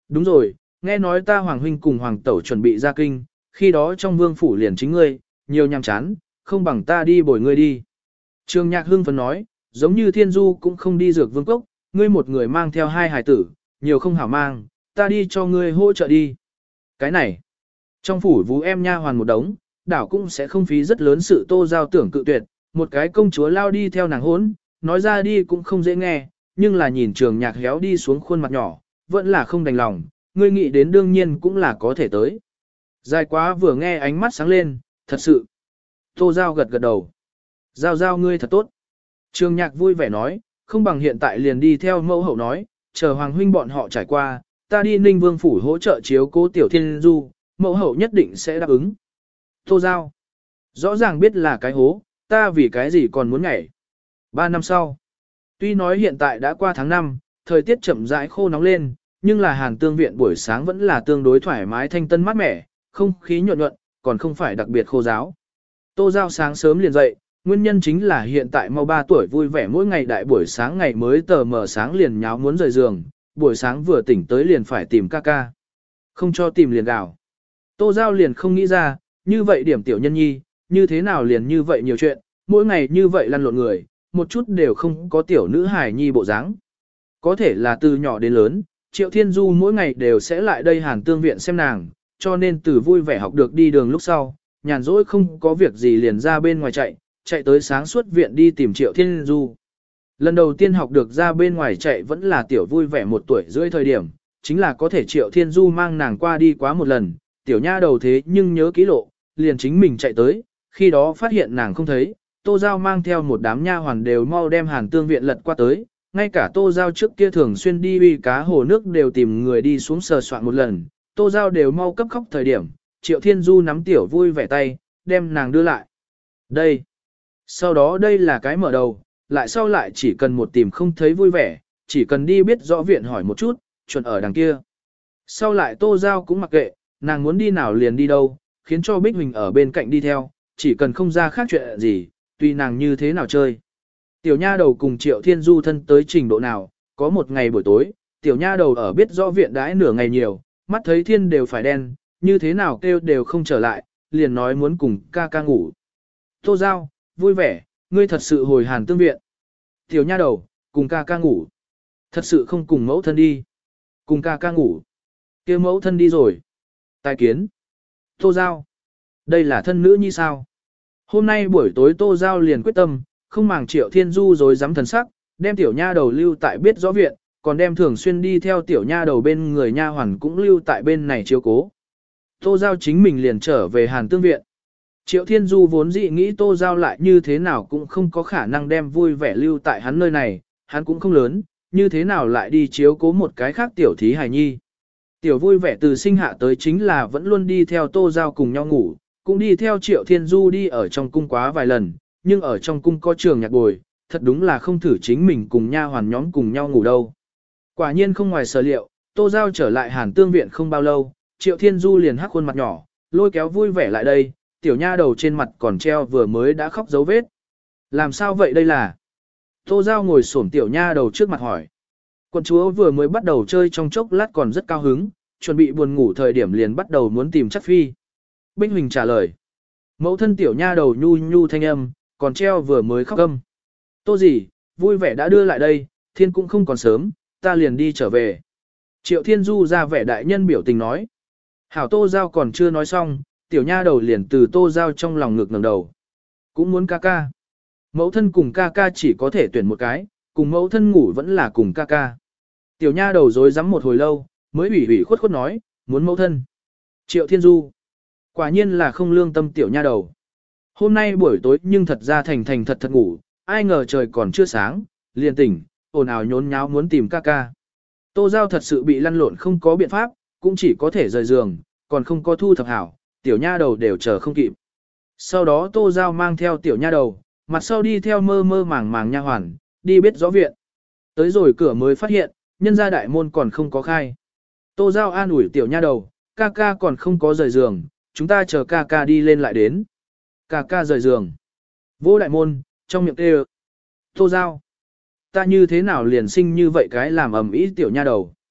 Đúng rồi, nghe nói ta hoàng huynh cùng hoàng tẩu chuẩn bị ra kinh, khi đó trong vương phủ liền chính ngươi, nhiều nhằm chán, không bằng ta đi bồi ngươi đi. Trường Nhạc hưng phấn nói, giống như Thiên Du cũng không đi dược vương cốc, ngươi một người mang theo hai hài tử, nhiều không hảo mang, ta đi cho ngươi hỗ trợ đi. Cái này, trong phủ vú em nha hoàn một đống, đảo cũng sẽ không phí rất lớn sự Tô Giao tưởng cự tuyệt, một cái công chúa lao đi theo nàng hốn, nói ra đi cũng không dễ nghe, nhưng là nhìn Trường Nhạc héo đi xuống khuôn mặt nhỏ, vẫn là không đành lòng, ngươi nghĩ đến đương nhiên cũng là có thể tới. Dài quá vừa nghe ánh mắt sáng lên, thật sự. Tô Giao gật gật đầu. Giao Giao ngươi thật tốt. Trường Nhạc vui vẻ nói, không bằng hiện tại liền đi theo mẫu hậu nói, chờ hoàng huynh bọn họ trải qua, ta đi Ninh Vương phủ hỗ trợ chiếu cố Tiểu Thiên Du, mẫu hậu nhất định sẽ đáp ứng. Tô Giao, rõ ràng biết là cái hố, ta vì cái gì còn muốn nhảy. 3 năm sau, tuy nói hiện tại đã qua tháng 5, thời tiết chậm rãi khô nóng lên, nhưng là Hàn Tương viện buổi sáng vẫn là tương đối thoải mái thanh tân mát mẻ, không khí nhuận nhuận, còn không phải đặc biệt khô giáo. Tô Giao sáng sớm liền dậy, nguyên nhân chính là hiện tại mau 3 tuổi vui vẻ mỗi ngày đại buổi sáng ngày mới tờ mờ sáng liền nháo muốn rời giường, buổi sáng vừa tỉnh tới liền phải tìm ca ca. Không cho tìm liền gào. Tô Giao liền không nghĩ ra, như vậy điểm tiểu nhân nhi, như thế nào liền như vậy nhiều chuyện, mỗi ngày như vậy lăn lộn người, một chút đều không có tiểu nữ hài nhi bộ dáng. Có thể là từ nhỏ đến lớn, Triệu Thiên Du mỗi ngày đều sẽ lại đây Hàn Tương viện xem nàng, cho nên từ vui vẻ học được đi đường lúc sau, nhàn rỗi không có việc gì liền ra bên ngoài chạy tới sáng suốt viện đi tìm Triệu Thiên Du. Lần đầu tiên học được ra bên ngoài chạy vẫn là tiểu vui vẻ 1 tuổi rưỡi thời điểm, chính là có thể Triệu Thiên Du mang nàng qua đi quá một lần, tiểu nha đầu thế nhưng nhớ kỹ lộ, liền chính mình chạy tới, khi đó phát hiện nàng không thấy, Tô Giao mang theo một đám nha hoàn đều mau đem Hàn Tương viện lật qua tới, ngay cả Tô Giao trước kia thường xuyên đi uy cá hồ nước đều tìm người đi xuống sờ soạn một lần, Tô Giao đều mau cấp khóc thời điểm, Triệu Thiên Du nắm tiểu vui vẻ tay, đem nàng đưa lại. Đây. Sau đó đây là cái mở đầu, lại sau lại chỉ cần một tìm không thấy vui vẻ, chỉ cần đi biết rõ viện hỏi một chút, chuẩn ở đằng kia. Sau lại Tô Giao cũng mặc kệ, nàng muốn đi nào liền đi đâu, khiến cho Bích Huỳnh ở bên cạnh đi theo, chỉ cần không ra khác chuyện gì, tùy nàng như thế nào chơi. Tiểu nha đầu cùng Triệu Thiên Du thân tới trình độ nào, có một ngày buổi tối, tiểu nha đầu ở biết rõ viện đãi nửa ngày nhiều, mắt thấy thiên đều phải đen, như thế nào kêu đều không trở lại, liền nói muốn cùng ca ca ngủ. Tô Giao, vui vẻ, ngươi thật sự hồi Hàn Tương viện. Tiểu nha đầu, cùng ca ca ngủ. Thật sự không cùng mẫu thân đi. Cùng ca ca ngủ. Kêu mẫu thân đi rồi. Tài kiến. Tô Giao. Đây là thân nữ như sao? Hôm nay buổi tối Tô Giao liền quyết tâm, không màng Triệu Thiên Du rồi dám thần sắc, đem tiểu nha đầu lưu tại biết rõ viện, còn đem thường xuyên đi theo tiểu nha đầu bên người nha hoàn cũng lưu tại bên này chiếu cố. Tô Giao chính mình liền trở về Hàn Tương viện. Triệu Thiên Du vốn dị nghĩ Tô Giao lại như thế nào cũng không có khả năng đem vui vẻ lưu tại hắn nơi này, hắn cũng không lớn, như thế nào lại đi chiếu cố một cái khác tiểu thí hài nhi. Tiểu vui vẻ từ sinh hạ tới chính là vẫn luôn đi theo Tô Giao cùng nhau ngủ, cũng đi theo Triệu Thiên Du đi ở trong cung quá vài lần, nhưng ở trong cung có Trường Nhạc bồi, thật đúng là không thử chính mình cùng nha hoàn nhóm cùng nhau ngủ đâu. Quả nhiên không ngoài sở liệu, Tô Giao trở lại Hàn Tương viện không bao lâu, Triệu Thiên Du liền hắc khuôn mặt nhỏ, lôi kéo vui vẻ lại đây, tiểu nha đầu trên mặt còn treo vừa mới đã khóc dấu vết. Làm sao vậy đây là? Tô Giao ngồi xổm tiểu nha đầu trước mặt hỏi. Quận chúa vừa mới bắt đầu chơi trong chốc lát còn rất cao hứng, chuẩn bị buồn ngủ thời điểm liền bắt đầu muốn tìm chắc phi. Binh Huỳnh trả lời. Mẫu thân tiểu nha đầu nhu nhu thanh âm, còn treo vừa mới khóc âm. Tô gì, vui vẻ đã đưa lại đây, thiên cũng không còn sớm, ta liền đi trở về. Triệu Thiên Du ra vẻ đại nhân biểu tình nói. Hảo Tô Giao còn chưa nói xong, tiểu nha đầu liền từ Tô Giao trong lòng ngực ngẩng đầu. Cũng muốn ca ca. Mẫu thân cùng ca ca chỉ có thể tuyển một cái, cùng mẫu thân ngủ vẫn là cùng ca ca. Tiểu nha đầu dối rắm một hồi lâu, mới ủy ủy khuất khuất nói, muốn mẫu thân. Triệu Thiên Du. Quả nhiên là không lương tâm tiểu nha đầu. Hôm nay buổi tối nhưng thật ra thành thật thật ngủ, ai ngờ trời còn chưa sáng, liền tỉnh, ồn ào nhốn nháo muốn tìm ca ca. Tô Giao thật sự bị lăn lộn không có biện pháp, cũng chỉ có thể rời giường, còn không có thu thập hảo, tiểu nha đầu đều chờ không kịp. Sau đó Tô Giao mang theo tiểu nha đầu, mặt sau đi theo mơ mơ màng màng nha hoàn, đi biết rõ viện. Tới rồi cửa mới phát hiện, nhân gia đại môn còn không có khai. Tô Giao an ủi tiểu nha đầu, ca ca còn không có rời giường, chúng ta chờ ca ca đi lên lại đến. Ca ca rời giường. Vô đại môn, trong miệng kêu. Tô Giao. Ta như thế nào liền sinh như vậy cái làm ầm ĩ tiểu nha đầu.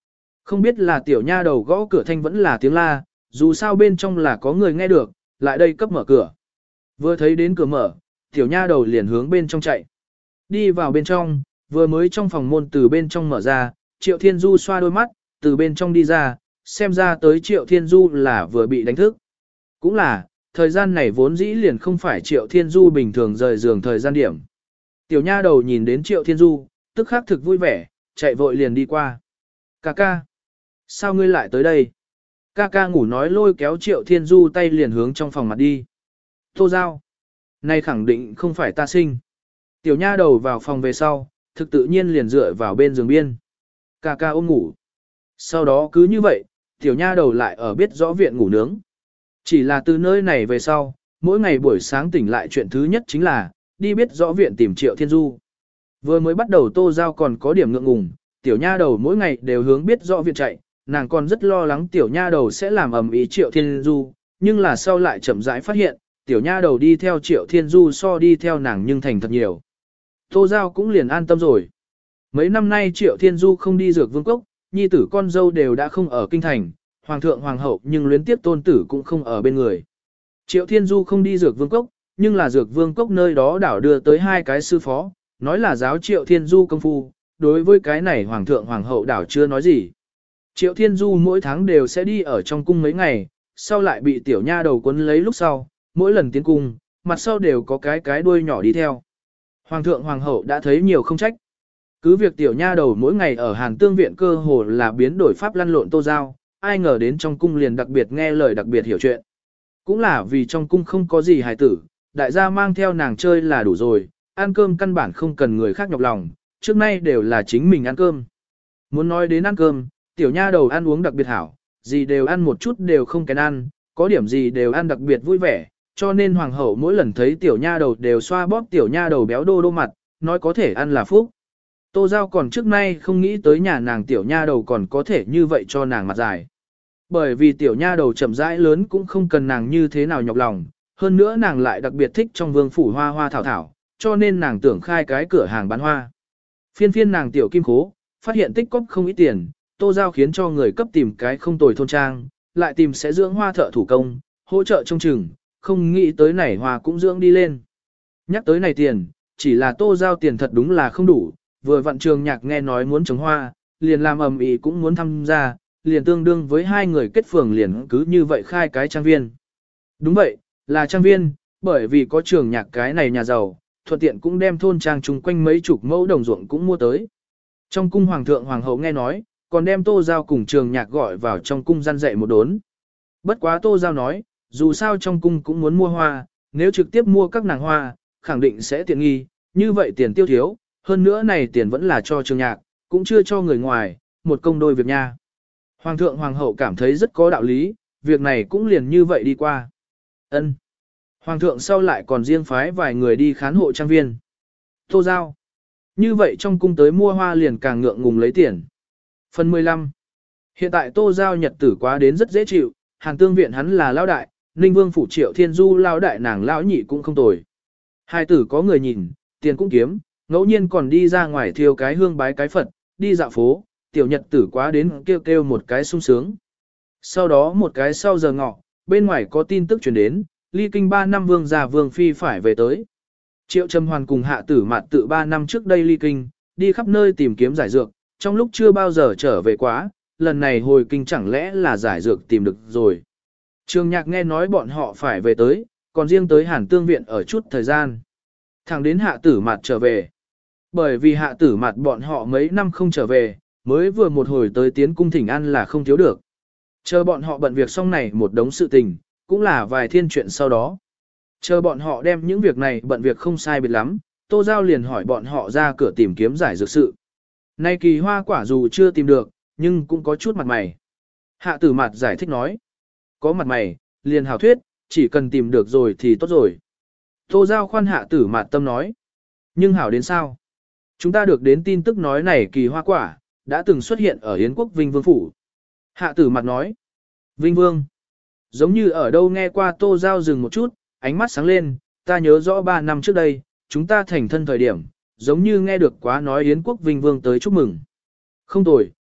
Không biết là tiểu nha đầu gõ cửa thanh vẫn là tiếng la, dù sao bên trong là có người nghe được, lại đây cấp mở cửa. Vừa thấy đến cửa mở, tiểu nha đầu liền hướng bên trong chạy. Đi vào bên trong, vừa mới trong phòng môn từ bên trong mở ra, Triệu Thiên Du xoa đôi mắt, từ bên trong đi ra, xem ra tới Triệu Thiên Du là vừa bị đánh thức. Cũng là, thời gian này vốn dĩ liền không phải Triệu Thiên Du bình thường rời giường thời gian điểm. Tiểu nha đầu nhìn đến Triệu Thiên Du, tức khắc thực vui vẻ, chạy vội liền đi qua. Ca ca, sao ngươi lại tới đây? Ca ca ngủ nói lôi kéo Triệu Thiên Du tay liền hướng trong phòng mặt đi. Tô Giao, này khẳng định không phải ta sinh. Tiểu nha đầu vào phòng về sau, thực tự nhiên liền dựa vào bên giường biên. Ca ca ôm ngủ. Sau đó cứ như vậy, tiểu nha đầu lại ở biết rõ viện ngủ nướng. Chỉ là từ nơi này về sau, mỗi ngày buổi sáng tỉnh lại chuyện thứ nhất chính là, đi biết rõ viện tìm Triệu Thiên Du. Vừa mới bắt đầu Tô Giao còn có điểm ngượng ngùng, tiểu nha đầu mỗi ngày đều hướng biết rõ viện chạy, nàng còn rất lo lắng tiểu nha đầu sẽ làm ầm ĩ Triệu Thiên Du, nhưng là sau lại chậm rãi phát hiện, tiểu nha đầu đi theo Triệu Thiên Du so đi theo nàng nhưng thành thật nhiều. Tô Giao cũng liền an tâm rồi. Mấy năm nay Triệu Thiên Du không đi dược vương cốc, nhi tử con dâu đều đã không ở kinh thành, hoàng thượng hoàng hậu nhưng luyến tiếp tôn tử cũng không ở bên người. Triệu Thiên Du không đi dược vương cốc, nhưng là dược vương cốc nơi đó đảo đưa tới hai cái sư phó, nói là giáo Triệu Thiên Du công phu, đối với cái này hoàng thượng hoàng hậu đảo chưa nói gì. Triệu Thiên Du mỗi tháng đều sẽ đi ở trong cung mấy ngày, sau lại bị tiểu nha đầu cuốn lấy lúc sau, mỗi lần tiến cung, mặt sau đều có cái đuôi nhỏ đi theo. Hoàng thượng hoàng hậu đã thấy nhiều không trách. Cứ việc tiểu nha đầu mỗi ngày ở Hàn Tương viện cơ hồ là biến đổi pháp lăn lộn Tô Giao, ai ngờ đến trong cung liền đặc biệt nghe lời đặc biệt hiểu chuyện. Cũng là vì trong cung không có gì hài tử, đại gia mang theo nàng chơi là đủ rồi, ăn cơm căn bản không cần người khác nhọc lòng, trước nay đều là chính mình ăn cơm. Muốn nói đến ăn cơm, tiểu nha đầu ăn uống đặc biệt hảo, gì đều ăn một chút đều không kén ăn, có điểm gì đều ăn đặc biệt vui vẻ, cho nên hoàng hậu mỗi lần thấy tiểu nha đầu đều xoa bóp tiểu nha đầu béo đô đô mặt, nói có thể ăn là phúc. Tô Giao còn trước nay không nghĩ tới nhà nàng tiểu nha đầu còn có thể như vậy cho nàng mặt dài. Bởi vì tiểu nha đầu chậm rãi lớn cũng không cần nàng như thế nào nhọc lòng, hơn nữa nàng lại đặc biệt thích trong vương phủ hoa hoa thảo thảo, cho nên nàng tưởng khai cái cửa hàng bán hoa. Phiên phiên nàng tiểu kim khố, phát hiện tích cóp không ít tiền, Tô Giao khiến cho người cấp tìm cái không tồi thôn trang, lại tìm sẽ dưỡng hoa thợ thủ công, hỗ trợ trông chừng, không nghĩ tới này hoa cũng dưỡng đi lên. Nhắc tới này tiền, chỉ là Tô Giao tiền thật đúng là không đủ, vừa vặn Trường Nhạc nghe nói muốn trồng hoa, liền làm ầm ĩ cũng muốn tham gia, liền tương đương với hai người kết phường liền cứ như vậy khai cái trang viên. Đúng vậy, là trang viên, bởi vì có Trường Nhạc cái này nhà giàu, thuận tiện cũng đem thôn trang chung quanh mấy chục mẫu đồng ruộng cũng mua tới. Trong cung hoàng thượng hoàng hậu nghe nói, còn đem Tô Giao cùng Trường Nhạc gọi vào trong cung răn dạy một đốn. Bất quá Tô Giao nói, dù sao trong cung cũng muốn mua hoa, nếu trực tiếp mua các nàng hoa, khẳng định sẽ tiện nghi, như vậy tiền tiêu thiếu, hơn nữa này tiền vẫn là cho Trường Nhạc, cũng chưa cho người ngoài, một công đôi việc nha. Hoàng thượng hoàng hậu cảm thấy rất có đạo lý, việc này cũng liền như vậy đi qua. Ân. Hoàng thượng sau lại còn riêng phái vài người đi khán hộ trang viên. Tô Giao. Như vậy trong cung tới mua hoa liền càng ngượng ngùng lấy tiền. Phần 15. Hiện tại Tô Giao nhật tử quá đến rất dễ chịu, Hàn Tương viện hắn là lão đại, Ninh Vương phủ Triệu Thiên Du lão đại nàng lão nhị cũng không tồi. Hai tử có người nhìn, tiền cũng kiếm, ngẫu nhiên còn đi ra ngoài thiêu cái hương bái cái Phật, đi dạo phố, tiểu nhật tử quá đến kêu kêu một cái sung sướng. Sau đó một cái sau giờ ngọ, bên ngoài có tin tức truyền đến, ly kinh 3 năm vương già vương phi phải về tới. Triệu Trầm Hoàn cùng hạ tử mạt tự 3 năm trước đây ly kinh, đi khắp nơi tìm kiếm giải dược, trong lúc chưa bao giờ trở về quá, lần này hồi kinh chẳng lẽ là giải dược tìm được rồi. Trường Nhạc nghe nói bọn họ phải về tới, còn riêng tới Hàn Tương viện ở chút thời gian. Thẳng đến hạ tử mạt trở về. Bởi vì hạ tử mạt bọn họ mấy năm không trở về, mới vừa một hồi tới tiến cung thỉnh an là không thiếu được. Chờ bọn họ bận việc xong này một đống sự tình, cũng là vài thiên chuyện sau đó. Chờ bọn họ đem những việc này bận việc không sai biệt lắm, Tô Giao liền hỏi bọn họ ra cửa tìm kiếm giải dược sự. Nay kỳ hoa quả dù chưa tìm được, nhưng cũng có chút mặt mày. Hạ tử mặt giải thích nói. Có mặt mày, liền hào thuyết, chỉ cần tìm được rồi thì tốt rồi. Tô Giao khoan hạ tử mặt tâm nói. Nhưng hảo đến sao? Chúng ta được đến tin tức nói này kỳ hoa quả, đã từng xuất hiện ở Yến quốc Vinh Vương Phủ. Hạ tử mặt nói. Vinh Vương. Giống như ở đâu nghe qua Tô Giao dừng một chút, ánh mắt sáng lên, ta nhớ rõ 3 năm trước đây, chúng ta thành thân thời điểm, giống như nghe được quá nói Yến quốc Vinh Vương tới chúc mừng. Không tồi,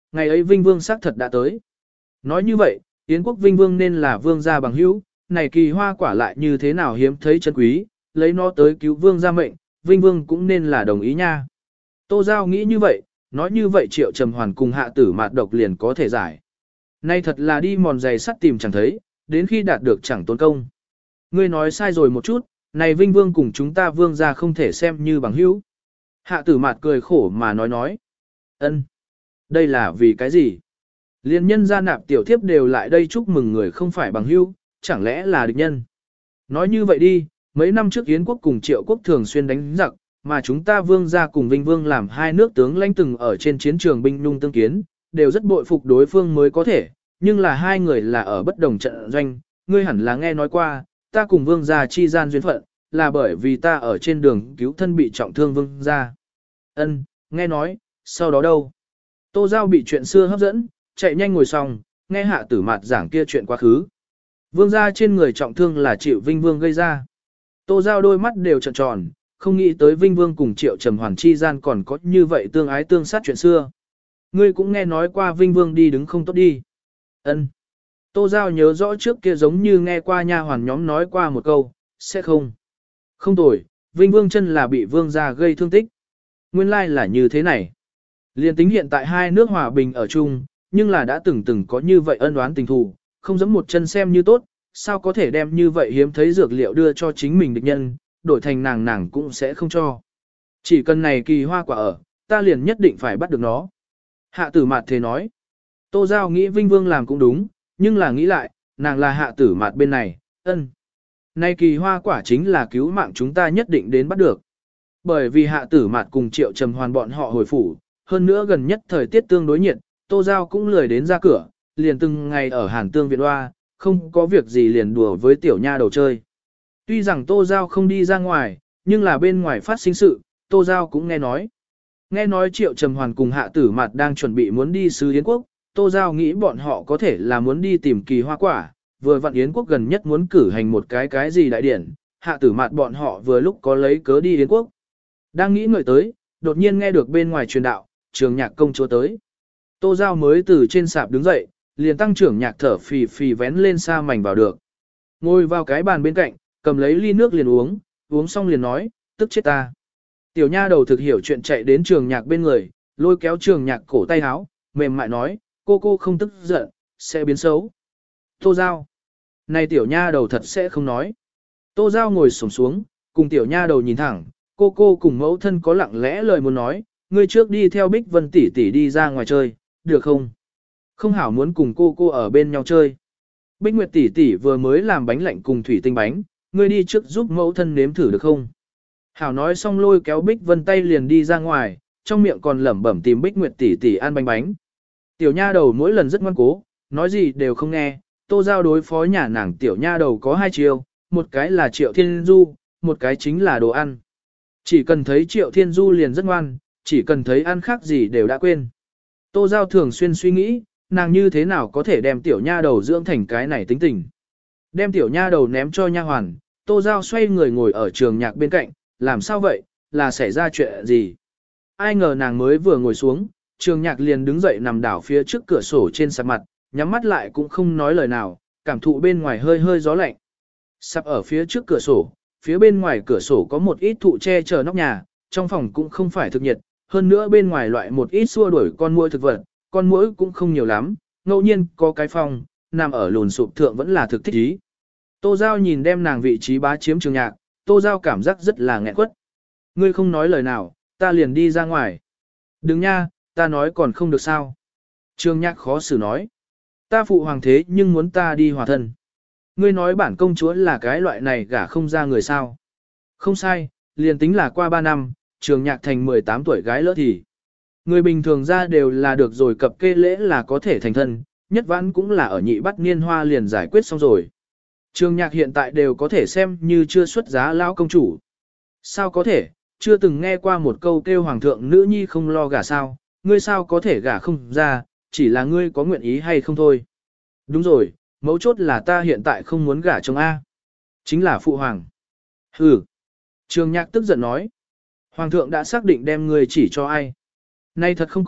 ngày ấy Vinh Vương xác thật đã tới. Nói như vậy, Yến quốc Vinh Vương nên là vương gia bằng hữu, này kỳ hoa quả lại như thế nào hiếm thấy chân quý, lấy nó tới cứu vương gia mệnh, Vinh Vương cũng nên là đồng ý nha. Tô Giao nghĩ như vậy, nói như vậy Triệu Trầm Hoàn cùng hạ tử mạt độc liền có thể giải. Nay thật là đi mòn giày sắt tìm chẳng thấy, đến khi đạt được chẳng tốn công. Ngươi nói sai rồi một chút, này Vinh Vương cùng chúng ta vương gia không thể xem như bằng hữu. Hạ tử mạt cười khổ mà nói. Ân, đây là vì cái gì? Liên nhân gia nạp tiểu thiếp đều lại đây chúc mừng người không phải bằng hữu, chẳng lẽ là địch nhân? Nói như vậy đi, mấy năm trước Yến quốc cùng Triệu quốc thường xuyên đánh giặc, mà chúng ta vương gia cùng Vinh Vương làm hai nước tướng lãnh từng ở trên chiến trường binh nhung tương kiến, đều rất bội phục đối phương mới có thể, nhưng là hai người là ở bất đồng trận doanh, ngươi hẳn là nghe nói qua, ta cùng vương gia chi gian duyên phận, là bởi vì ta ở trên đường cứu thân bị trọng thương vương gia. Ân, nghe nói, sau đó đâu? Tô Giao bị chuyện xưa hấp dẫn, chạy nhanh ngồi xong, nghe hạ tử mạt giảng kia chuyện quá khứ. Vương gia trên người trọng thương là Triệu Vinh Vương gây ra. Tô Giao đôi mắt đều trợn tròn, không nghĩ tới Vinh Vương cùng Triệu Trầm Hoàn chi gian còn có như vậy tương ái tương sát chuyện xưa. Ngươi cũng nghe nói qua Vinh Vương đi đứng không tốt đi. Ân. Tô Giao nhớ rõ trước kia giống như nghe qua nha hoàn nhóm nói qua một câu, sẽ không. Không tồi, Vinh Vương chân là bị Vương gia gây thương tích. Nguyên lai là như thế này. Liên tính hiện tại hai nước hòa bình ở chung, nhưng là đã từng có như vậy ân oán tình thù, không giống một chân xem như tốt, sao có thể đem như vậy hiếm thấy dược liệu đưa cho chính mình địch nhân, đổi thành nàng cũng sẽ không cho. Chỉ cần này kỳ hoa quả ở, ta liền nhất định phải bắt được nó. Hạ tử mạt thế nói. Tô Giao nghĩ Vinh Vương làm cũng đúng, nhưng là nghĩ lại, nàng là hạ tử mạt bên này, ân. Nay kỳ hoa quả chính là cứu mạng chúng ta nhất định đến bắt được. Bởi vì hạ tử mạt cùng Triệu Trầm Hoàn bọn họ hồi phủ, hơn nữa gần nhất thời tiết tương đối nhiệt, Tô Giao cũng lười đến ra cửa, liền từng ngày ở Hàn Tương Viện Hoa, không có việc gì liền đùa với tiểu nha đầu chơi. Tuy rằng Tô Giao không đi ra ngoài, nhưng là bên ngoài phát sinh sự, Tô Giao cũng nghe nói. Nghe nói Triệu Trầm Hoàn cùng hạ tử mạt đang chuẩn bị muốn đi xứ Yến quốc, Tô Giao nghĩ bọn họ có thể là muốn đi tìm kỳ hoa quả, vừa vặn Yến quốc gần nhất muốn cử hành một cái gì đại điển, hạ tử mạt bọn họ vừa lúc có lấy cớ đi Yến quốc. Đang nghĩ ngợi tới, đột nhiên nghe được bên ngoài truyền đạo, Trường Nhạc công chúa tới. Tô Giao mới từ trên sạp đứng dậy, liền tăng trưởng nhạc thở phì phì vén lên xa mảnh vào được. Ngồi vào cái bàn bên cạnh, cầm lấy ly nước liền uống xong liền nói, tức chết ta. Tiểu nha đầu thực hiểu chuyện chạy đến Trường Nhạc bên người, lôi kéo Trường Nhạc cổ tay áo, mềm mại nói, cô không tức giận, sẽ biến xấu. Tô Giao. Này tiểu nha đầu thật sẽ không nói. Tô Giao ngồi xổm xuống, cùng tiểu nha đầu nhìn thẳng, cô cùng mẫu thân có lặng lẽ lời muốn nói, ngươi trước đi theo Bích Vân tỷ tỷ đi ra ngoài chơi, được không? Không hảo muốn cùng cô ở bên nhau chơi. Bích Nguyệt tỷ tỷ vừa mới làm bánh lạnh cùng thủy tinh bánh, ngươi đi trước giúp mẫu thân nếm thử được không? Hảo nói xong lôi kéo Bích Vân tay liền đi ra ngoài, trong miệng còn lẩm bẩm tìm Bích Nguyệt tỷ tỷ ăn bánh bánh. Tiểu nha đầu mỗi lần rất ngoan cố, nói gì đều không nghe, Tô Giao đối phó nhà nàng tiểu nha đầu có hai chiều, một cái là Triệu Thiên Du, một cái chính là đồ ăn. Chỉ cần thấy Triệu Thiên Du liền rất ngoan, chỉ cần thấy ăn khác gì đều đã quên. Tô Giao thường xuyên suy nghĩ, nàng như thế nào có thể đem tiểu nha đầu dưỡng thành cái này tính tình. Đem tiểu nha đầu ném cho nha hoàn, Tô Giao xoay người ngồi ở Trường Nhạc bên cạnh, làm sao vậy, là xảy ra chuyện gì? Ai ngờ nàng mới vừa ngồi xuống, Trường Nhạc liền đứng dậy nằm đảo phía trước cửa sổ trên sạp mặt, nhắm mắt lại cũng không nói lời nào, cảm thụ bên ngoài hơi gió lạnh. Sạp ở phía trước cửa sổ, phía bên ngoài cửa sổ có một ít thụ che chở nóc nhà, trong phòng cũng không phải thực nhiệt, hơn nữa bên ngoài loại một ít xua đuổi con muỗi thực vật, con muỗi cũng không nhiều lắm, ngẫu nhiên có cái phòng, nằm ở lùn sụp thượng vẫn là thực thích ý. Tô Giao nhìn đem nàng vị trí bá chiếm Trường Nhạc, Tô Giao cảm giác rất là nghẹn quất. Ngươi không nói lời nào, ta liền đi ra ngoài. Đừng nha, ta nói còn không được sao. Trường Nhạc khó xử nói. Ta phụ hoàng thế nhưng muốn ta đi hòa thân. Ngươi nói bản công chúa là cái loại này gả không ra người sao. Không sai, liền tính là qua 3 năm, Trường Nhạc thành 18 tuổi gái lỡ thì. Người bình thường ra đều là được rồi cập kê lễ là có thể thành thân, nhất vãn cũng là ở nhị bắt niên hoa liền giải quyết xong rồi. Trường Nhạc hiện tại đều có thể xem như chưa xuất giá lão công chủ. Sao có thể, chưa từng nghe qua một câu kêu hoàng thượng nữ nhi không lo gả sao, ngươi sao có thể gả không ra, chỉ là ngươi có nguyện ý hay không thôi. Đúng rồi, mấu chốt là ta hiện tại không muốn gả chồng A. Chính là phụ hoàng. Hừ. Trường Nhạc tức giận nói. Hoàng thượng đã xác định đem ngươi chỉ cho ai. Nay thật không có,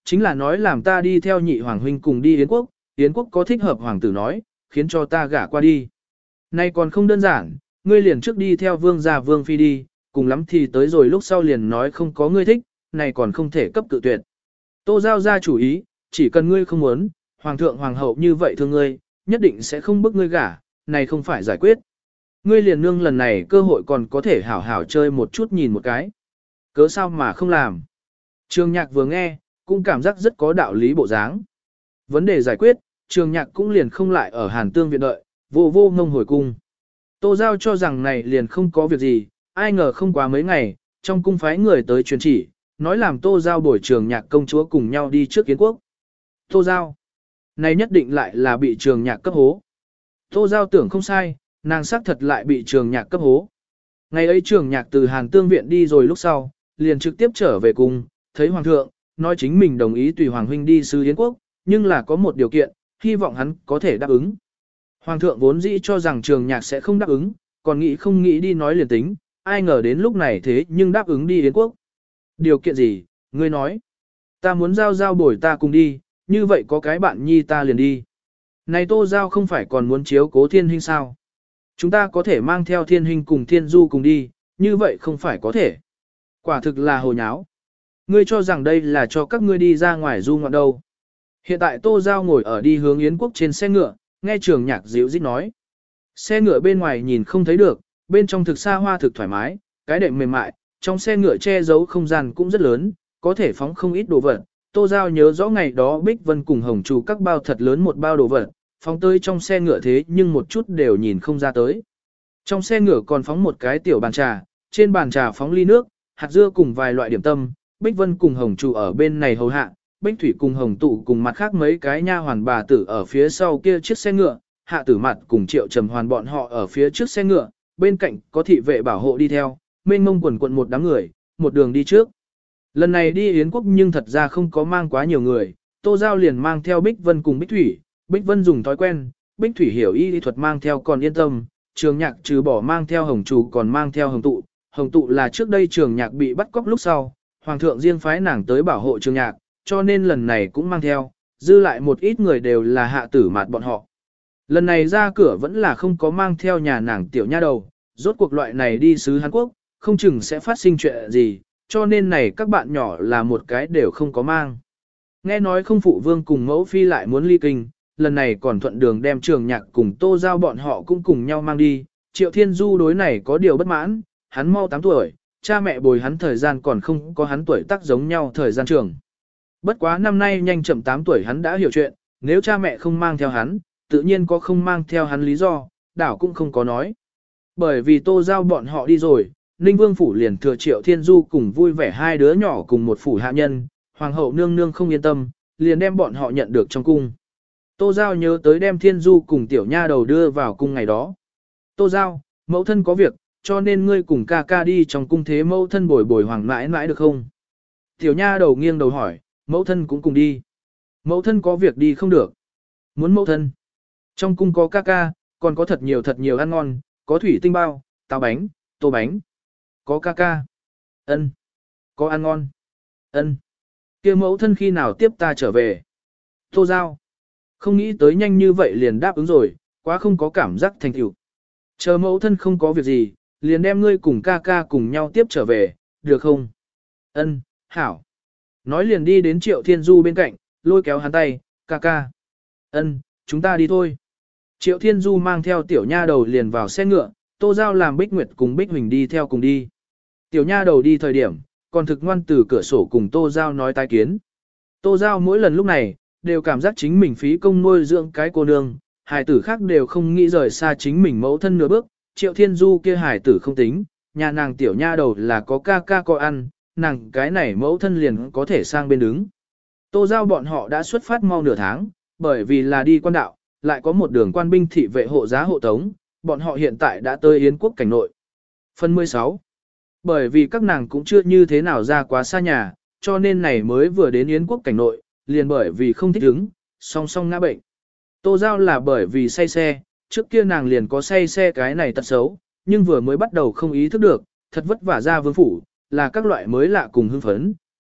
chính là nói làm ta đi theo nhị hoàng huynh cùng đi Yến quốc, Yến quốc có thích hợp hoàng tử nói, khiến cho ta gả qua đi. Nay còn không đơn giản, ngươi liền trước đi theo vương gia vương phi đi, cùng lắm thì tới rồi lúc sau liền nói không có ngươi thích, này còn không thể cấp cự tuyệt. Tô Giao ra chủ ý, chỉ cần ngươi không muốn, hoàng thượng hoàng hậu như vậy thương ngươi, nhất định sẽ không bức ngươi gả, này không phải giải quyết. Ngươi liền nương lần này cơ hội còn có thể hảo hảo chơi một chút nhìn một cái. Cớ sao mà không làm. Trường Nhạc vừa nghe, cũng cảm giác rất có đạo lý bộ dáng. Vấn đề giải quyết, Trường Nhạc cũng liền không lại ở Hàn Tương viện đợi, vô vô ngông hồi cung. Tô Giao cho rằng này liền không có việc gì, ai ngờ không quá mấy ngày, trong cung phái người tới truyền chỉ, nói làm Tô Giao bồi Trường Nhạc công chúa cùng nhau đi trước Yến quốc. Tô Giao, này nhất định lại là bị Trường Nhạc cấp hố. Tô Giao tưởng không sai, nàng xác thật lại bị Trường Nhạc cấp hố. Ngày ấy Trường Nhạc từ Hàn Tương viện đi rồi lúc sau, liền trực tiếp trở về cung, thấy Hoàng thượng, nói chính mình đồng ý tùy Hoàng huynh đi sứ Yến quốc, nhưng là có một điều kiện, hy vọng hắn có thể đáp ứng. Hoàng thượng vốn dĩ cho rằng Trường Nhạc sẽ không đáp ứng, còn nghĩ không nghĩ đi nói liền tính, ai ngờ đến lúc này thế nhưng đáp ứng đi Yến quốc. Điều kiện gì, ngươi nói? Ta muốn Giao Giao bồi ta cùng đi, như vậy có cái bạn nhi ta liền đi. Này Tô Giao không phải còn muốn chiếu cố Thiên Hinh sao? Chúng ta có thể mang theo Thiên Hinh cùng Thiên Du cùng đi, như vậy không phải có thể. Quả thực là hồ nháo. Ngươi cho rằng đây là cho các ngươi đi ra ngoài du ngoạn đâu. Hiện tại Tô Giao ngồi ở đi hướng Yến quốc trên xe ngựa, nghe Trường Nhạc dịu dít nói. Xe ngựa bên ngoài nhìn không thấy được, bên trong thực xa hoa thực thoải mái, cái đệm mềm mại, trong xe ngựa che giấu không gian cũng rất lớn, có thể phóng không ít đồ vật. Tô Giao nhớ rõ ngày đó Bích Vân cùng Hồng Trù các bao thật lớn một bao đồ vật, phóng tới trong xe ngựa thế nhưng một chút đều nhìn không ra tới. Trong xe ngựa còn phóng một cái tiểu bàn trà, trên bàn trà phóng ly nước, hạt dưa cùng vài loại điểm tâm, Bích Vân cùng Hồng Trù ở bên này hầu hạ, Bích Thủy cùng Hồng Tụ cùng mặt khác mấy cái nha hoàn bà tử ở phía sau kia chiếc xe ngựa, Hạ Tử Mặt cùng Triệu Trầm Hoàn bọn họ ở phía trước xe ngựa, bên cạnh có thị vệ bảo hộ đi theo, mênh mông quần quận một đám người, một đường đi trước. Lần này đi Yến quốc nhưng thật ra không có mang quá nhiều người, Tô Giao liền mang theo Bích Vân cùng Bích Thủy, Bích Vân dùng thói quen, Bích Thủy hiểu y lý thuật mang theo còn yên tâm, Trường Nhạc trừ bỏ mang theo Hồng Trù còn mang theo Hồng Tụ. Hồng Tụ là trước đây Trường Nhạc bị bắt cóc lúc sau, Hoàng thượng riêng phái nàng tới bảo hộ Trường Nhạc, cho nên lần này cũng mang theo, dư lại một ít người đều là Hạ Tử Mạt bọn họ. Lần này ra cửa vẫn là không có mang theo nhà nàng tiểu nha đầu, rốt cuộc loại này đi sứ Hàn Quốc, không chừng sẽ phát sinh chuyện gì, cho nên này các bạn nhỏ là một cái đều không có mang. Nghe nói không phụ vương cùng mẫu phi lại muốn ly kinh, lần này còn thuận đường đem Trường Nhạc cùng Tô Giao bọn họ cũng cùng nhau mang đi. Triệu Thiên Du đối này có điều bất mãn, hắn mau 8 tuổi, cha mẹ bồi hắn thời gian còn không có hắn tuổi tác giống nhau thời gian trường. Bất quá năm nay nhanh chậm 8 tuổi hắn đã hiểu chuyện, nếu cha mẹ không mang theo hắn, tự nhiên có không mang theo hắn lý do, đảo cũng không có nói. Bởi vì Tô Giao bọn họ đi rồi, Ninh Vương Phủ liền thừa Triệu Thiên Du cùng vui vẻ hai đứa nhỏ cùng một phủ hạ nhân, Hoàng hậu nương nương không yên tâm, liền đem bọn họ nhận được trong cung. Tô Giao nhớ tới đem Thiên Du cùng tiểu nha đầu đưa vào cung ngày đó. Tô Giao, mẫu thân có việc, cho nên ngươi cùng ca ca đi trong cung thế mẫu thân bồi bồi hoàng mãi mãi được không? Tiểu nha đầu nghiêng đầu hỏi, mẫu thân cũng cùng đi. Mẫu thân có việc đi không được. Muốn mẫu thân. Trong cung có ca ca, còn có thật nhiều ăn ngon, có thủy tinh bao, táo bánh, tô bánh. Có ca ca. Ân. Có ăn ngon. Ân. Kia mẫu thân khi nào tiếp ta trở về? Tô Giao. Không nghĩ tới nhanh như vậy liền đáp ứng rồi, quá không có cảm giác thành tựu. Chờ mẫu thân không có việc gì, liền đem ngươi cùng ca ca cùng nhau tiếp trở về, được không? Ân, hảo. Nói liền đi đến Triệu Thiên Du bên cạnh, lôi kéo hắn tay, ca ca. Ân, chúng ta đi thôi. Triệu Thiên Du mang theo tiểu nha đầu liền vào xe ngựa, Tô Giao làm Bích Nguyệt cùng Bích Huỳnh đi theo cùng đi. Tiểu nha đầu đi thời điểm, còn thực ngoan từ cửa sổ cùng Tô Giao nói tái kiến. Tô Giao mỗi lần lúc này, đều cảm giác chính mình phí công nuôi dưỡng cái cô nương, hài tử khác đều không nghĩ rời xa chính mình mẫu thân nửa bước, Triệu Thiên Du kia hài tử không tính, nhà nàng tiểu nha đầu là có ca ca có ăn, nàng cái này mẫu thân liền có thể sang bên đứng. Tô Giao bọn họ đã xuất phát mau nửa tháng, bởi vì là đi quan đạo, lại có một đường quan binh thị vệ hộ giá hộ tống, bọn họ hiện tại đã tới Yến quốc cảnh nội. Phần 16. Bởi vì các nàng cũng chưa như thế nào ra quá xa nhà, cho nên này mới vừa đến Yến quốc cảnh nội, liền bởi vì không thích ứng, song song ngã bệnh. Tô Giao là bởi vì say xe, trước kia nàng liền có say xe cái này tật xấu, nhưng vừa mới bắt đầu không ý thức được, thật vất vả ra vương phủ, là các loại mới lạ cùng hưng phấn,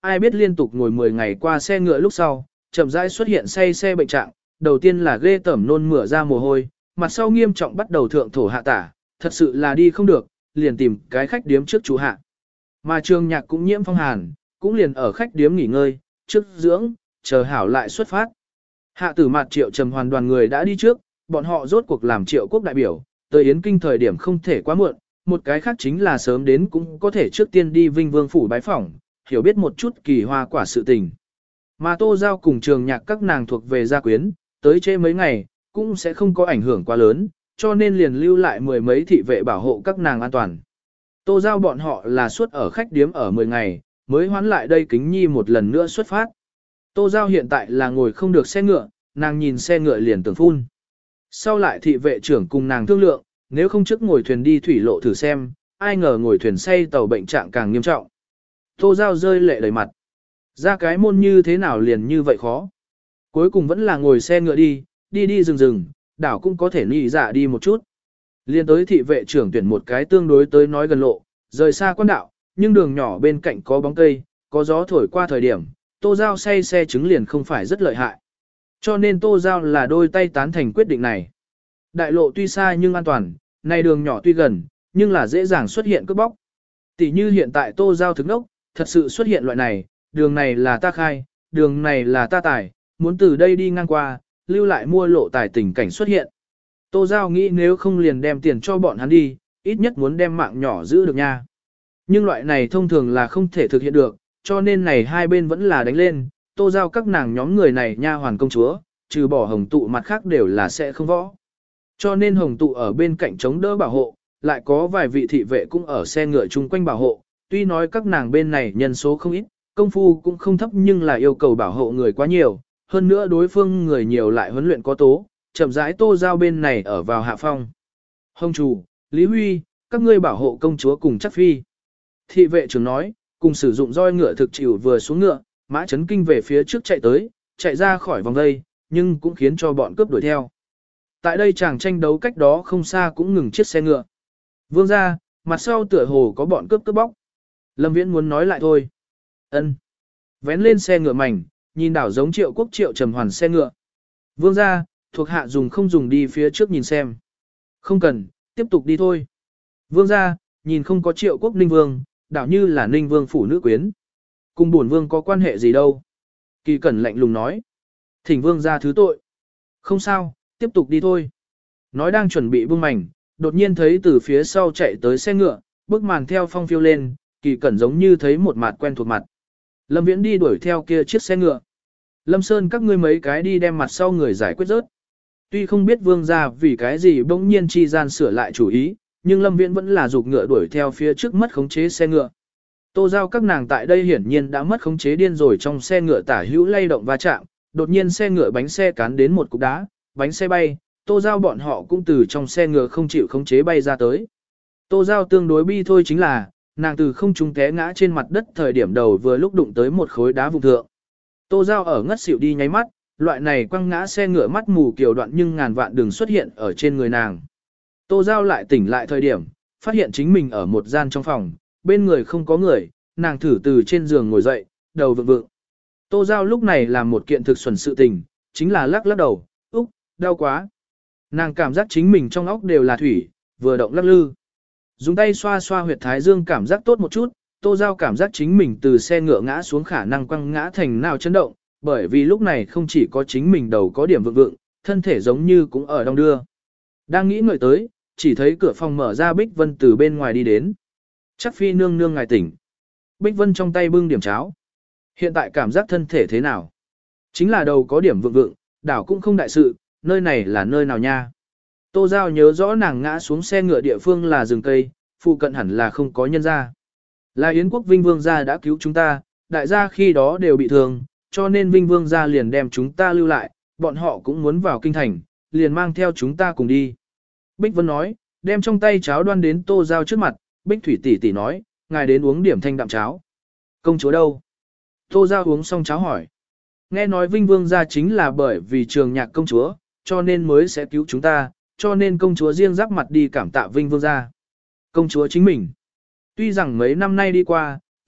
ai biết liên tục ngồi 10 ngày qua xe ngựa lúc sau, chậm rãi xuất hiện say xe bệnh trạng, đầu tiên là ghê tởm nôn mửa ra mồ hôi, mặt sau nghiêm trọng bắt đầu thượng thổ hạ tả, thật sự là đi không được, liền tìm cái khách điếm trước chú hạ. Mà Trường Nhạc cũng nhiễm phong hàn, cũng liền ở khách điếm nghỉ ngơi, trước dưỡng, chờ hảo lại xuất phát. Hạ tử mặt Triệu Trầm Hoàn đoàn người đã đi trước, bọn họ rốt cuộc làm Triệu quốc đại biểu, tới Yến Kinh thời điểm không thể quá muộn, một cái khác chính là sớm đến cũng có thể trước tiên đi Vinh Vương phủ bái phỏng, hiểu biết một chút kỳ hoa quả sự tình. Mà Tô Giao cùng Trường Nhạc các nàng thuộc về gia quyến, tới trễ mấy ngày, cũng sẽ không có ảnh hưởng quá lớn, cho nên liền lưu lại 10 mấy thị vệ bảo hộ các nàng an toàn. Tô Giao bọn họ là suốt ở khách điếm ở 10 ngày, mới hoán lại đây Kính Nhi một lần nữa xuất phát. Tô Giao hiện tại là ngồi không được xe ngựa, nàng nhìn xe ngựa liền tưởng phun. Sau lại thị vệ trưởng cùng nàng thương lượng, nếu không trước ngồi thuyền đi thủy lộ thử xem, ai ngờ ngồi thuyền say tàu bệnh trạng càng nghiêm trọng. Tô Giao rơi lệ đầy mặt. Ra cái môn như thế nào liền như vậy khó. Cuối cùng vẫn là ngồi xe ngựa đi, đi rừng, đảo cũng có thể nị dạ đi một chút. Liên tới thị vệ trưởng tuyển một cái tương đối tới nói gần lộ, rời xa quan đạo, nhưng đường nhỏ bên cạnh có bóng cây, có gió thổi qua thời điểm, Tô Giao say xe trứng liền không phải rất lợi hại. Cho nên Tô Giao là đôi tay tán thành quyết định này. Đại lộ tuy xa nhưng an toàn, này đường nhỏ tuy gần, nhưng là dễ dàng xuất hiện cướp bóc. Tỷ như hiện tại Tô Giao thức nốc, thật sự xuất hiện loại này, đường này là ta khai, đường này là ta tải, muốn từ đây đi ngang qua, lưu lại mua lộ tài tình cảnh xuất hiện. Tô Giao nghĩ nếu không liền đem tiền cho bọn hắn đi, ít nhất muốn đem mạng nhỏ giữ được nha. Nhưng loại này thông thường là không thể thực hiện được, cho nên này hai bên vẫn là đánh lên, Tô Giao các nàng nhóm người này nha hoàn công chúa, trừ bỏ hồng tụ mặt khác đều là sẽ không võ. Cho nên hồng tụ ở bên cạnh chống đỡ bảo hộ, lại có vài vị thị vệ cũng ở xe ngựa chung quanh bảo hộ, tuy nói các nàng bên này nhân số không ít, công phu cũng không thấp nhưng là yêu cầu bảo hộ người quá nhiều, hơn nữa đối phương người nhiều lại huấn luyện có tố, chậm rãi Tô Giao bên này ở vào hạ phong. Hồng chủ, Lý Huy, các ngươi bảo hộ công chúa cùng chắc phi. Thị vệ trưởng nói, cùng sử dụng roi ngựa thực chịu vừa xuống ngựa, mã chấn kinh về phía trước chạy tới, chạy ra khỏi vòng dây, nhưng cũng khiến cho bọn cướp đuổi theo. Tại đây chàng tranh đấu cách đó không xa cũng ngừng chiếc xe ngựa. Vương ra, mặt sau tựa hồ có bọn cướp bóc. Lâm Viễn muốn nói lại thôi. Ân. Vén lên xe ngựa mảnh, nhìn đảo giống Triệu Quốc Triệu Trầm Hoàn xe ngựa. Vương ra, thuộc hạ dùng không dùng đi phía trước nhìn xem. Không cần, tiếp tục đi thôi. Vương ra, nhìn không có Triệu Quốc Ninh Vương, đảo như là Ninh Vương phủ nữ quyến. Cùng bổn Vương có quan hệ gì đâu. Kỳ Cẩn lạnh lùng nói. Thỉnh Vương ra thứ tội. Không sao, tiếp tục đi thôi. Nói đang chuẩn bị buông mảnh, đột nhiên thấy từ phía sau chạy tới xe ngựa, bức màn theo phong phiêu lên, Kỳ Cẩn giống như thấy một mặt quen thuộc mặt. Lâm Viễn đi đuổi theo kia chiếc xe ngựa. Lâm Sơn các ngươi mấy cái đi đem mặt sau người giải quyết rớt. Tuy không biết Vương gia vì cái gì bỗng nhiên chi gian sửa lại chủ ý, nhưng Lâm Viễn vẫn là giục ngựa đuổi theo phía trước mất khống chế xe ngựa. Tô Giao các nàng tại đây hiển nhiên đã mất khống chế điên rồi trong xe ngựa tả hữu lay động va chạm, đột nhiên xe ngựa bánh xe cán đến một cục đá, bánh xe bay, Tô Giao bọn họ cũng từ trong xe ngựa không chịu khống chế bay ra tới. Tô Giao tương đối bi thôi chính là, nàng từ không trung té ngã trên mặt đất thời điểm đầu vừa lúc đụng tới một khối đá vùng thượng. Tô Giao ở ngất xỉu đi nháy mắt, loại này quăng ngã xe ngựa mắt mù kiều đoạn nhưng ngàn vạn đường xuất hiện ở trên người nàng. Tô Giao lại tỉnh lại thời điểm, phát hiện chính mình ở một gian trong phòng, bên người không có người, nàng thử từ trên giường ngồi dậy, đầu vượng vượng. Tô Giao lúc này làm một kiện thực xuẩn sự tình, chính là lắc lắc đầu, úc, đau quá. Nàng cảm giác chính mình trong óc đều là thủy, vừa động lắc lư. Dùng tay xoa xoa huyệt thái dương cảm giác tốt một chút, Tô Giao cảm giác chính mình từ xe ngựa ngã xuống khả năng quăng ngã thành nào chấn động, bởi vì lúc này không chỉ có chính mình đầu có điểm vượng vượng, thân thể giống như cũng ở đong đưa. Đang nghĩ ngợi tới, chỉ thấy cửa phòng mở ra Bích Vân từ bên ngoài đi đến. Chắc phi nương nương ngài tỉnh. Bích Vân trong tay bưng điểm cháo. Hiện tại cảm giác thân thể thế nào? Chính là đầu có điểm vượng vượng, đảo cũng không đại sự, nơi này là nơi nào nha? Tô Giao nhớ rõ nàng ngã xuống xe ngựa địa phương là rừng cây, phụ cận hẳn là không có nhân gia. Là Yến quốc Vinh Vương gia đã cứu chúng ta, đại gia khi đó đều bị thương, cho nên Vinh Vương gia liền đem chúng ta lưu lại, bọn họ cũng muốn vào kinh thành, liền mang theo chúng ta cùng đi. Bích Vân nói, đem trong tay cháo đoan đến Tô Giao trước mặt, Bích Thủy tỷ tỷ nói, ngài đến uống điểm thanh đạm cháo. Công chúa đâu? Tô Giao uống xong cháo hỏi. Nghe nói Vinh Vương gia chính là bởi vì Trường Nhạc công chúa, cho nên mới sẽ cứu chúng ta, cho nên công chúa riêng rắc mặt đi cảm tạ Vinh Vương gia. Công chúa chính mình. Tuy rằng mấy năm nay đi qua,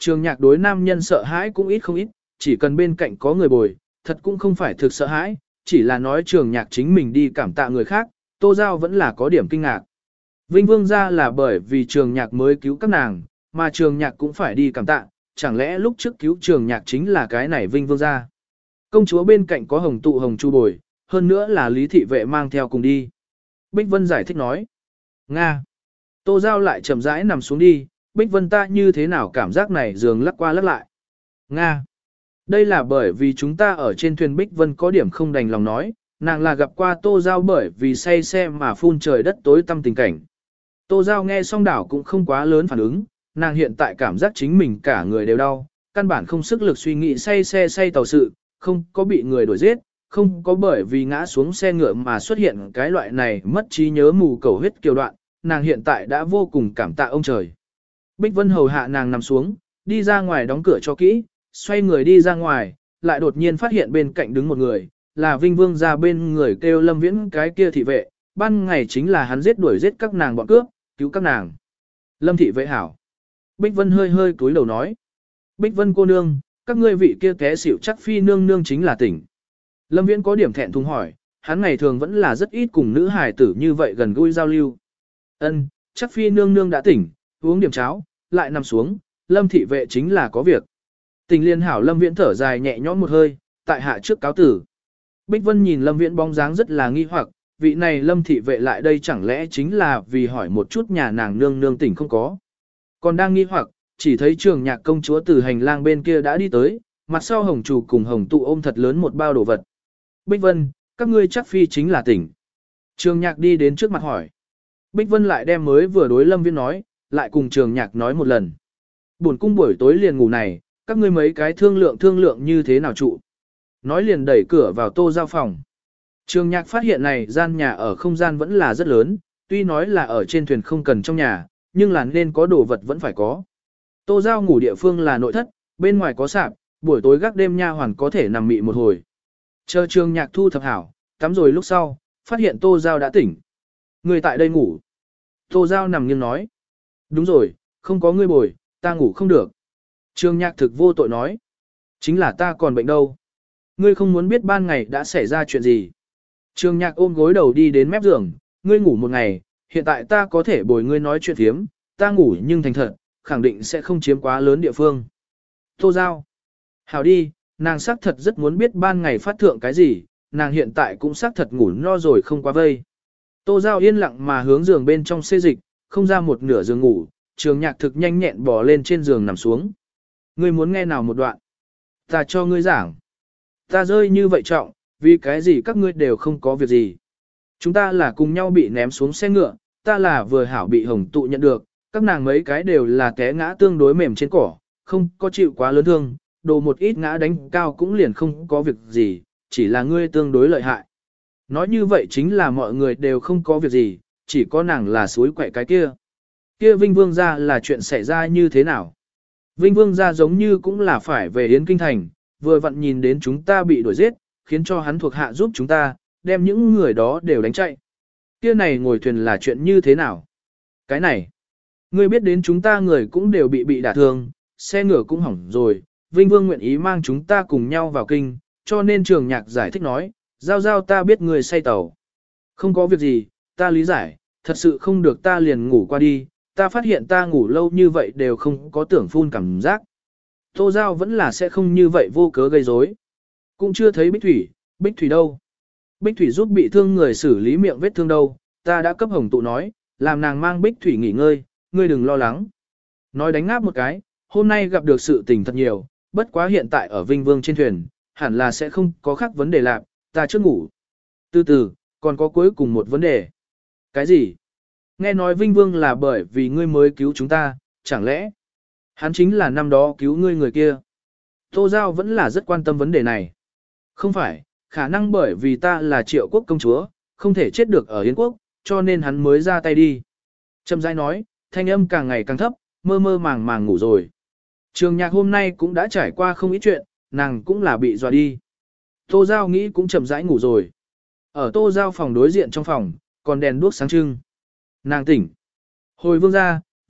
Trường Nhạc đối nam nhân sợ hãi cũng ít không ít, chỉ cần bên cạnh có người bồi, thật cũng không phải thực sợ hãi, chỉ là nói Trường Nhạc chính mình đi cảm tạ người khác, Tô Giao vẫn là có điểm kinh ngạc. Vinh Vương ra là bởi vì Trường Nhạc mới cứu các nàng, mà Trường Nhạc cũng phải đi cảm tạ, chẳng lẽ lúc trước cứu Trường Nhạc chính là cái này Vinh Vương ra. Công chúa bên cạnh có Hồng Tụ Hồng Chu bồi, hơn nữa là Lý Thị Vệ mang theo cùng đi. Bích Vân giải thích nói. Nga. Tô Giao lại chậm rãi nằm xuống đi, Bích Vân ta như thế nào cảm giác này giường lắc qua lắc lại. Nga. Đây là bởi vì chúng ta ở trên thuyền Bích Vân có điểm không đành lòng nói, nàng là gặp qua Tô Giao bởi vì say xe mà phun trời đất tối tăm tình cảnh. Tô Giao nghe xong đảo cũng không quá lớn phản ứng, nàng hiện tại cảm giác chính mình cả người đều đau, căn bản không sức lực suy nghĩ say xe say tàu sự, không có bị người đuổi giết, không có bởi vì ngã xuống xe ngựa mà xuất hiện cái loại này mất trí nhớ mù cầu huyết kiều đoạn, nàng hiện tại đã vô cùng cảm tạ ông trời. Bích Vân hầu hạ nàng nằm xuống, đi ra ngoài đóng cửa cho kỹ, xoay người đi ra ngoài, lại đột nhiên phát hiện bên cạnh đứng một người, là Vinh Vương ra bên người kêu Lâm Viễn cái kia thị vệ, ban ngày chính là hắn giết đuổi giết các nàng bọn cướp, cứu các nàng. Lâm thị vệ hảo. Bích Vân hơi hơi cúi đầu nói. Bích Vân cô nương, các ngươi vị kia té xỉu chắc phi nương nương chính là tỉnh. Lâm Viễn có điểm thẹn thùng hỏi, hắn ngày thường vẫn là rất ít cùng nữ hài tử như vậy gần gũi giao lưu. Ân, chắc phi nương nương đã tỉnh, uống điểm cháo, lại nằm xuống, Lâm thị vệ chính là có việc. Tình liên hảo Lâm Viễn thở dài nhẹ nhõm một hơi, tại hạ trước cáo tử. Bích Vân nhìn Lâm Viễn bóng dáng rất là nghi hoặc, vị này Lâm thị vệ lại đây chẳng lẽ chính là vì hỏi một chút nhà nàng nương nương tỉnh không có. Còn đang nghi hoặc, chỉ thấy Trường Nhạc công chúa từ hành lang bên kia đã đi tới, mặt sau Hồng Chủ cùng Hồng Tụ ôm thật lớn một bao đồ vật. Bích Vân, các ngươi chắc phi chính là tỉnh. Trường Nhạc đi đến trước mặt hỏi. Bích Vân lại đem mới vừa đối Lâm Viễn nói, lại cùng Trường Nhạc nói một lần. Buồn cung buổi tối liền ngủ này, các ngươi mấy cái thương lượng như thế nào trụ. Nói liền đẩy cửa vào Tô Giao phòng. Trường Nhạc phát hiện này gian nhà ở không gian vẫn là rất lớn, tuy nói là ở trên thuyền không cần trong nhà, nhưng là nên có đồ vật vẫn phải có. Tô Giao ngủ địa phương là nội thất, bên ngoài có sạp, buổi tối gác đêm nha hoàn có thể nằm mị một hồi. Chờ Trường Nhạc thu thập hảo, tắm rồi lúc sau, phát hiện Tô Giao đã tỉnh. Người tại đây ngủ. Tô Giao nằm nghiêng nói. Đúng rồi, không có ngươi bồi, ta ngủ không được. Trường Nhạc thực vô tội nói. Chính là ta còn bệnh đâu. Ngươi không muốn biết ban ngày đã xảy ra chuyện gì. Trường Nhạc ôm gối đầu đi đến mép giường, ngươi ngủ một ngày, hiện tại ta có thể bồi ngươi nói chuyện thiếm, ta ngủ nhưng thành thật, khẳng định sẽ không chiếm quá lớn địa phương. Tô Giao. Hảo đi, nàng xác thật rất muốn biết ban ngày phát thượng cái gì, nàng hiện tại cũng xác thật ngủ no rồi không quá vây. Tô Giao yên lặng mà hướng giường bên trong xê dịch, không ra một nửa giường ngủ, Trường Nhạc thực nhanh nhẹn bò lên trên giường nằm xuống. Ngươi muốn nghe nào một đoạn? Ta cho ngươi giảng. Ta rơi như vậy trọng, vì cái gì các ngươi đều không có việc gì. Chúng ta là cùng nhau bị ném xuống xe ngựa, ta là vừa hảo bị Hồng Tụ nhận được, các nàng mấy cái đều là té ngã tương đối mềm trên cỏ, không có chịu quá lớn thương, đồ một ít ngã đánh cao cũng liền không có việc gì, chỉ là ngươi tương đối lợi hại. Nói như vậy chính là mọi người đều không có việc gì, chỉ có nàng là suối quậy cái kia. Kia Vinh Vương gia là chuyện xảy ra như thế nào? Vinh Vương gia giống như cũng là phải về Yến Kinh Thành, vừa vặn nhìn đến chúng ta bị đuổi giết, khiến cho hắn thuộc hạ giúp chúng ta, đem những người đó đều đánh chạy. Kia này ngồi thuyền là chuyện như thế nào? Cái này, ngươi biết đến chúng ta người cũng đều bị đả thương, xe ngựa cũng hỏng rồi, Vinh Vương nguyện ý mang chúng ta cùng nhau vào kinh, cho nên Trường Nhạc giải thích nói, giao giao ta biết người say tàu. Không có việc gì, ta lý giải, thật sự không được ta liền ngủ qua đi, ta phát hiện ta ngủ lâu như vậy đều không có tưởng phun cảm giác. Tô Giao vẫn là sẽ không như vậy vô cớ gây rối. Cũng chưa thấy Bích Thủy đâu. Bích Thủy giúp bị thương người xử lý miệng vết thương đâu, ta đã cấp Hồng Tụ nói, làm nàng mang Bích Thủy nghỉ ngơi, ngươi đừng lo lắng. Nói đánh ngáp một cái, hôm nay gặp được sự tình thật nhiều, bất quá hiện tại ở Vinh Vương trên thuyền, hẳn là sẽ không có khác vấn đề lạc, ta chưa ngủ. Từ từ, còn có cuối cùng một vấn đề. Cái gì? Nghe nói Vinh Vương là bởi vì ngươi mới cứu chúng ta, chẳng lẽ hắn chính là năm đó cứu ngươi người kia? Tô Giao vẫn là rất quan tâm vấn đề này. Không phải, khả năng bởi vì ta là Triệu quốc công chúa, không thể chết được ở Yến quốc, cho nên hắn mới ra tay đi. Trầm rãi nói, thanh âm càng ngày càng thấp, mơ mơ màng màng ngủ rồi. Trường Nhạc hôm nay cũng đã trải qua không ít chuyện, nàng cũng là bị dọa đi. Tô Giao nghĩ cũng chậm rãi ngủ rồi. Ở Tô Giao phòng đối diện trong phòng, còn đèn đuốc sáng trưng. Nàng tỉnh. Hồi vương ra,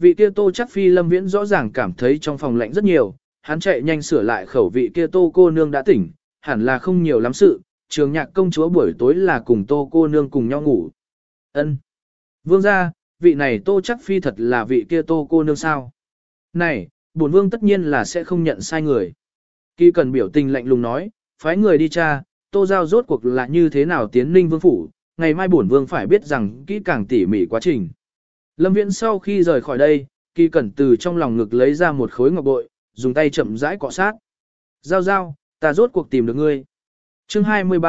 Vị kia Tô chắc phi Lâm Viễn rõ ràng cảm thấy trong phòng lạnh rất nhiều, hắn chạy nhanh sửa lại khẩu vị kia Tô cô nương đã tỉnh, hẳn là không nhiều lắm sự, Trường Nhạc công chúa buổi tối là cùng Tô cô nương cùng nhau ngủ. Ân. Vương gia, vị này Tô chắc phi thật là vị kia Tô cô nương sao? Này, bổn vương tất nhiên là sẽ không nhận sai người. Kỳ Cẩn biểu tình lạnh lùng nói, phái người đi tra, Tô Giao rốt cuộc là như thế nào tiến Ninh Vương phủ, ngày mai bổn vương phải biết rằng kỹ càng tỉ mỉ quá trình. Lâm Viễn sau khi rời khỏi đây, Kỳ Cẩn từ trong lòng ngực lấy ra một khối ngọc bội, dùng tay chậm rãi cọ sát. Giao giao, ta rốt cuộc tìm được ngươi. Chương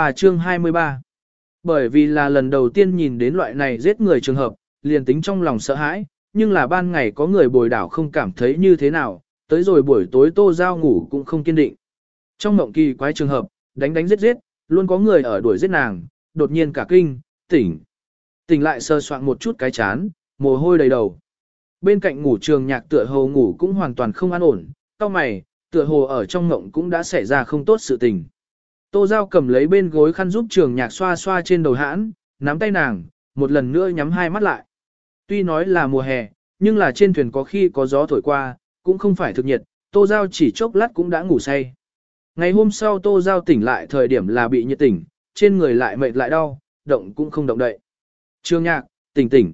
23. Bởi vì là lần đầu tiên nhìn đến loại này giết người trường hợp, liền tính trong lòng sợ hãi, nhưng là ban ngày có người bồi đảo không cảm thấy như thế nào, tới rồi buổi tối Tô Giao ngủ cũng không kiên định. Trong mộng kỳ quái trường hợp, đánh giết, luôn có người ở đuổi giết nàng, đột nhiên cả kinh, tỉnh lại sơ soạn một chút cái chán, mồ hôi đầy đầu. Bên cạnh ngủ Trường Nhạc tựa hồ ngủ cũng hoàn toàn không an ổn, cau mày, tựa hồ ở trong mộng cũng đã xảy ra không tốt sự tình. Tô Giao cầm lấy bên gối khăn giúp Trường Nhạc xoa xoa trên đầu hãn, nắm tay nàng, một lần nữa nhắm hai mắt lại. Tuy nói là mùa hè, nhưng là trên thuyền có khi có gió thổi qua, cũng không phải thực nhiệt, Tô Giao chỉ chốc lát cũng đã ngủ say. Ngày hôm sau Tô Giao tỉnh lại thời điểm là bị nhiệt tỉnh, trên người lại mệt lại đau, động cũng không động đậy. Trường Nhạc, tỉnh.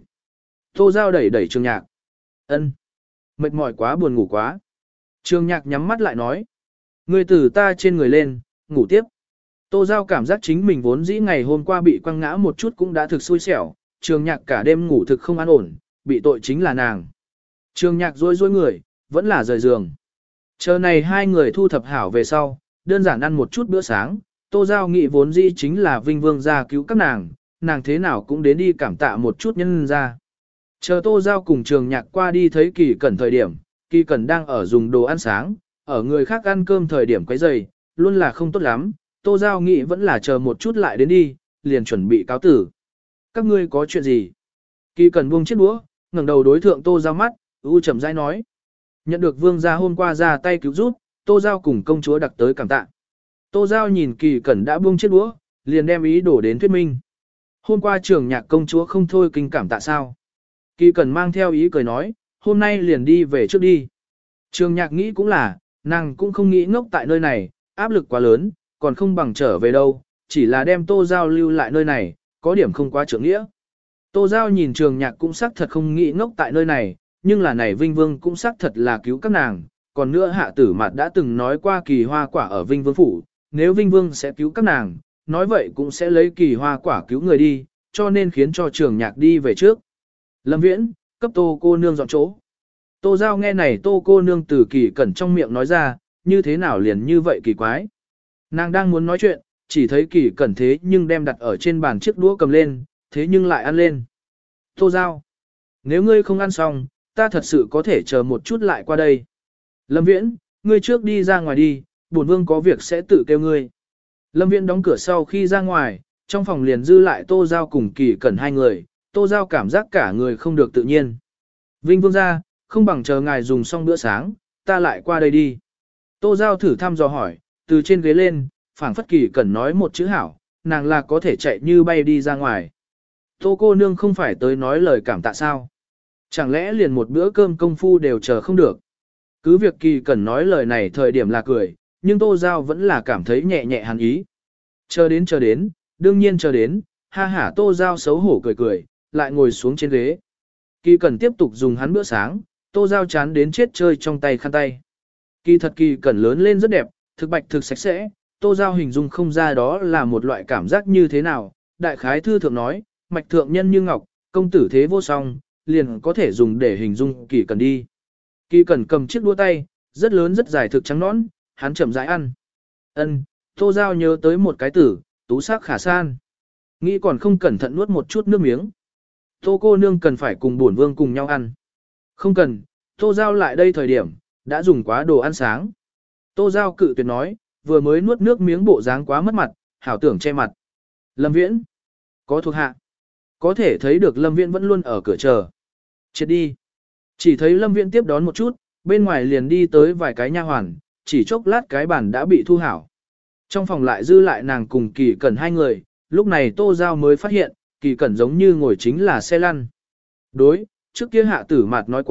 Tô Giao đẩy Trường Nhạc. Ân, mệt mỏi quá buồn ngủ quá. Trường Nhạc nhắm mắt lại nói. Ngươi từ ta trên người lên, ngủ tiếp. Tô Giao cảm giác chính mình vốn dĩ ngày hôm qua bị quăng ngã một chút cũng đã thực xui xẻo, Trường Nhạc cả đêm ngủ thực không an ổn, bị tội chính là nàng. Trường Nhạc rối người, vẫn là rời giường. Chờ này hai người thu thập hảo về sau, đơn giản ăn một chút bữa sáng, Tô Giao nghĩ vốn dĩ chính là Vinh Vương gia cứu các nàng thế nào cũng đến đi cảm tạ một chút nhân ra. Chờ Tô Giao cùng Trường Nhạc qua đi thấy Kỳ Cẩn thời điểm, Kỳ Cẩn đang ở dùng đồ ăn sáng, ở người khác ăn cơm thời điểm quấy rầy, luôn là không tốt lắm, Tô Giao nghĩ vẫn là chờ một chút lại đến đi, liền chuẩn bị cáo tử. Các ngươi có chuyện gì? Kỳ Cẩn buông chiếc đũa, ngẩng đầu đối thượng Tô Giao mắt, chậm rãi nói. Nhận được Vương gia hôm qua ra tay cứu giúp, Tô Giao cùng công chúa đặc tới cảm tạ. Tô Giao nhìn Kỳ Cẩn đã buông chiếc đũa, liền đem ý đổ đến thuyết minh. Hôm qua Trường Nhạc công chúa không thôi kinh cảm tạ sao? Kỳ Cẩn mang theo ý cười nói, hôm nay liền đi về trước đi. Trường Nhạc nghĩ cũng là, nàng cũng không nghĩ ngốc tại nơi này, áp lực quá lớn, còn không bằng trở về đâu, chỉ là đem Tô Giao lưu lại nơi này, có điểm không quá trưởng nghĩa. Tô Giao nhìn Trường Nhạc cũng xác thật không nghĩ ngốc tại nơi này, nhưng là này Vinh Vương cũng xác thật là cứu các nàng, còn nữa Hạ Tử Mạt đã từng nói qua kỳ hoa quả ở Vinh Vương phủ, nếu Vinh Vương sẽ cứu các nàng, nói vậy cũng sẽ lấy kỳ hoa quả cứu người đi, cho nên khiến cho Trường Nhạc đi về trước. Lâm Viễn, cấp Tô cô nương dọn chỗ. Tô Giao nghe này Tô cô nương từ Kỳ Cẩn trong miệng nói ra, như thế nào liền như vậy kỳ quái. Nàng đang muốn nói chuyện, chỉ thấy Kỳ Cẩn thế nhưng đem đặt ở trên bàn chiếc đũa cầm lên, thế nhưng lại ăn lên. Tô Giao, nếu ngươi không ăn xong, ta thật sự có thể chờ một chút lại qua đây. Lâm Viễn, ngươi trước đi ra ngoài đi, bổn vương có việc sẽ tự kêu ngươi. Lâm Viễn đóng cửa sau khi ra ngoài, trong phòng liền dư lại Tô Giao cùng Kỳ Cẩn hai người, Tô Giao cảm giác cả người không được tự nhiên. Vinh Vương ra, không bằng chờ ngài dùng xong bữa sáng, ta lại qua đây đi. Tô Giao thử thăm dò hỏi, từ trên ghế lên, phảng phất Kỳ Cẩn nói một chữ hảo, nàng là có thể chạy như bay đi ra ngoài. Tô cô nương không phải tới nói lời cảm tạ sao? Chẳng lẽ liền một bữa cơm công phu đều chờ không được? Cứ việc Kỳ Cẩn nói lời này thời điểm là cười, nhưng Tô Giao vẫn là cảm thấy nhẹ nhẹ hàn ý. Chờ đến, đương nhiên chờ đến, ha hả Tô Giao xấu hổ cười, lại ngồi xuống trên ghế. Kỳ Cẩn tiếp tục dùng hắn bữa sáng, Tô Giao chán đến chết chơi trong tay khăn tay. Kỳ thật Kỳ Cẩn lớn lên rất đẹp, thực bạch thực sạch sẽ, Tô Giao hình dung không ra đó là một loại cảm giác như thế nào. Đại khái thư thượng nói, mạch thượng nhân như ngọc, công tử thế vô song, liền có thể dùng để hình dung Kỳ Cẩn đi. Kỳ Cẩn cầm chiếc đũa tay, rất lớn rất dài thực trắng nõn, hắn chậm rãi ăn. Ân, Tô Giao nhớ tới một cái tử, tú sắc khả san. Nghĩ còn không cẩn thận nuốt một chút nước miếng. Tô cô nương cần phải cùng bổn vương cùng nhau ăn. Không cần, Tô Giao lại đây thời điểm, đã dùng quá đồ ăn sáng. Tô Giao cự tuyệt nói, vừa mới nuốt nước miếng bộ dáng quá mất mặt, hảo tưởng che mặt. Lâm Viễn, có thuộc hạ. Có thể thấy được Lâm Viễn vẫn luôn ở cửa chờ. Chết đi. Chỉ thấy Lâm Viễn tiếp đón một chút, bên ngoài liền đi tới vài cái nha hoàn, chỉ chốc lát cái bàn đã bị thu hảo. Trong phòng lại dư lại nàng cùng Kỳ Cẩn hai người, lúc này Tô Giao mới phát hiện, Kỳ Cẩn giống như ngồi chính là xe lăn. Đối, trước kia Hạ Tử Mạt nói qua,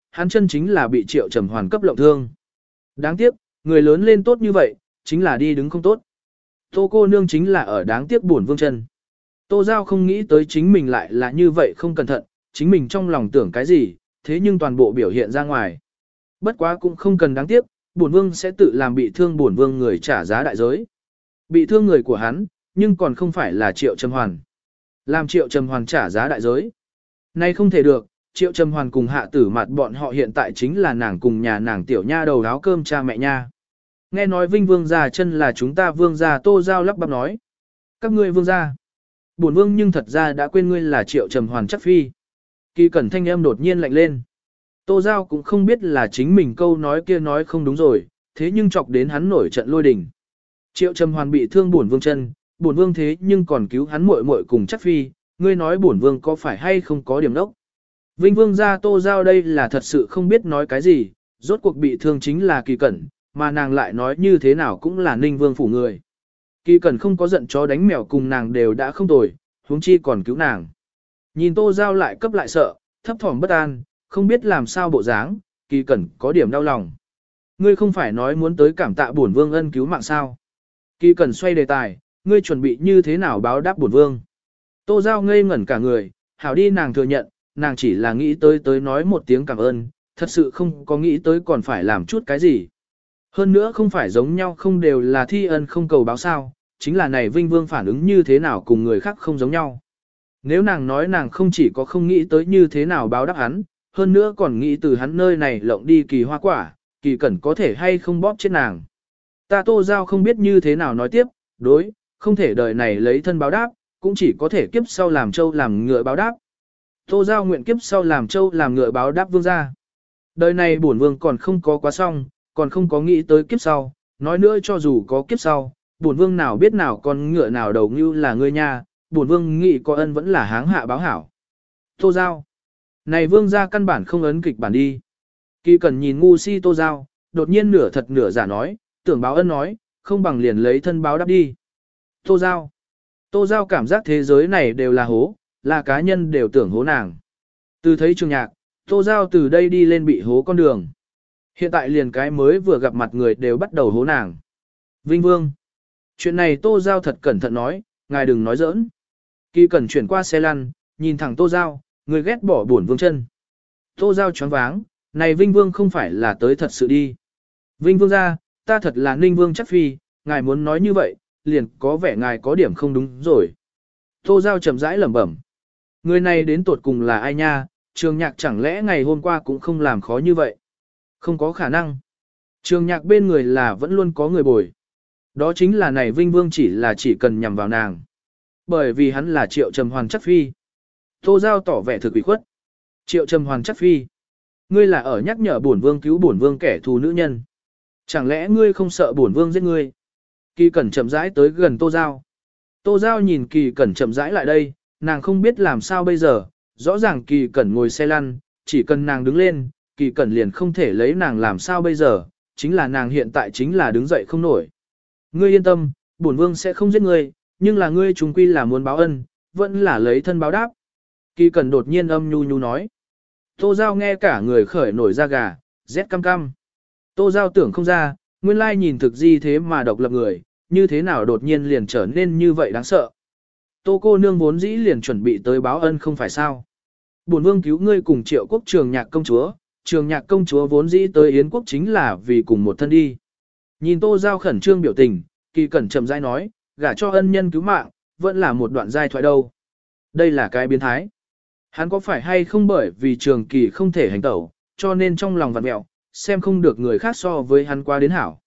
hắn chân chính là bị Triệu Trầm Hoàn cấp lộng thương. Đáng tiếc, người lớn lên tốt như vậy, chính là đi đứng không tốt. Tô cô nương chính là ở đáng tiếc buồn vương chân. Tô Giao không nghĩ tới chính mình lại là như vậy không cẩn thận, chính mình trong lòng tưởng cái gì, thế nhưng toàn bộ biểu hiện ra ngoài. Bất quá cũng không cần đáng tiếc, bổn vương sẽ tự làm bị thương bổn vương người trả giá đại giới. Bị thương người của hắn, nhưng còn không phải là Triệu Trầm Hoàn. Làm Triệu Trầm Hoàn trả giá đại giới. Nay không thể được, Triệu Trầm Hoàn cùng Hạ Tử Mạt bọn họ hiện tại chính là nàng cùng nhà nàng tiểu nha đầu áo cơm cha mẹ nha. Nghe nói Vinh Vương gia chân là chúng ta Vương gia. Tô Giao lắp bắp nói. Các ngươi Vương gia. Bổn Vương nhưng thật ra đã quên ngươi là Triệu Trầm Hoàn chắc phi. Kỳ Cẩn thanh âm đột nhiên lạnh lên. Tô Giao cũng không biết là chính mình câu nói kia nói không đúng rồi, thế nhưng chọc đến hắn nổi trận lôi đình. Triệu Trầm Hoàn bị thương bổn vương chân, bổn vương thế nhưng còn cứu hắn muội muội cùng chắc phi, ngươi nói bổn vương có phải hay không có điểm đốc. Vinh Vương gia Tô Giao đây là thật sự không biết nói cái gì, rốt cuộc bị thương chính là Kỳ Cẩn, mà nàng lại nói như thế nào cũng là Ninh Vương phủ người. Kỳ Cẩn không có giận chó đánh mèo cùng nàng đều đã không tồi, huống chi còn cứu nàng. Nhìn Tô Giao lại cấp lại sợ, thấp thỏm bất an, không biết làm sao bộ dáng, Kỳ Cẩn có điểm đau lòng. Ngươi không phải nói muốn tới cảm tạ bổn vương ân cứu mạng sao? Kỳ Cẩn xoay đề tài, ngươi chuẩn bị như thế nào báo đáp bổn vương? Tô Giao ngây ngẩn cả người, hảo đi nàng thừa nhận, nàng chỉ là nghĩ tới nói một tiếng cảm ơn, thật sự không có nghĩ tới còn phải làm chút cái gì. Hơn nữa không phải giống nhau không đều là thi ân không cầu báo sao, chính là này Vinh Vương phản ứng như thế nào cùng người khác không giống nhau. Nếu nàng nói nàng không chỉ có không nghĩ tới như thế nào báo đáp hắn, hơn nữa còn nghĩ từ hắn nơi này lộng đi Kỳ hoa quả, Kỳ Cẩn có thể hay không bóp chết nàng. Ta Tô Giao không biết như thế nào nói tiếp, đối, không thể đời này lấy thân báo đáp, cũng chỉ có thể kiếp sau làm trâu làm ngựa báo đáp. Tô Giao nguyện kiếp sau làm trâu làm ngựa báo đáp vương gia. Đời này bổn vương còn không có quá xong, còn không có nghĩ tới kiếp sau, nói nữa cho dù có kiếp sau, bổn vương nào biết nào con ngựa nào đầu như là ngươi nha, bổn vương nghĩ có ân vẫn là háng hạ báo hảo. Tô Giao. Này vương gia căn bản không ấn kịch bản đi. Kỳ Cẩn nhìn ngu si Tô Giao, đột nhiên nửa thật nửa giả nói, tưởng báo ân nói, không bằng liền lấy thân báo đáp đi. Tô Giao. Tô Giao cảm giác thế giới này đều là hố, là cá nhân đều tưởng hố nàng. Từ thấy Trường Nhạc, Tô Giao từ đây đi lên bị hố con đường. Hiện tại liền cái mới vừa gặp mặt người đều bắt đầu hố nàng. Vinh Vương. Chuyện này Tô Giao thật cẩn thận nói, ngài đừng nói giỡn. Kỳ Cẩn chuyển qua xe lăn, nhìn thẳng Tô Giao, người ghét bỏ bổn vương chân. Tô Giao choáng váng, này Vinh Vương không phải là tới thật sự đi. Vinh Vương ra, ta thật là Ninh Vương chắc phi, ngài muốn nói như vậy, liền có vẻ ngài có điểm không đúng rồi. Tô Giao chậm rãi lẩm bẩm. Người này đến tột cùng là ai nha, Trường Nhạc chẳng lẽ ngày hôm qua cũng không làm khó như vậy. Không có khả năng. Trường Nhạc bên người là vẫn luôn có người bồi. Đó chính là này Vinh Vương chỉ cần nhằm vào nàng. Bởi vì hắn là Triệu Trầm Hoàn chắc phi. Tô Giao tỏ vẻ thực ủy khuất. Triệu Trầm Hoàn chắc phi. Ngươi là ở nhắc nhở bổn vương cứu bổn vương kẻ thù nữ nhân. Chẳng lẽ ngươi không sợ bổn vương giết ngươi? Kỳ Cẩn chậm rãi tới gần Tô Giao. Tô Giao nhìn Kỳ Cẩn chậm rãi lại đây, nàng không biết làm sao bây giờ. Rõ ràng Kỳ Cẩn ngồi xe lăn, chỉ cần nàng đứng lên, Kỳ Cẩn liền không thể lấy nàng làm sao bây giờ. Chính là nàng hiện tại chính là đứng dậy không nổi. Ngươi yên tâm, bổn vương sẽ không giết ngươi, nhưng là ngươi chúng quy là muốn báo ân, vẫn là lấy thân báo đáp. Kỳ Cẩn đột nhiên âm nhu nhu nói. Tô Giao nghe cả người khởi nổi da gà, rét căm căm. Tô Giao tưởng không ra, nguyên lai nhìn thực di thế mà độc lập người, như thế nào đột nhiên liền trở nên như vậy đáng sợ. Tô cô nương vốn dĩ liền chuẩn bị tới báo ân không phải sao. Bổn vương cứu ngươi cùng Triệu Quốc Trường Nhạc công chúa, Trường Nhạc công chúa vốn dĩ tới Yến quốc chính là vì cùng một thân đi. Nhìn Tô Giao khẩn trương biểu tình, Kỳ Cẩn chậm rãi nói, gả cho ân nhân cứu mạng, vẫn là một đoạn giai thoại đâu. Đây là cái biến thái. Hắn có phải hay không bởi vì Trường Kỳ không thể hành tẩu, cho nên trong lòng vặn mẹo, xem không được người khác so với hắn qua đến hảo.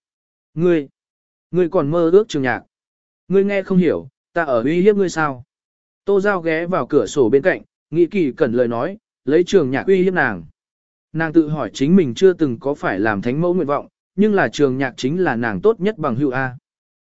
Ngươi còn mơ ước Trường Nhạc. Ngươi nghe không hiểu, ta ở uy hiếp ngươi sao? Tô Giao ghé vào cửa sổ bên cạnh, nghĩ Kỳ Cẩn lời nói, lấy Trường Nhạc uy hiếp nàng. Nàng tự hỏi chính mình chưa từng có phải làm thánh mẫu nguyện vọng, nhưng là Trường Nhạc chính là nàng tốt nhất bằng hữu A.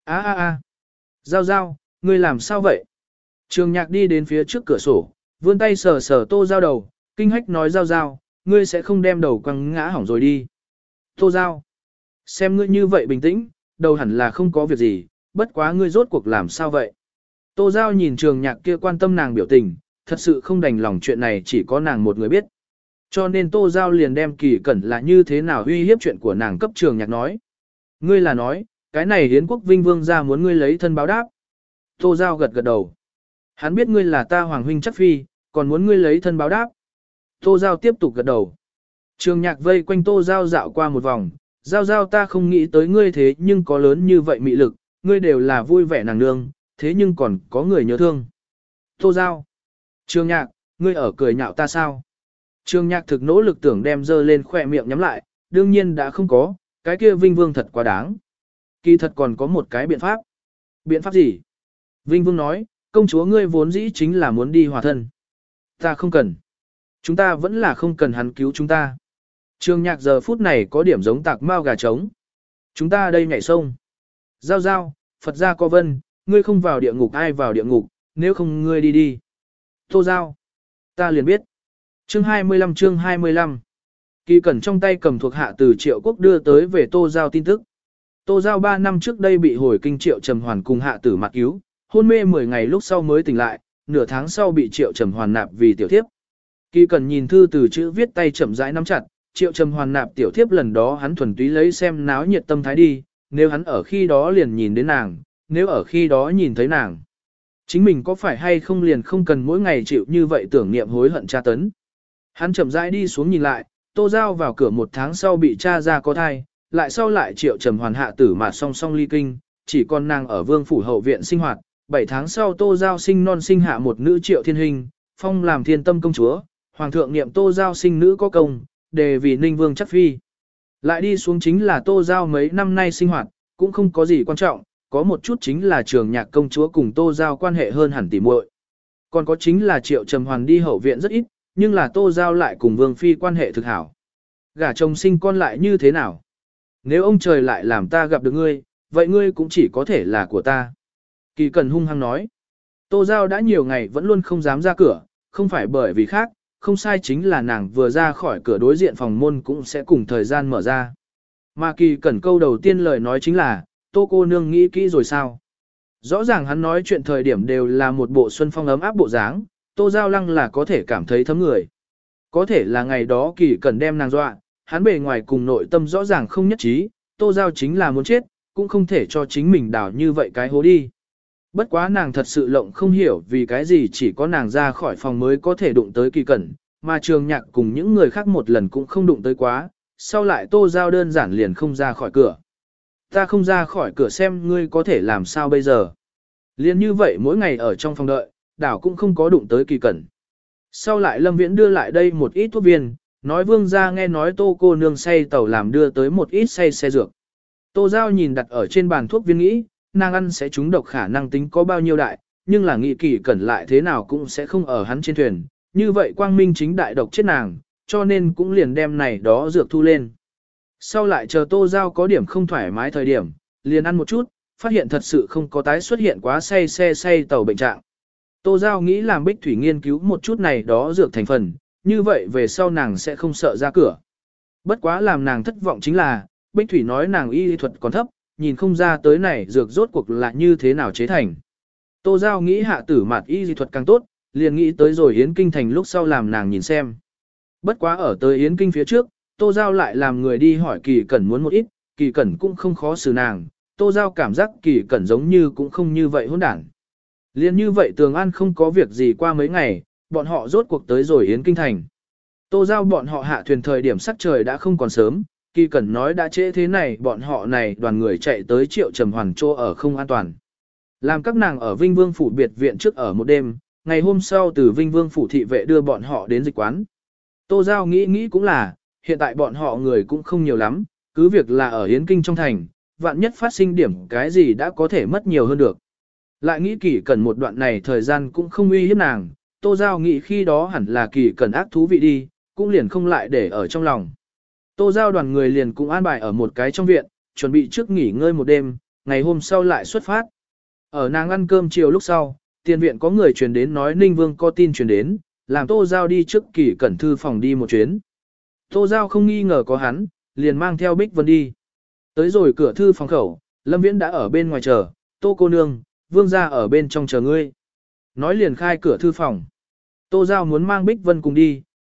Giao Giao, ngươi làm sao vậy? Trường Nhạc đi đến phía trước cửa sổ, vươn tay sờ sờ Tô Giao đầu, kinh hách nói Giao Giao, ngươi sẽ không đem đầu quăng ngã hỏng rồi đi. Tô Giao, xem ngươi như vậy bình tĩnh, đầu hẳn là không có việc gì, bất quá ngươi rốt cuộc làm sao vậy? Tô Giao nhìn Trường Nhạc kia quan tâm nàng biểu tình, thật sự không đành lòng chuyện này chỉ có nàng một người biết. Cho nên Tô Giao liền đem Kỳ Cẩn là như thế nào uy hiếp chuyện của nàng cấp Trường Nhạc nói. Ngươi là nói, cái này Yến quốc vinh vương ra muốn ngươi lấy thân báo đáp. Tô Giao gật gật đầu. Hắn biết ngươi là ta hoàng huynh chắc phi, còn muốn ngươi lấy thân báo đáp. Tô Giao tiếp tục gật đầu. Trường Nhạc vây quanh Tô Giao dạo qua một vòng. Giao Giao ta không nghĩ tới ngươi thế nhưng có lớn như vậy mị lực, ngươi đều là vui vẻ nàng nương, thế nhưng còn có người nhớ thương. Tô Giao. Trường Nhạc, ngươi ở cười nhạo ta sao? Trường Nhạc thực nỗ lực tưởng đem dơ lên khỏe miệng nhắm lại, đương nhiên đã không có, cái kia Vinh Vương thật quá đáng. Kỳ thật còn có một cái biện pháp. Biện pháp gì? Vinh Vương nói, công chúa ngươi vốn dĩ chính là muốn đi hòa thân. Ta không cần. Chúng ta vẫn là không cần hắn cứu chúng ta. Trường Nhạc giờ phút này có điểm giống tạc mao gà trống. Chúng ta đây nhảy sông. Giao giao, Phật gia có vân, ngươi không vào địa ngục ai vào địa ngục, nếu không ngươi đi đi. Tô Giao. Ta liền biết. Chương 25 Kỳ Cẩn trong tay cầm thuộc hạ từ Triệu Quốc đưa tới về Tô Giao tin tức. Tô Giao 3 năm trước đây bị hồi kinh Triệu Trầm Hoàn cùng hạ tử mặc cứu, hôn mê 10 ngày lúc sau mới tỉnh lại, nửa tháng sau bị Triệu Trầm Hoàn nạp vì tiểu thiếp. Kỳ Cẩn nhìn thư từ chữ viết tay chậm rãi nắm chặt, Triệu Trầm Hoàn nạp tiểu thiếp lần đó hắn thuần túy lấy xem náo nhiệt tâm thái đi, nếu hắn ở khi đó liền nhìn đến nàng, nếu ở khi đó nhìn thấy nàng. Chính mình có phải hay không liền không cần mỗi ngày chịu như vậy tưởng niệm hối hận tra tấn. Hắn chậm rãi đi xuống nhìn lại, Tô Giao vào cửa 1 tháng sau bị cha ra có thai, lại sau lại Triệu Trầm Hoàn hạ tử mà song song ly kinh, chỉ còn nàng ở vương phủ hậu viện sinh hoạt. 7 tháng sau Tô Giao sinh non sinh hạ một nữ Triệu Thiên Hình, phong làm thiên tâm công chúa, hoàng thượng niệm Tô Giao sinh nữ có công, đề vì Ninh Vương chắc phi. Lại đi xuống chính là Tô Giao mấy năm nay sinh hoạt, cũng không có gì quan trọng, có một chút chính là Trường Nhạc công chúa cùng Tô Giao quan hệ hơn hẳn tỉ muội. Còn có chính là Triệu Trầm Hoàn đi hậu viện rất ít, nhưng là Tô Giao lại cùng Vương Phi quan hệ thực hảo. Gả chồng sinh con lại như thế nào? Nếu ông trời lại làm ta gặp được ngươi, vậy ngươi cũng chỉ có thể là của ta. Kỳ Cẩn hung hăng nói. Tô Giao đã nhiều ngày vẫn luôn không dám ra cửa, không phải bởi vì khác, không sai chính là nàng vừa ra khỏi cửa đối diện phòng môn cũng sẽ cùng thời gian mở ra. Mà Kỳ Cẩn câu đầu tiên lời nói chính là, Tô cô nương nghĩ kỹ rồi sao? Rõ ràng hắn nói chuyện thời điểm đều là một bộ xuân phong ấm áp bộ dáng, Tô Giao Lăng là có thể cảm thấy thấm người. Có thể là ngày đó Kỳ Cẩn đem nàng dọa, hắn bề ngoài cùng nội tâm rõ ràng không nhất trí, Tô Giao chính là muốn chết, cũng không thể cho chính mình đảo như vậy cái hố đi. Bất quá nàng thật sự lộng không hiểu vì cái gì chỉ có nàng ra khỏi phòng mới có thể đụng tới Kỳ Cẩn, mà Trường Nhạc cùng những người khác một lần cũng không đụng tới quá, sau lại Tô Giao đơn giản liền không ra khỏi cửa. Ta không ra khỏi cửa xem ngươi có thể làm sao bây giờ. Liên như vậy mỗi ngày ở trong phòng đợi, đảo cũng không có đụng tới Kỳ Cẩn. Sau lại Lâm Viễn đưa lại đây một ít thuốc viên, nói vương gia nghe nói Tô cô nương say tàu làm đưa tới một ít say xe dược. Tô Giao nhìn đặt ở trên bàn thuốc viên nghĩ, nàng ăn sẽ trúng độc khả năng tính có bao nhiêu đại, nhưng là nghĩ Kỳ Cẩn lại thế nào cũng sẽ không ở hắn trên thuyền, như vậy quang minh chính đại độc chết nàng, cho nên cũng liền đem này đó dược thu lên. Sau lại chờ Tô Giao có điểm không thoải mái thời điểm, liền ăn một chút, phát hiện thật sự không có tái xuất hiện quá say tàu bệnh trạng. Tô Giao nghĩ làm Bích Thủy nghiên cứu một chút này đó dược thành phần, như vậy về sau nàng sẽ không sợ ra cửa. Bất quá làm nàng thất vọng chính là, Bích Thủy nói nàng y thuật còn thấp, nhìn không ra tới này dược rốt cuộc là như thế nào chế thành. Tô Giao nghĩ hạ tử mạt y thuật càng tốt, liền nghĩ tới rồi Yến Kinh thành lúc sau làm nàng nhìn xem. Bất quá ở tới Yến Kinh phía trước, Tô Giao lại làm người đi hỏi Kỳ Cẩn muốn một ít, Kỳ Cẩn cũng không khó xử nàng, Tô Giao cảm giác Kỳ Cẩn giống như cũng không như vậy hỗn đản. Liên như vậy Tường An không có việc gì qua mấy ngày, bọn họ rốt cuộc tới rồi Yến Kinh thành. Tô Giao bọn họ hạ thuyền thời điểm sắc trời đã không còn sớm, Kỳ Cẩn nói đã trễ thế này bọn họ này đoàn người chạy tới Triệu Trầm Hoàn chỗ ở không an toàn. Làm các nàng ở Vinh Vương phủ biệt viện trước ở một đêm, ngày hôm sau từ Vinh Vương phủ thị vệ đưa bọn họ đến dịch quán. Tô Giao nghĩ cũng là, hiện tại bọn họ người cũng không nhiều lắm, cứ việc là ở Yến Kinh trong thành, vạn nhất phát sinh điểm cái gì đã có thể mất nhiều hơn được. Lại nghĩ Kỳ Cẩn một đoạn này thời gian cũng không uy hiếp nàng, Tô Giao nghĩ khi đó hẳn là Kỳ Cẩn ác thú vị đi, cũng liền không lại để ở trong lòng. Tô Giao đoàn người liền cũng an bài ở một cái trong viện, chuẩn bị trước nghỉ ngơi một đêm, ngày hôm sau lại xuất phát. Ở nàng ăn cơm chiều lúc sau, tiền viện có người truyền đến nói Ninh Vương có tin truyền đến, làm Tô Giao đi trước Kỳ Cẩn thư phòng đi một chuyến. Tô Giao không nghi ngờ có hắn, liền mang theo Bích Vân đi. Tới rồi cửa thư phòng khẩu, Lâm Viễn đã ở bên ngoài chờ, Tô cô nương, vương gia ở bên trong chờ ngươi. Nói liền khai cửa thư phòng. Tô Giao muốn mang Bích Vân cùng đi,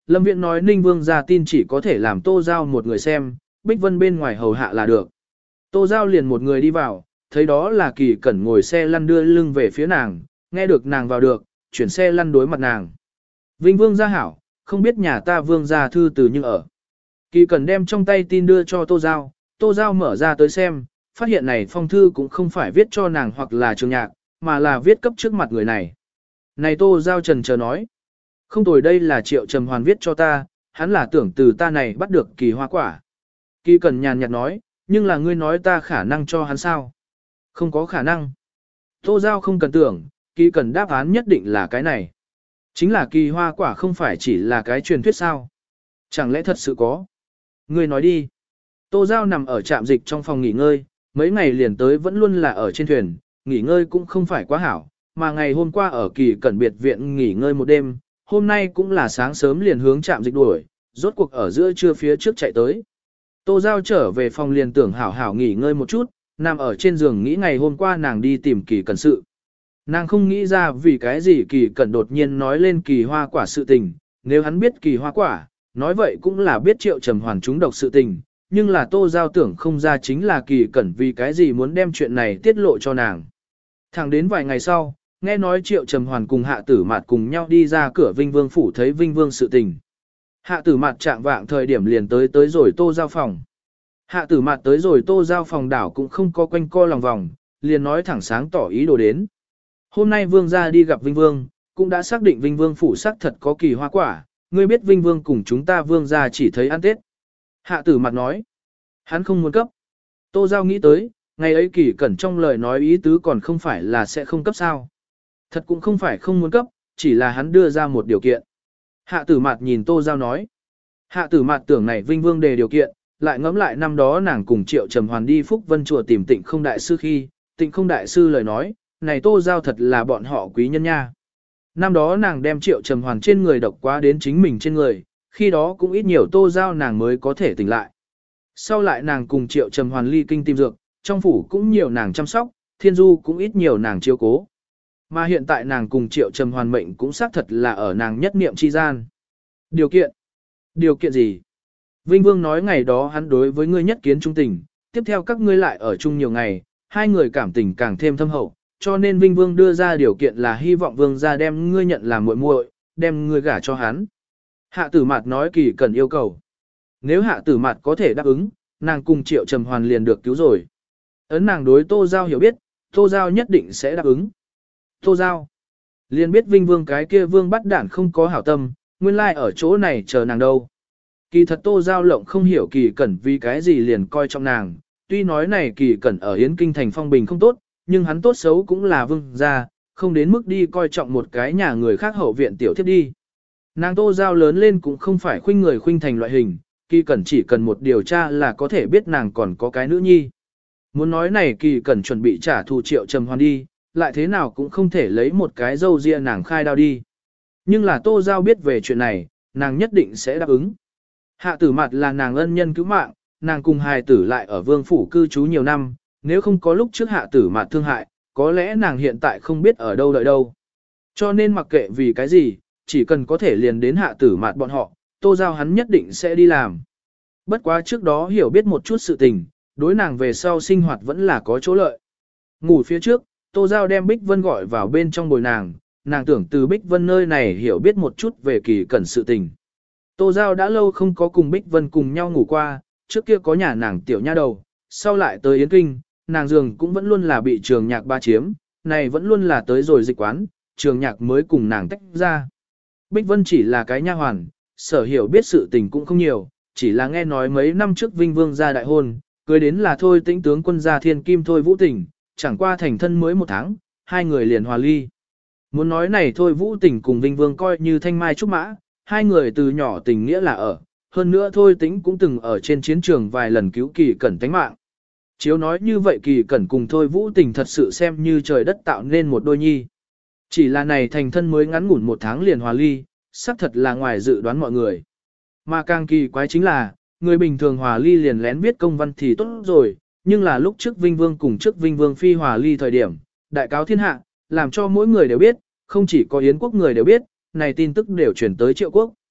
Lâm Viễn nói Ninh Vương ra tin chỉ có thể làm Tô Giao một người xem, Bích Vân bên ngoài hầu hạ là được. Tô Giao liền một người đi vào, thấy đó là Kỳ Cẩn ngồi xe lăn đưa lưng về phía nàng, nghe được nàng vào được, chuyển xe lăn đối mặt nàng. Vinh Vương gia hảo, không biết nhà ta Vương gia thư từ nhưng ở. Kỳ Cẩn đem trong tay tin đưa cho Tô Giao mở ra tới xem, phát hiện này phong thư cũng không phải viết cho nàng hoặc là Trường Nhạc, mà là viết cấp trước mặt người này. Này Tô Giao trần chờ nói, không tồi, đây là Triệu Trầm Hoàn viết cho ta, hắn là tưởng từ ta này bắt được kỳ hoa quả. Kỳ Cẩn nhàn nhạt nói, nhưng là ngươi nói ta khả năng cho hắn sao? Không có khả năng. Tô Giao không cần tưởng, Kỳ Cẩn đáp án nhất định là cái này. Chính là kỳ hoa quả không phải chỉ là cái truyền thuyết sao? Chẳng lẽ thật sự có? Ngươi nói đi. Tô Giao nằm ở trạm dịch trong phòng nghỉ ngơi, mấy ngày liền tới vẫn luôn là ở trên thuyền, nghỉ ngơi cũng không phải quá hảo, mà ngày hôm qua ở Kỳ Cẩn biệt viện nghỉ ngơi một đêm, hôm nay cũng là sáng sớm liền hướng trạm dịch đuổi, rốt cuộc ở giữa trưa phía trước chạy tới. Tô Giao trở về phòng liền tưởng hảo hảo nghỉ ngơi một chút, nằm ở trên giường nghĩ ngày hôm qua nàng đi tìm Kỳ Cẩn sự. Nàng không nghĩ ra vì cái gì Kỳ Cẩn đột nhiên nói lên kỳ hoa quả sự tình, nếu hắn biết kỳ hoa quả, nói vậy cũng là biết Triệu Trầm Hoàn trúng độc sự tình, nhưng là Tô Giao tưởng không ra chính là Kỳ Cẩn vì cái gì muốn đem chuyện này tiết lộ cho nàng. Thẳng đến vài ngày sau, nghe nói Triệu Trầm Hoàn cùng Hạ Tử Mạt cùng nhau đi ra cửa Vinh Vương phủ thấy Vinh Vương sự tình. Hạ Tử Mạt trạng vạng thời điểm liền tới rồi Tô Giao phòng. Hạ Tử Mạt tới rồi Tô Giao phòng đảo cũng không có quanh co lòng vòng, liền nói thẳng sáng tỏ ý đồ đến. Hôm nay Vương gia đi gặp Vinh Vương, cũng đã xác định Vinh Vương phủ xác thật có kỳ hoa quả, ngươi biết Vinh Vương cùng chúng ta Vương gia chỉ thấy ăn Tết. Hạ Tử Mạt nói, hắn không muốn cấp. Tô Giao nghĩ tới, ngày ấy Kỳ Cẩn trong lời nói ý tứ còn không phải là sẽ không cấp sao. Thật cũng không phải không muốn cấp, chỉ là hắn đưa ra một điều kiện. Hạ Tử Mạt nhìn Tô Giao nói. Hạ Tử Mạt tưởng này Vinh Vương đề điều kiện, lại ngẫm lại năm đó nàng cùng Triệu Trầm Hoàn đi Phúc Vân chùa tìm Tịnh Không đại sư khi, Tịnh Không đại sư lời nói, này Tô Giao thật là bọn họ quý nhân nha. Năm đó nàng đem Triệu Trầm Hoàn trên người độc quá đến chính mình trên người, khi đó cũng ít nhiều Tô Giao nàng mới có thể tỉnh lại. Sau lại nàng cùng Triệu Trầm Hoàn ly kinh tìm dược, trong phủ cũng nhiều nàng chăm sóc, Thiên Du cũng ít nhiều nàng chiếu cố. Mà hiện tại nàng cùng Triệu Trầm Hoàn mệnh cũng xác thật là ở nàng nhất niệm chi gian. Điều kiện? Điều kiện gì? Vinh Vương nói ngày đó hắn đối với ngươi nhất kiến trung tình, tiếp theo các ngươi lại ở chung nhiều ngày, hai người cảm tình càng thêm thâm hậu, cho nên Vinh Vương đưa ra điều kiện là hy vọng Vương gia đem ngươi nhận làm muội muội, đem ngươi gả cho hắn. Hạ Tử Mạt nói Kỳ Cẩn yêu cầu. Nếu Hạ Tử Mạt có thể đáp ứng, nàng cùng Triệu Trầm Hoàn liền được cứu rồi. Ấn nàng đối Tô Giao hiểu biết, Tô Giao nhất định sẽ đáp ứng. Tô Giao liền biết Vinh Vương cái kia Vương bắt đản không có hảo tâm, nguyên lai ở chỗ này chờ nàng đâu. Kỳ thật Tô Giao lộng không hiểu Kỳ Cẩn vì cái gì liền coi trọng nàng, tuy nói này Kỳ Cẩn ở Yến Kinh thành phong bình không tốt, nhưng hắn tốt xấu cũng là Vương gia, không đến mức đi coi trọng một cái nhà người khác hậu viện tiểu thiếp đi. Nàng Tô Giao lớn lên cũng không phải khuynh người khuynh thành loại hình, Kỳ Cẩn chỉ cần một điều tra là có thể biết nàng còn có cái nữ nhi. Muốn nói này Kỳ Cẩn chuẩn bị trả thù Triệu Trầm Hoàn đi, lại thế nào cũng không thể lấy một cái dâu ria nàng khai đao đi. Nhưng là Tô Giao biết về chuyện này, nàng nhất định sẽ đáp ứng. Hạ Tử Mạt là nàng ân nhân cứu mạng, nàng cùng hài tử lại ở Vương phủ cư trú nhiều năm, nếu không có lúc trước Hạ Tử Mạt thương hại, có lẽ nàng hiện tại không biết ở đâu đợi đâu. Cho nên mặc kệ vì cái gì, chỉ cần có thể liền đến Hạ Tử Mạt bọn họ, Tô Giao hắn nhất định sẽ đi làm. Bất quá trước đó hiểu biết một chút sự tình, đối nàng về sau sinh hoạt vẫn là có chỗ lợi. Ngủ phía trước, Tô Giao đem Bích Vân gọi vào bên trong bồi nàng tưởng từ Bích Vân nơi này hiểu biết một chút về Kỳ Cẩn sự tình. Tô Giao đã lâu không có cùng Bích Vân cùng nhau ngủ qua, trước kia có nhà nàng tiểu nha đầu, sau lại tới Yến Kinh, nàng giường cũng vẫn luôn là bị Trường Nhạc ba chiếm, này vẫn luôn là tới rồi dịch quán, Trường Nhạc mới cùng nàng tách ra. Bích Vân chỉ là cái nha hoàn, sở hiểu biết sự tình cũng không nhiều, chỉ là nghe nói mấy năm trước Vinh Vương ra đại hôn, cưới đến là Thôi Tĩnh tướng quân gia Thiên Kim Thôi Vũ Tình, chẳng qua thành thân mới một tháng, hai người liền hòa ly. Muốn nói này Thôi Vũ Tình cùng Vinh Vương coi như thanh mai trúc mã, hai người từ nhỏ tình nghĩa là ở, hơn nữa Thôi Tĩnh cũng từng ở trên chiến trường vài lần cứu Kỳ Cẩn tánh mạng. Chiếu nói như vậy Kỳ Cẩn cùng Thôi Vũ Tình thật sự xem như trời đất tạo nên một đôi nhi. Chỉ là này thành thân mới ngắn ngủn một tháng liền hòa ly, xác thật là ngoài dự đoán mọi người. Mà càng kỳ quái chính là, người bình thường hòa ly liền lén viết công văn thì tốt rồi, nhưng là lúc trước Vinh Vương cùng trước Vinh Vương phi hòa ly thời điểm, đại cáo thiên hạ, làm cho mỗi người đều biết, không chỉ có Yến quốc người đều biết, này tin tức đều chuyển tới Triệu quốc.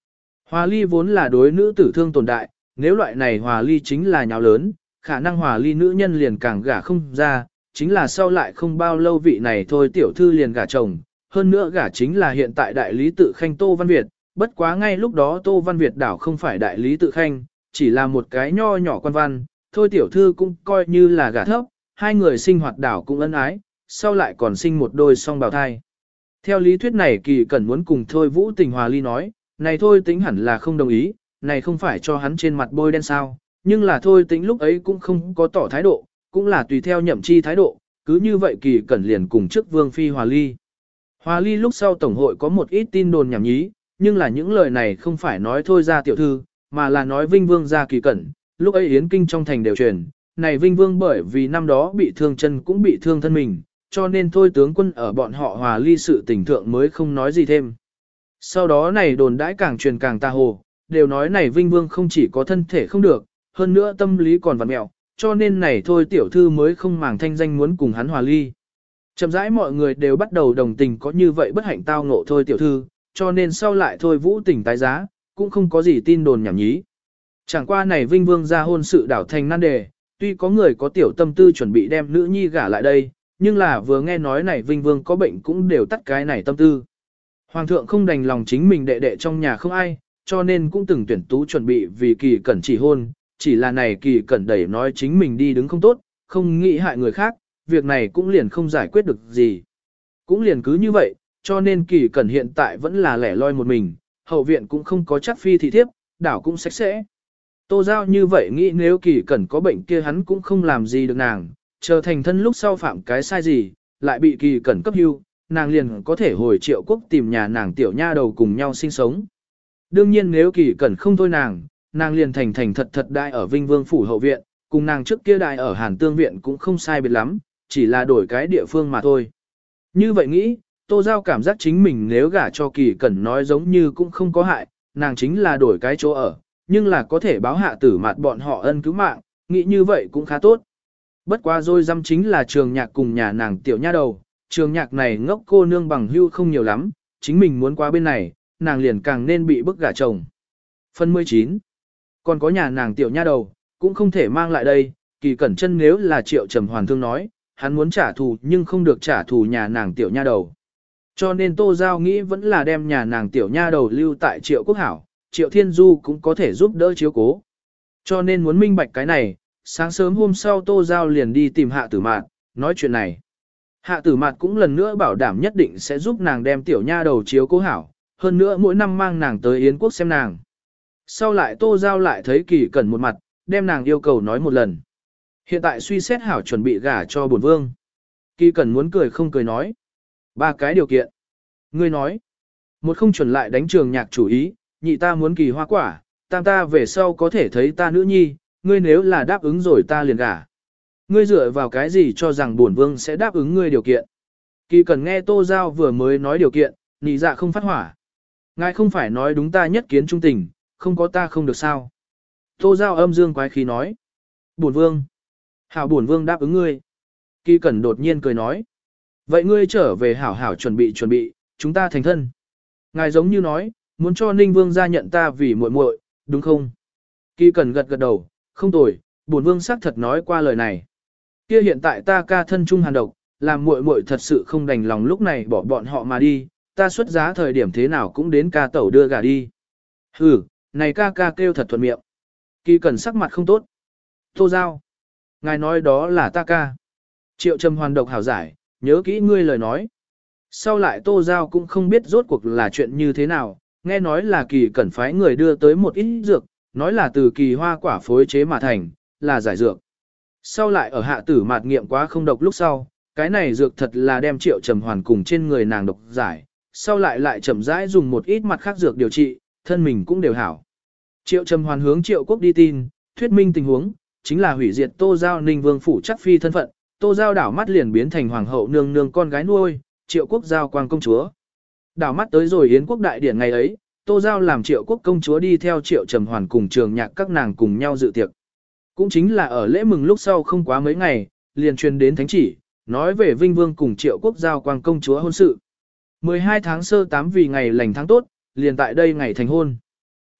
Hòa ly vốn là đối nữ tử thương tồn đại, nếu loại này hòa ly chính là nhào lớn, khả năng hòa ly nữ nhân liền càng gả không ra, chính là sau lại không bao lâu vị này thôi tiểu thư liền gả chồng, hơn nữa gả chính là hiện tại đại lý tự khanh Tô Văn Việt, bất quá ngay lúc đó Tô Văn Việt đảo không phải đại lý tự khanh, chỉ là một cái nho nhỏ quan văn, thôi tiểu thư cũng coi như là gả thấp, hai người sinh hoạt đảo cũng ân ái, sau lại còn sinh một đôi song bào thai. Theo lý thuyết này Kỳ Cẩn muốn cùng Thôi Vũ Tình hòa ly nói, này Thôi Tĩnh hẳn là không đồng ý, này không phải cho hắn trên mặt bôi đen sao, nhưng là Thôi Tĩnh lúc ấy cũng không có tỏ thái độ, cũng là tùy theo nhậm chi thái độ, cứ như vậy Kỳ Cẩn liền cùng trước Vương Phi hòa ly. Hòa ly lúc sau Tổng hội có một ít tin đồn nhảm nhí, nhưng là những lời này không phải nói Thôi ra tiểu thư, mà là nói Vinh Vương ra Kỳ Cẩn, lúc ấy Yến Kinh trong thành đều truyền, này Vinh Vương bởi vì năm đó bị thương chân cũng bị thương thân mình, cho nên Thôi tướng quân ở bọn họ hòa ly sự tình thượng mới không nói gì thêm. Sau đó này đồn đãi càng truyền càng ta hồ, đều nói này Vinh Vương không chỉ có thân thể không được, hơn nữa tâm lý còn vặn mẹo, cho nên này Thôi tiểu thư mới không màng thanh danh muốn cùng hắn hòa ly. Chậm rãi mọi người đều bắt đầu đồng tình có như vậy bất hạnh tao ngộ Thôi tiểu thư, cho nên sau lại Thôi Vũ Tình tái giá, cũng không có gì tin đồn nhảm nhí. Chẳng qua này Vinh Vương ra hôn sự đảo thành nan đề, tuy có người có tiểu tâm tư chuẩn bị đem nữ nhi gả lại đây, nhưng là vừa nghe nói này Vinh Vương có bệnh cũng đều tắt cái này tâm tư. Hoàng thượng không đành lòng chính mình đệ đệ trong nhà không ai, cho nên cũng từng tuyển tú chuẩn bị vì Kỳ Cẩn chỉ hôn, chỉ là này Kỳ Cẩn đẩy nói chính mình đi đứng không tốt, không nghĩ hại người khác, việc này cũng liền không giải quyết được gì. Cũng liền cứ như vậy, cho nên Kỳ Cẩn hiện tại vẫn là lẻ loi một mình, hậu viện cũng không có chắc phi thị thiếp, đảo cũng sạch sẽ. Tô Giao như vậy nghĩ nếu Kỳ Cẩn có bệnh kia hắn cũng không làm gì được nàng, chờ thành thân lúc sau phạm cái sai gì, lại bị Kỳ Cẩn cấp hưu, nàng liền có thể hồi Triệu Quốc tìm nhà nàng tiểu nha đầu cùng nhau sinh sống. Đương nhiên nếu Kỳ Cẩn không thôi nàng liền thành thành thật thật đại ở Vinh Vương phủ hậu viện, cùng nàng trước kia đại ở Hàn Tương viện cũng không sai biệt lắm, chỉ là đổi cái địa phương mà thôi. Như vậy nghĩ, Tô Giao cảm giác chính mình nếu gả cho Kỳ Cẩn nói giống như cũng không có hại, nàng chính là đổi cái chỗ ở, nhưng là có thể báo hạ tử mặt bọn họ ân cứu mạng, nghĩ như vậy cũng khá tốt. Bất quá rồi dăm chính là Trường Nhạc cùng nhà nàng tiểu nha đầu, Trường Nhạc này ngốc cô nương bằng hưu không nhiều lắm, chính mình muốn qua bên này, nàng liền càng nên bị bức gả chồng. Phần 19. Còn có nhà nàng tiểu nha đầu, cũng không thể mang lại đây, Kỳ Cẩn chân nếu là Triệu Trầm Hoàn thương nói, hắn muốn trả thù nhưng không được trả thù nhà nàng tiểu nha đầu. Cho nên Tô Giao nghĩ vẫn là đem nhà nàng tiểu nha đầu lưu tại Triệu Quốc Hảo, Triệu Thiên Du cũng có thể giúp đỡ chiếu cố. Cho nên muốn minh bạch cái này, sáng sớm hôm sau Tô Giao liền đi tìm Hạ Tử Mạt, nói chuyện này. Hạ Tử Mạt cũng lần nữa bảo đảm nhất định sẽ giúp nàng đem tiểu nha đầu chiếu cố hảo, hơn nữa mỗi năm mang nàng tới Yến Quốc xem nàng. Sau lại Tô Giao lại thấy Kỳ Cẩn một mặt, đem nàng yêu cầu nói một lần. Hiện tại suy xét hảo chuẩn bị gả cho bổn vương. Kỳ Cẩn muốn cười không cười nói. 3 cái điều kiện. Ngươi nói. Một không chuẩn lại đánh Trường Nhạc chủ ý, nhị ta muốn Kỳ hoa quả, tam ta về sau có thể thấy ta nữ nhi, ngươi nếu là đáp ứng rồi ta liền gả. Ngươi dựa vào cái gì cho rằng bổn vương sẽ đáp ứng ngươi điều kiện. Kỳ Cẩn nghe Tô Giao vừa mới nói điều kiện, nị dạ không phát hỏa. Ngài không phải nói đúng ta nhất kiến trung tình, không có ta không được sao. Tô Giao âm dương quái khí nói. Bổn vương. Hảo bổn vương đáp ứng ngươi. Kỳ Cẩn đột nhiên cười nói. Vậy ngươi trở về hảo hảo chuẩn bị, chúng ta thành thân. Ngài giống như nói, muốn cho Ninh Vương gia nhận ta vì muội muội, đúng không? Kỳ Cẩn gật gật đầu, không tồi, bổn vương xác thật nói qua lời này. Kia hiện tại ta ca thân trung hàn độc, làm muội muội thật sự không đành lòng lúc này bỏ bọn họ mà đi, ta xuất giá thời điểm thế nào cũng đến ca tẩu đưa gà đi. Hừ, này ca ca kêu thật thuận miệng. Kỳ Cẩn sắc mặt không tốt. Tô Giao. Ngài nói đó là ta ca. Triệu Trầm Hoàn độc hảo giải, nhớ kỹ ngươi lời nói. Sau lại Tô Giao cũng không biết rốt cuộc là chuyện như thế nào, nghe nói là Kỳ Cẩn phái người đưa tới một ít dược, nói là từ kỳ hoa quả phối chế mà thành, là giải dược. Sau lại ở Hạ Tử Mạt nghiệm quá không độc lúc sau, cái này dược thật là đem Triệu Trầm Hoàn cùng trên người nàng độc giải, sau lại chậm rãi dùng một ít mặt khác dược điều trị, thân mình cũng đều hảo. Triệu Trầm Hoàn hướng Triệu Quốc đi tin, thuyết minh tình huống, chính là hủy diệt Tô Giao Ninh Vương phủ chắc phi thân phận, Tô Giao đảo mắt liền biến thành hoàng hậu nương nương con gái nuôi, Triệu Quốc Giao quang công chúa. Đảo mắt tới rồi Yến Quốc đại điển ngày ấy, Tô Giao làm Triệu Quốc công chúa đi theo Triệu Trầm Hoàn cùng Trường Nhạc các nàng cùng nhau dự tiệc. Cũng chính là ở lễ mừng lúc sau không quá mấy ngày, liền truyền đến thánh chỉ, nói về Vinh Vương cùng Triệu Quốc Giao quang công chúa hôn sự. 12 tháng sơ 8 vì ngày lành tháng tốt, liền tại đây ngày thành hôn.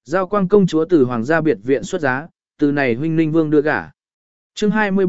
Giao quang công chúa từ hoàng gia biệt viện xuất giá, từ này huynh Ninh Vương đưa gả. Chương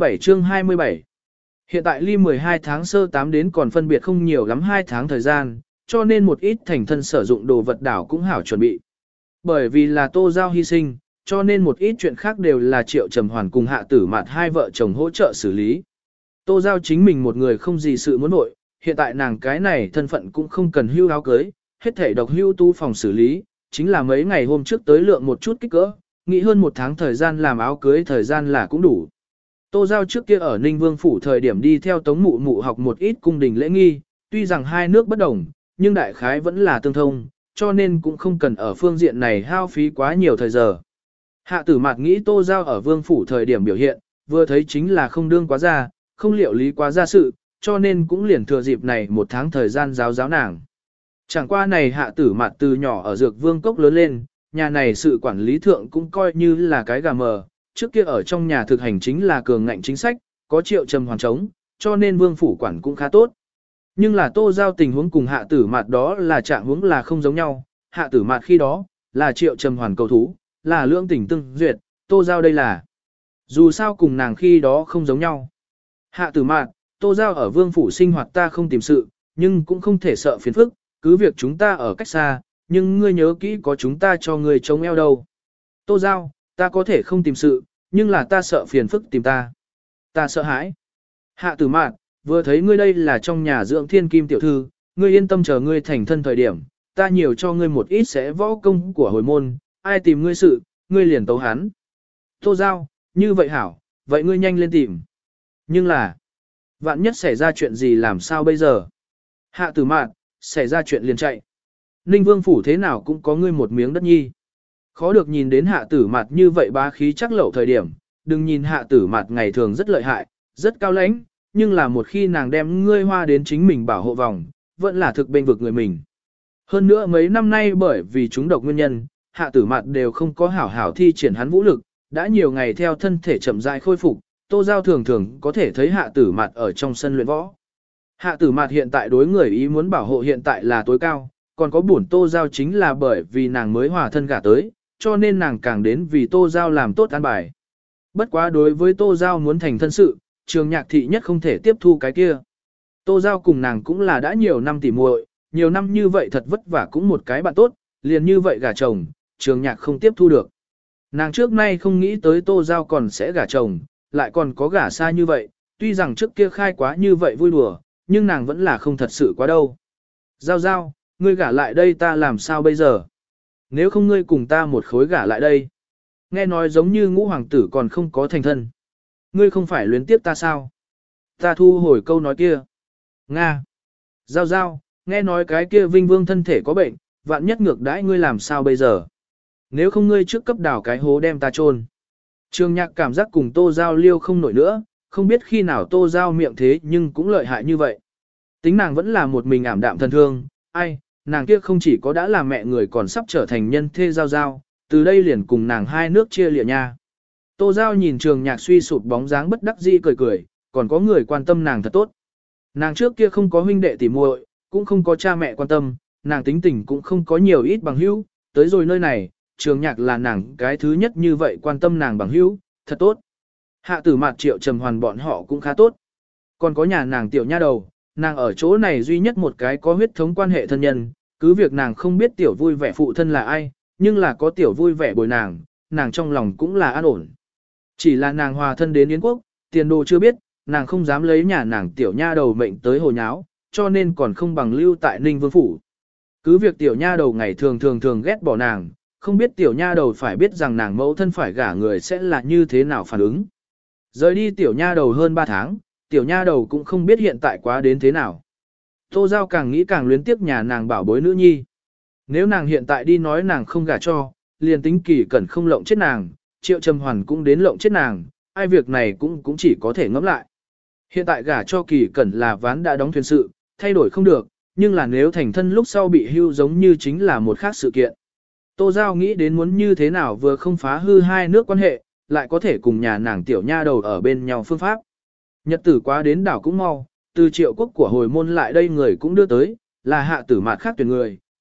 27. Hiện tại ly 12 tháng sơ 8 đến còn phân biệt không nhiều lắm 2 tháng thời gian, cho nên một ít thành thân sử dụng đồ vật đảo cũng hảo chuẩn bị. Bởi vì là Tô Giao hy sinh, cho nên một ít chuyện khác đều là Triệu Trầm Hoàn cùng Hạ Tử Mạt hai vợ chồng hỗ trợ xử lý. Tô Giao chính mình một người không gì sự muốn nội, hiện tại nàng cái này thân phận cũng không cần hưu áo cưới, hết thể độc hưu tu phòng xử lý, chính là mấy ngày hôm trước tới lượng một chút kích cỡ, nghĩ hơn một tháng thời gian làm áo cưới thời gian là cũng đủ. Tô Giao trước kia ở Ninh Vương Phủ thời điểm đi theo Tống Mụ Mụ học một ít cung đình lễ nghi, tuy rằng hai nước bất đồng, nhưng đại khái vẫn là tương thông, cho nên cũng không cần ở phương diện này hao phí quá nhiều thời giờ. Hạ Tử Mạt nghĩ Tô Giao ở Vương Phủ thời điểm biểu hiện, vừa thấy chính là không đương quá ra, không liệu lý quá ra sự, cho nên cũng liền thừa dịp này một tháng thời gian giáo nàng. Chẳng qua này Hạ Tử Mạt từ nhỏ ở Dược Vương Cốc lớn lên, nhà này sự quản lý thượng cũng coi như là cái gà mờ, trước kia ở trong nhà thực hành chính là cường ngạnh chính sách, có Triệu Trầm Hoàn chống, cho nên Vương Phủ quản cũng khá tốt. Nhưng là Tô Giao tình huống cùng Hạ Tử Mạt đó là trạng huống là không giống nhau, Hạ Tử Mạt khi đó là Triệu Trầm Hoàn cầu thú, là lưỡng tình tương duyệt, Tô Giao đây là dù sao cùng nàng khi đó không giống nhau. Hạ Tử Mạt, Tô Giao ở Vương Phủ sinh hoạt ta không tìm sự, nhưng cũng không thể sợ phiền phức, cứ việc chúng ta ở cách xa, nhưng ngươi nhớ kỹ có chúng ta cho ngươi chống eo đâu. Tô Giao, ta có thể không tìm sự, nhưng là ta sợ phiền phức tìm ta. Ta sợ hãi. Hạ Tử Mạt, vừa thấy ngươi đây là trong nhà dưỡng thiên kim tiểu thư, ngươi yên tâm chờ ngươi thành thân thời điểm, ta nhiều cho ngươi một ít sẽ võ công của hồi môn, ai tìm ngươi sự, ngươi liền tấu hắn. Tô Giao, như vậy hảo, vậy ngươi nhanh lên tìm. Nhưng là, vạn nhất xảy ra chuyện gì làm sao bây giờ? Hạ Tử Mạt, xảy ra chuyện liền chạy. Ninh Vương Phủ thế nào cũng có ngươi một miếng đất nhi. Khó được nhìn đến Hạ Tử Mạt như vậy bá khí chắc lậu thời điểm, đừng nhìn Hạ Tử Mạt ngày thường rất lợi hại, rất cao lãnh, nhưng là một khi nàng đem ngươi hoa đến chính mình bảo hộ vòng, vẫn là thực bên vực người mình. Hơn nữa mấy năm nay bởi vì chúng độc nguyên nhân, Hạ Tử Mạt đều không có hảo hảo thi triển hắn vũ lực, đã nhiều ngày theo thân thể chậm rãi khôi phục, Tô Giao thường thường có thể thấy Hạ Tử Mạt ở trong sân luyện võ. Hạ Tử Mạt hiện tại đối người ý muốn bảo hộ hiện tại là tối cao, còn có bổn Tô Giao chính là bởi vì nàng mới hòa thân gả tới, cho nên nàng càng đến vì Tô Giao làm tốt an bài. Bất quá đối với Tô Giao muốn thành thân sự, Trường Nhạc thị nhất không thể tiếp thu cái kia. Tô Giao cùng nàng cũng là đã nhiều năm tỉ muội, nhiều năm như vậy thật vất vả cũng một cái bạn tốt, liền như vậy gả chồng, Trường Nhạc không tiếp thu được. Nàng trước nay không nghĩ tới Tô Giao còn sẽ gả chồng, lại còn có gả xa như vậy, tuy rằng trước kia khai quá như vậy vui đùa, nhưng nàng vẫn là không thật sự quá đâu. Giao Giao, ngươi gả lại đây ta làm sao bây giờ? Nếu không ngươi cùng ta một khối gả lại đây. Nghe nói giống như ngũ hoàng tử còn không có thành thân. Ngươi không phải luyến tiếp ta sao? Ta thu hồi câu nói kia. Nga. Giao Giao, nghe nói cái kia Vinh Vương thân thể có bệnh, vạn nhất ngược đãi ngươi làm sao bây giờ? Nếu không ngươi trước cấp đào cái hố đem ta chôn. Trường Nhạc cảm giác cùng Tô Giao liêu không nổi nữa, không biết khi nào Tô Giao miệng thế nhưng cũng lợi hại như vậy. Tính nàng vẫn là một mình ảm đạm thân thương, ai, nàng kia không chỉ có đã là mẹ người còn sắp trở thành nhân thê Giao Giao, từ đây liền cùng nàng hai nước chia lìa nha. Tô Giao nhìn Trường Nhạc suy sụp bóng dáng bất đắc dĩ cười cười, còn có người quan tâm nàng thật tốt. Nàng trước kia không có huynh đệ tỉ muội, cũng không có cha mẹ quan tâm, nàng tính tình cũng không có nhiều ít bằng hữu, tới rồi nơi này, Trường Nhạc là nàng cái thứ nhất như vậy quan tâm nàng bằng hữu, thật tốt. Hạ Tử Mạt Triệu Trầm Hoàn bọn họ cũng khá tốt. Còn có nhà nàng tiểu nha đầu, nàng ở chỗ này duy nhất một cái có huyết thống quan hệ thân nhân, cứ việc nàng không biết tiểu vui vẻ phụ thân là ai, nhưng là có tiểu vui vẻ bồi nàng, nàng trong lòng cũng là an ổn. Chỉ là nàng hòa thân đến Yến Quốc, tiền đồ chưa biết, nàng không dám lấy nhà nàng tiểu nha đầu mệnh tới hồ nháo, cho nên còn không bằng lưu tại Ninh Vương Phủ. Cứ việc tiểu nha đầu ngày thường ghét bỏ nàng, không biết tiểu nha đầu phải biết rằng nàng mẫu thân phải gả người sẽ là như thế nào phản ứng. Rời đi tiểu nha đầu hơn 3 tháng, tiểu nha đầu cũng không biết hiện tại quá đến thế nào. Tô Giao càng nghĩ càng luyến tiếc nhà nàng bảo bối nữ nhi. Nếu nàng hiện tại đi nói nàng không gả cho, liền tính Kỳ Cẩn không lộng chết nàng, Triệu Trầm Hoàn cũng đến lộng chết nàng, ai việc này cũng chỉ có thể ngẫm lại. Hiện tại gả cho Kỳ Cẩn là ván đã đóng thuyền sự, thay đổi không được, nhưng là nếu thành thân lúc sau bị hưu giống như chính là một khác sự kiện. Tô Giao nghĩ đến muốn như thế nào vừa không phá hư hai nước quan hệ, lại có thể cùng nhà nàng tiểu nha đầu ở bên nhau phương pháp. Nhật tử quá đến đảo cũng mau, từ Triệu Quốc của hồi môn lại đây người cũng đưa tới, là Hạ Tử Mạt khác tuyển người,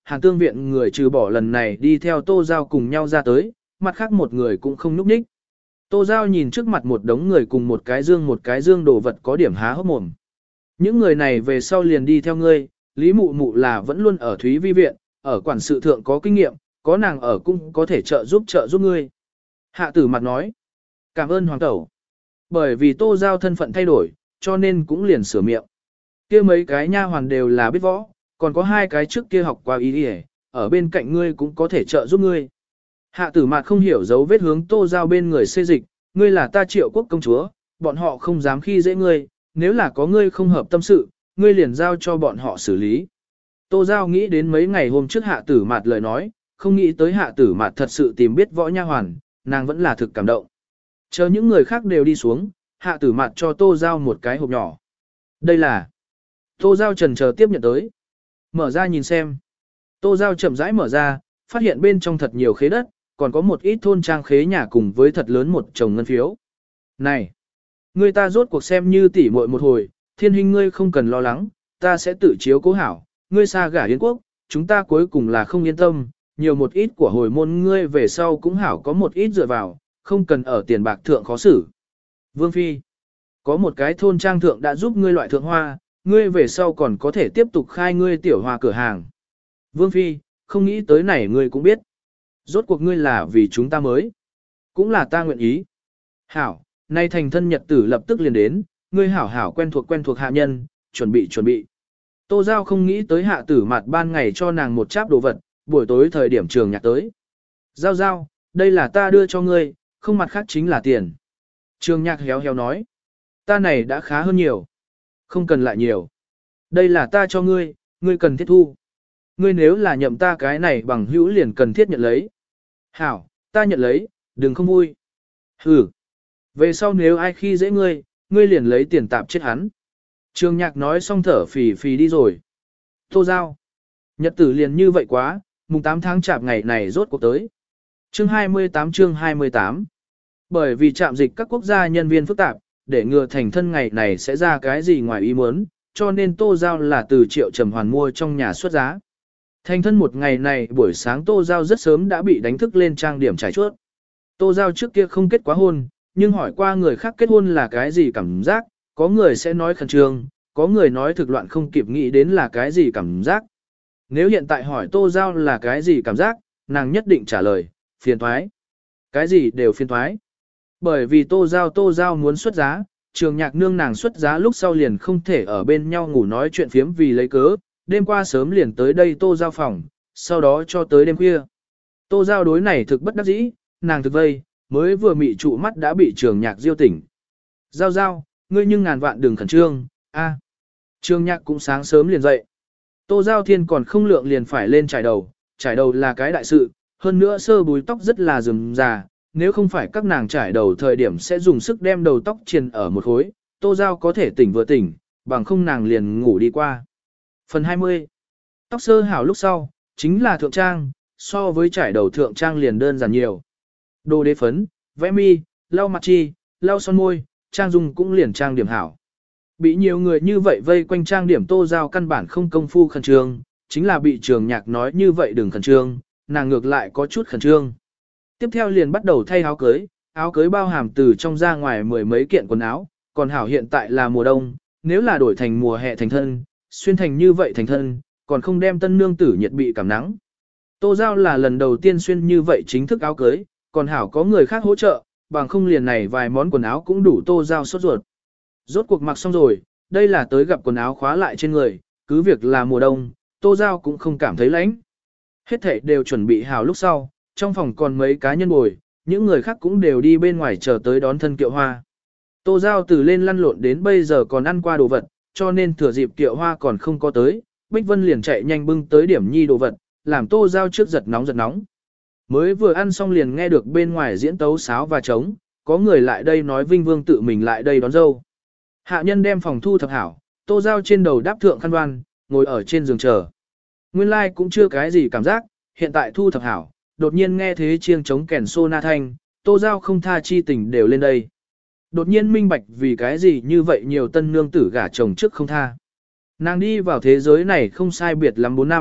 Hàn Tương viện người trừ bỏ lần này đi theo Tô Giao cùng nhau ra tới, mặt khác một người cũng không núp ních. Tô Giao nhìn trước mặt một đống người cùng một cái dương đồ vật có điểm há hốc mồm. Những người này về sau liền đi theo ngươi, Lý Mụ Mụ là vẫn luôn ở Thúy Vi viện, ở quản sự thượng có kinh nghiệm, có nàng ở cũng có thể trợ giúp ngươi. Hạ Tử Mạt nói, cảm ơn Hoàng Tẩu. Bởi vì Tô Giao thân phận thay đổi, cho nên cũng liền sửa miệng. Kia mấy cái nha hoàn đều là biết võ, còn có 2 cái trước kia học qua ý y, ở bên cạnh ngươi cũng có thể trợ giúp ngươi. Hạ Tử Mạt không hiểu dấu vết hướng Tô Giao bên người xê dịch, ngươi là ta Triệu Quốc công chúa, bọn họ không dám khi dễ ngươi, nếu là có ngươi không hợp tâm sự, ngươi liền giao cho bọn họ xử lý. Tô Giao nghĩ đến mấy ngày hôm trước Hạ Tử Mạt lời nói, không nghĩ tới Hạ Tử Mạt thật sự tìm biết võ nha hoàn, nàng vẫn là thực cảm động. Chờ những người khác đều đi xuống, Hạ Tử Mạt cho Tô Giao một cái hộp nhỏ. Đây là... Tô Giao trần chờ tiếp nhận tới. Mở ra nhìn xem. Tô Giao chậm rãi mở ra, phát hiện bên trong thật nhiều khế đất, còn có một ít thôn trang khế nhà cùng với thật lớn một chồng ngân phiếu. Này! Ngươi ta rốt cuộc xem như tỉ muội một hồi, Thiên Huynh ngươi không cần lo lắng, ta sẽ tự chiếu cố hảo, ngươi xa gả Yến quốc, chúng ta cuối cùng là không yên tâm, nhiều một ít của hồi môn ngươi về sau cũng hảo có một ít dựa vào, không cần ở tiền bạc thượng khó xử. Vương Phi, có một cái thôn trang thượng đã giúp ngươi loại thượng hoa, ngươi về sau còn có thể tiếp tục khai ngươi tiểu hoa cửa hàng. Vương Phi, không nghĩ tới này ngươi cũng biết. Rốt cuộc ngươi là vì chúng ta mới. Cũng là ta nguyện ý. Hảo, nay thành thân nhật tử lập tức liền đến, ngươi hảo hảo quen thuộc hạ nhân, chuẩn bị. Tô Giao không nghĩ tới Hạ Tử Mạt ban ngày cho nàng một cháp đồ vật, buổi tối thời điểm trường nhạc tới. Giao, đây là ta đưa cho ngươi, không mặt khác chính là tiền. Trường nhạc héo héo nói. Ta này đã khá hơn nhiều. Không cần lại nhiều. Đây là ta cho ngươi, ngươi cần thiết thu. Ngươi nếu là nhậm ta cái này bằng hữu liền cần thiết nhận lấy. Hảo, ta nhận lấy, đừng không vui. Hừ. Về sau nếu ai khi dễ ngươi, ngươi liền lấy tiền tạp chết hắn. Trường nhạc nói xong thở phì đi rồi. Tô Giao. Nhật tử liền như vậy quá, mùng 8 tháng chạp ngày này rốt cuộc tới. Chương 28. Bởi vì trạm dịch các quốc gia nhân viên phức tạp, để ngừa thành thân ngày này sẽ ra cái gì ngoài ý muốn, cho nên Tô Giao là từ Triệu Trầm Hoàn mua trong nhà xuất giá. Thành thân một ngày này buổi sáng Tô Giao rất sớm đã bị đánh thức lên trang điểm trải chuốt. Tô Giao trước kia không kết quá hôn, nhưng hỏi qua người khác kết hôn là cái gì cảm giác, có người sẽ nói khẩn trương, có người nói thực loạn không kịp nghĩ đến là cái gì cảm giác. Nếu hiện tại hỏi Tô Giao là cái gì cảm giác, nàng nhất định trả lời, phiền thoái. Cái gì đều phiền thoái. Bởi vì Tô Giao muốn xuất giá, Trường Nhạc nương nàng xuất giá lúc sau liền không thể ở bên nhau ngủ nói chuyện phiếm vì lấy cớ, đêm qua sớm liền tới đây Tô Giao phòng, sau đó cho tới đêm khuya. Tô Giao đối này thực bất đắc dĩ, nàng thực vây, mới vừa mị trụ mắt đã bị Trường Nhạc diêu tỉnh. Giao, ngươi nhưng ngàn vạn đừng khẩn trương, a. Trường Nhạc cũng sáng sớm liền dậy. Tô Giao Thiên còn không lượng liền phải lên trải đầu là cái đại sự, hơn nữa sơ búi tóc rất là rườm rà, nếu không phải các nàng trải đầu thời điểm sẽ dùng sức đem đầu tóc triền ở một khối, Tô Giao có thể tỉnh vừa tỉnh, bằng không nàng liền ngủ đi qua. Phần 20. Tóc sơ hảo lúc sau, chính là thượng trang, so với trải đầu thượng trang liền đơn giản nhiều. Đồ đế phấn, vẽ mi, lau mặt chi, lau son môi, trang dung cũng liền trang điểm hảo. Bị nhiều người như vậy vây quanh trang điểm Tô Giao căn bản không công phu khẩn trương, chính là bị Trường Nhạc nói như vậy đừng khẩn trương, nàng ngược lại có chút khẩn trương. Tiếp theo liền bắt đầu thay áo cưới bao hàm từ trong ra ngoài mười mấy kiện quần áo, còn hảo hiện tại là mùa đông, nếu là đổi thành mùa hè thành thân, xuyên thành như vậy thành thân, còn không đem tân nương tử nhiệt bị cảm nắng. Tô Giao là lần đầu tiên xuyên như vậy chính thức áo cưới, còn hảo có người khác hỗ trợ, bằng không liền này vài món quần áo cũng đủ Tô Giao sốt ruột. Rốt cuộc mặc xong rồi, đây là tới gặp quần áo khóa lại trên người, cứ việc là mùa đông, Tô Giao cũng không cảm thấy lạnh. Hết thảy đều chuẩn bị hảo lúc sau, trong phòng còn mấy cá nhân bồi, những người khác cũng đều đi bên ngoài chờ tới đón thân Kiệu Hoa. Tô Giao từ lên lăn lộn đến bây giờ còn ăn qua đồ vật, cho nên thừa dịp Kiệu Hoa còn không có tới, Bích Vân liền chạy nhanh bưng tới điểm nhi đồ vật, làm Tô Giao trước giật nóng. Mới vừa ăn xong liền nghe được bên ngoài diễn tấu sáo và trống, có người lại đây nói Vinh Vương tự mình lại đây đón dâu. Hạ nhân đem phòng thu thập hảo, Tô Giao trên đầu đáp thượng khăn đoan, ngồi ở trên giường chờ. Nguyên lai cũng chưa cái gì cảm giác, hiện tại thu thập hảo, đột nhiên nghe thế chiêng trống kèn sô na thanh, Tô Giao không tha chi tình đều lên đây. Đột nhiên minh bạch vì cái gì như vậy nhiều tân nương tử gả chồng trước không tha. Nàng đi vào thế giới này không sai biệt lắm 4 năm,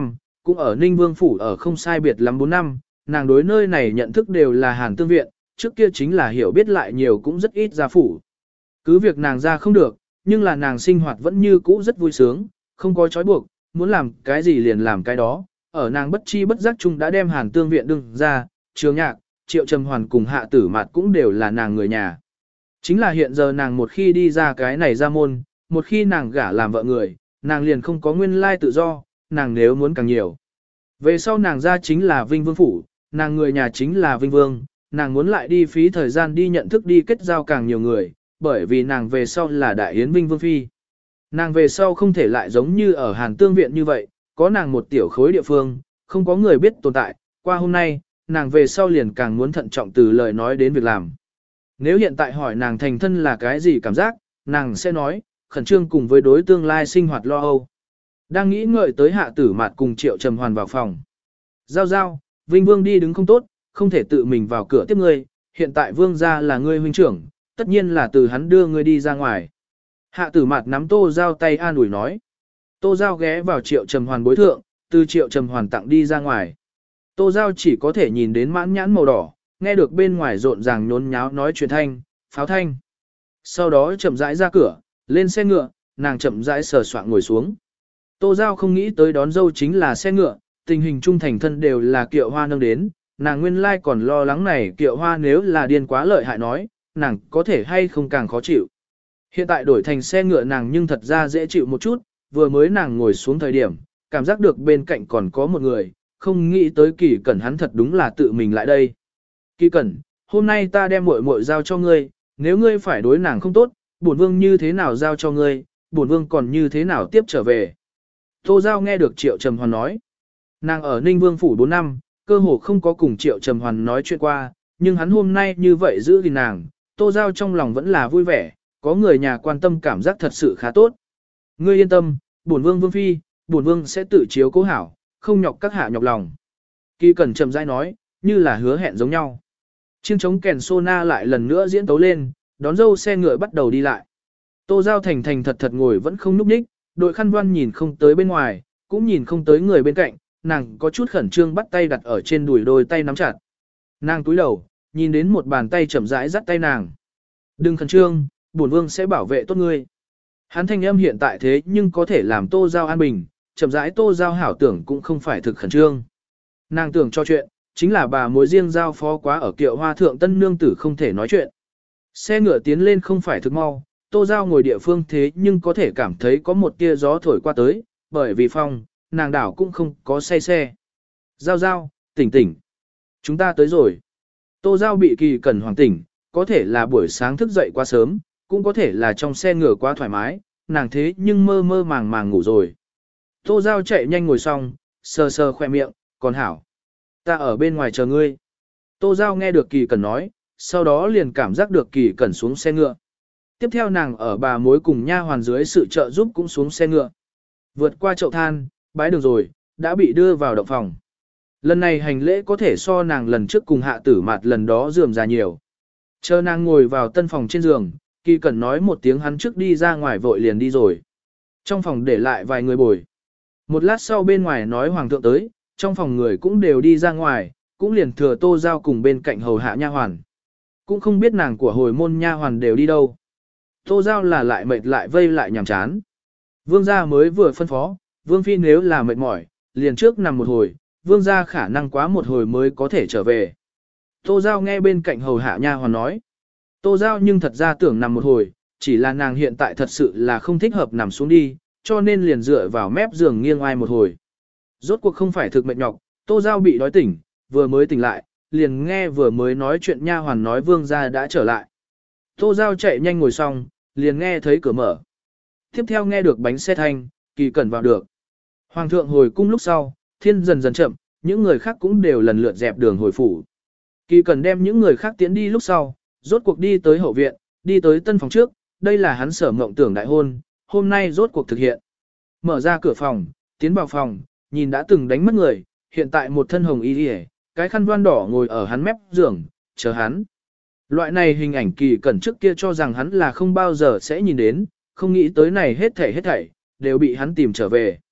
cũng ở Ninh Vương Phủ ở không sai biệt lắm 4 năm, nàng đối nơi này nhận thức đều là Hàn Tương Viện, trước kia chính là hiểu biết lại nhiều cũng rất ít ra phủ. Cứ việc nàng ra không được, nhưng là nàng sinh hoạt vẫn như cũ rất vui sướng, không có trói buộc, muốn làm cái gì liền làm cái đó. Ở nàng bất chi bất giác chung đã đem Hàn Tương Viện đương ra, Trường Nhạc, Triệu Trầm Hoàn cùng Hạ Tử Mạt cũng đều là nàng người nhà. Chính là hiện giờ nàng một khi đi ra cái này ra môn, một khi nàng gả làm vợ người, nàng liền không có nguyên lai tự do, nàng nếu muốn càng nhiều. Về sau nàng ra chính là Vinh Vương Phủ, nàng người nhà chính là Vinh Vương, nàng muốn lại đi phí thời gian đi nhận thức đi kết giao càng nhiều người, bởi vì nàng về sau là Đại Yến Vinh Vương Phi. Nàng về sau không thể lại giống như ở Hàn Tương Viện như vậy, có nàng một tiểu khối địa phương, không có người biết tồn tại, qua hôm nay, nàng về sau liền càng muốn thận trọng từ lời nói đến việc làm. Nếu hiện tại hỏi nàng thành thân là cái gì cảm giác, nàng sẽ nói, khẩn trương cùng với đối tương lai sinh hoạt lo âu. Đang nghĩ ngợi tới Hạ Tử Mạt cùng Triệu Trầm Hoàn vào phòng. Giao giao, Vinh Vương đi đứng không tốt, không thể tự mình vào cửa tiếp ngươi, hiện tại Vương gia là ngươi huynh trưởng, tất nhiên là từ hắn đưa ngươi đi ra ngoài. Hạ Tử Mạt nắm Tô Giao tay an ủi nói. Tô Giao ghé vào Triệu Trầm Hoàn bối thượng, từ Triệu Trầm Hoàn tặng đi ra ngoài. Tô Giao chỉ có thể nhìn đến mãn nhãn màu đỏ, nghe được bên ngoài rộn ràng nhốn nháo nói chuyện thanh, pháo thanh. Sau đó chậm rãi ra cửa, lên xe ngựa, nàng chậm rãi sờ soạng ngồi xuống. Tô Giao không nghĩ tới đón dâu chính là xe ngựa, tình hình trung thành thân đều là Kiệu Hoa nâng đến, nàng nguyên lai còn lo lắng này Kiệu Hoa nếu là điên quá lợi hại nói, nàng có thể hay không càng khó chịu. Hiện tại đổi thành xe ngựa nàng nhưng thật ra dễ chịu một chút, vừa mới nàng ngồi xuống thời điểm, cảm giác được bên cạnh còn có một người, không nghĩ tới Kỳ Cẩn hắn thật đúng là tự mình lại đây. Kỳ Cẩn, hôm nay ta đem muội muội giao cho ngươi, nếu ngươi phải đối nàng không tốt, bổn vương như thế nào giao cho ngươi, bổn vương còn như thế nào tiếp trở về. Tô Giao nghe được Triệu Trầm Hoàn nói. Nàng ở Ninh Vương Phủ 4 năm, cơ hồ không có cùng Triệu Trầm Hoàn nói chuyện qua, nhưng hắn hôm nay như vậy giữ gìn nàng, Tô Giao trong lòng vẫn là vui vẻ, có người nhà quan tâm cảm giác thật sự khá tốt. Ngươi yên tâm, bổn vương vương phi, bổn vương sẽ tự chiếu cố hảo, không nhọc các hạ nhọc lòng. Kỳ Cẩn chậm rãi nói, như là hứa hẹn giống nhau. Chiêng trống kèn sô na lại lần nữa diễn tấu lên, đón dâu xe ngựa bắt đầu đi lại. Tô Giao thành thành thật thật ngồi vẫn không nhúc nhích, đội khăn voan nhìn không tới bên ngoài, cũng nhìn không tới người bên cạnh, nàng có chút khẩn trương bắt tay đặt ở trên đùi đôi tay nắm chặt. Nàng túi đầu, nhìn đến một bàn tay chậm rãi dắt tay nàng. Đừng khẩn trương, bổn vương sẽ bảo vệ tốt ngươi. Hắn thanh âm hiện tại thế nhưng có thể làm Tô Giao an bình, chậm rãi Tô Giao hảo tưởng cũng không phải thực khẩn trương. Nàng tưởng cho chuyện, chính là bà mối riêng giao phó quá ở Kiệu Hoa thượng tân nương tử không thể nói chuyện. Xe ngựa tiến lên không phải thực mau, Tô Giao ngồi địa phương thế nhưng có thể cảm thấy có một tia gió thổi qua tới, bởi vì phong, nàng đảo cũng không có say xe. Giao Giao, tỉnh tỉnh. Chúng ta tới rồi. Tô Giao bị Kỳ Cẩn hoàng tỉnh, có thể là buổi sáng thức dậy quá sớm, cũng có thể là trong xe ngựa quá thoải mái, nàng thế nhưng mơ mơ màng màng ngủ rồi. Tô Giao chạy nhanh ngồi xong, sờ sờ khoe miệng, còn hảo. Ta ở bên ngoài chờ ngươi. Tô Giao nghe được Kỳ Cẩn nói, sau đó liền cảm giác được Kỳ Cẩn xuống xe ngựa. Tiếp theo nàng ở bà mối cùng nha hoàn dưới sự trợ giúp cũng xuống xe ngựa. Vượt qua chậu than, bái đường rồi, đã bị đưa vào động phòng. Lần này hành lễ có thể so nàng lần trước cùng Hạ Tử Mạt lần đó rườm rà nhiều. Chờ nàng ngồi vào tân phòng trên giường, Kỳ Cẩn nói một tiếng hắn trước đi ra ngoài vội liền đi rồi. Trong phòng để lại vài người bồi. Một lát sau bên ngoài nói hoàng thượng tới, trong phòng người cũng đều đi ra ngoài, cũng liền thừa Tô Giao cùng bên cạnh hầu hạ nha hoàn. Cũng không biết nàng của hồi môn nha hoàn đều đi đâu. Tô Giao là lại mệt lại vây lại nhàm chán. Vương gia mới vừa phân phó, Vương phi nếu là mệt mỏi, liền trước nằm một hồi, Vương gia khả năng quá một hồi mới có thể trở về. Tô Giao nghe bên cạnh hầu hạ nha hoàn nói. Tô Giao nhưng thật ra tưởng nằm một hồi, chỉ là nàng hiện tại thật sự là không thích hợp nằm xuống đi, cho nên liền dựa vào mép giường nghiêng ai một hồi. Rốt cuộc không phải thực mệt nhọc, Tô Giao bị đói tỉnh, vừa mới tỉnh lại, liền nghe vừa mới nói chuyện nha hoàn nói Vương gia đã trở lại. Tô Giao chạy nhanh ngồi xong, liền nghe thấy cửa mở. Tiếp theo nghe được bánh xe thanh, Kỳ Cẩn vào được. Hoàng thượng hồi cung lúc sau, thiên dần dần chậm, những người khác cũng đều lần lượt dẹp đường hồi phủ. Kỳ Cẩn đem những người khác tiến đi lúc sau, rốt cuộc đi tới hậu viện, đi tới tân phòng trước, đây là hắn sở mộng tưởng đại hôn, hôm nay rốt cuộc thực hiện. Mở ra cửa phòng, tiến vào phòng, nhìn đã từng đánh mất người, hiện tại một thân hồng y liễu, cái khăn voan đỏ ngồi ở hắn mép giường, chờ hắn. Loại này hình ảnh Kỳ Cẩn trước kia cho rằng hắn là không bao giờ sẽ nhìn đến, không nghĩ tới này hết thảy đều bị hắn tìm trở về.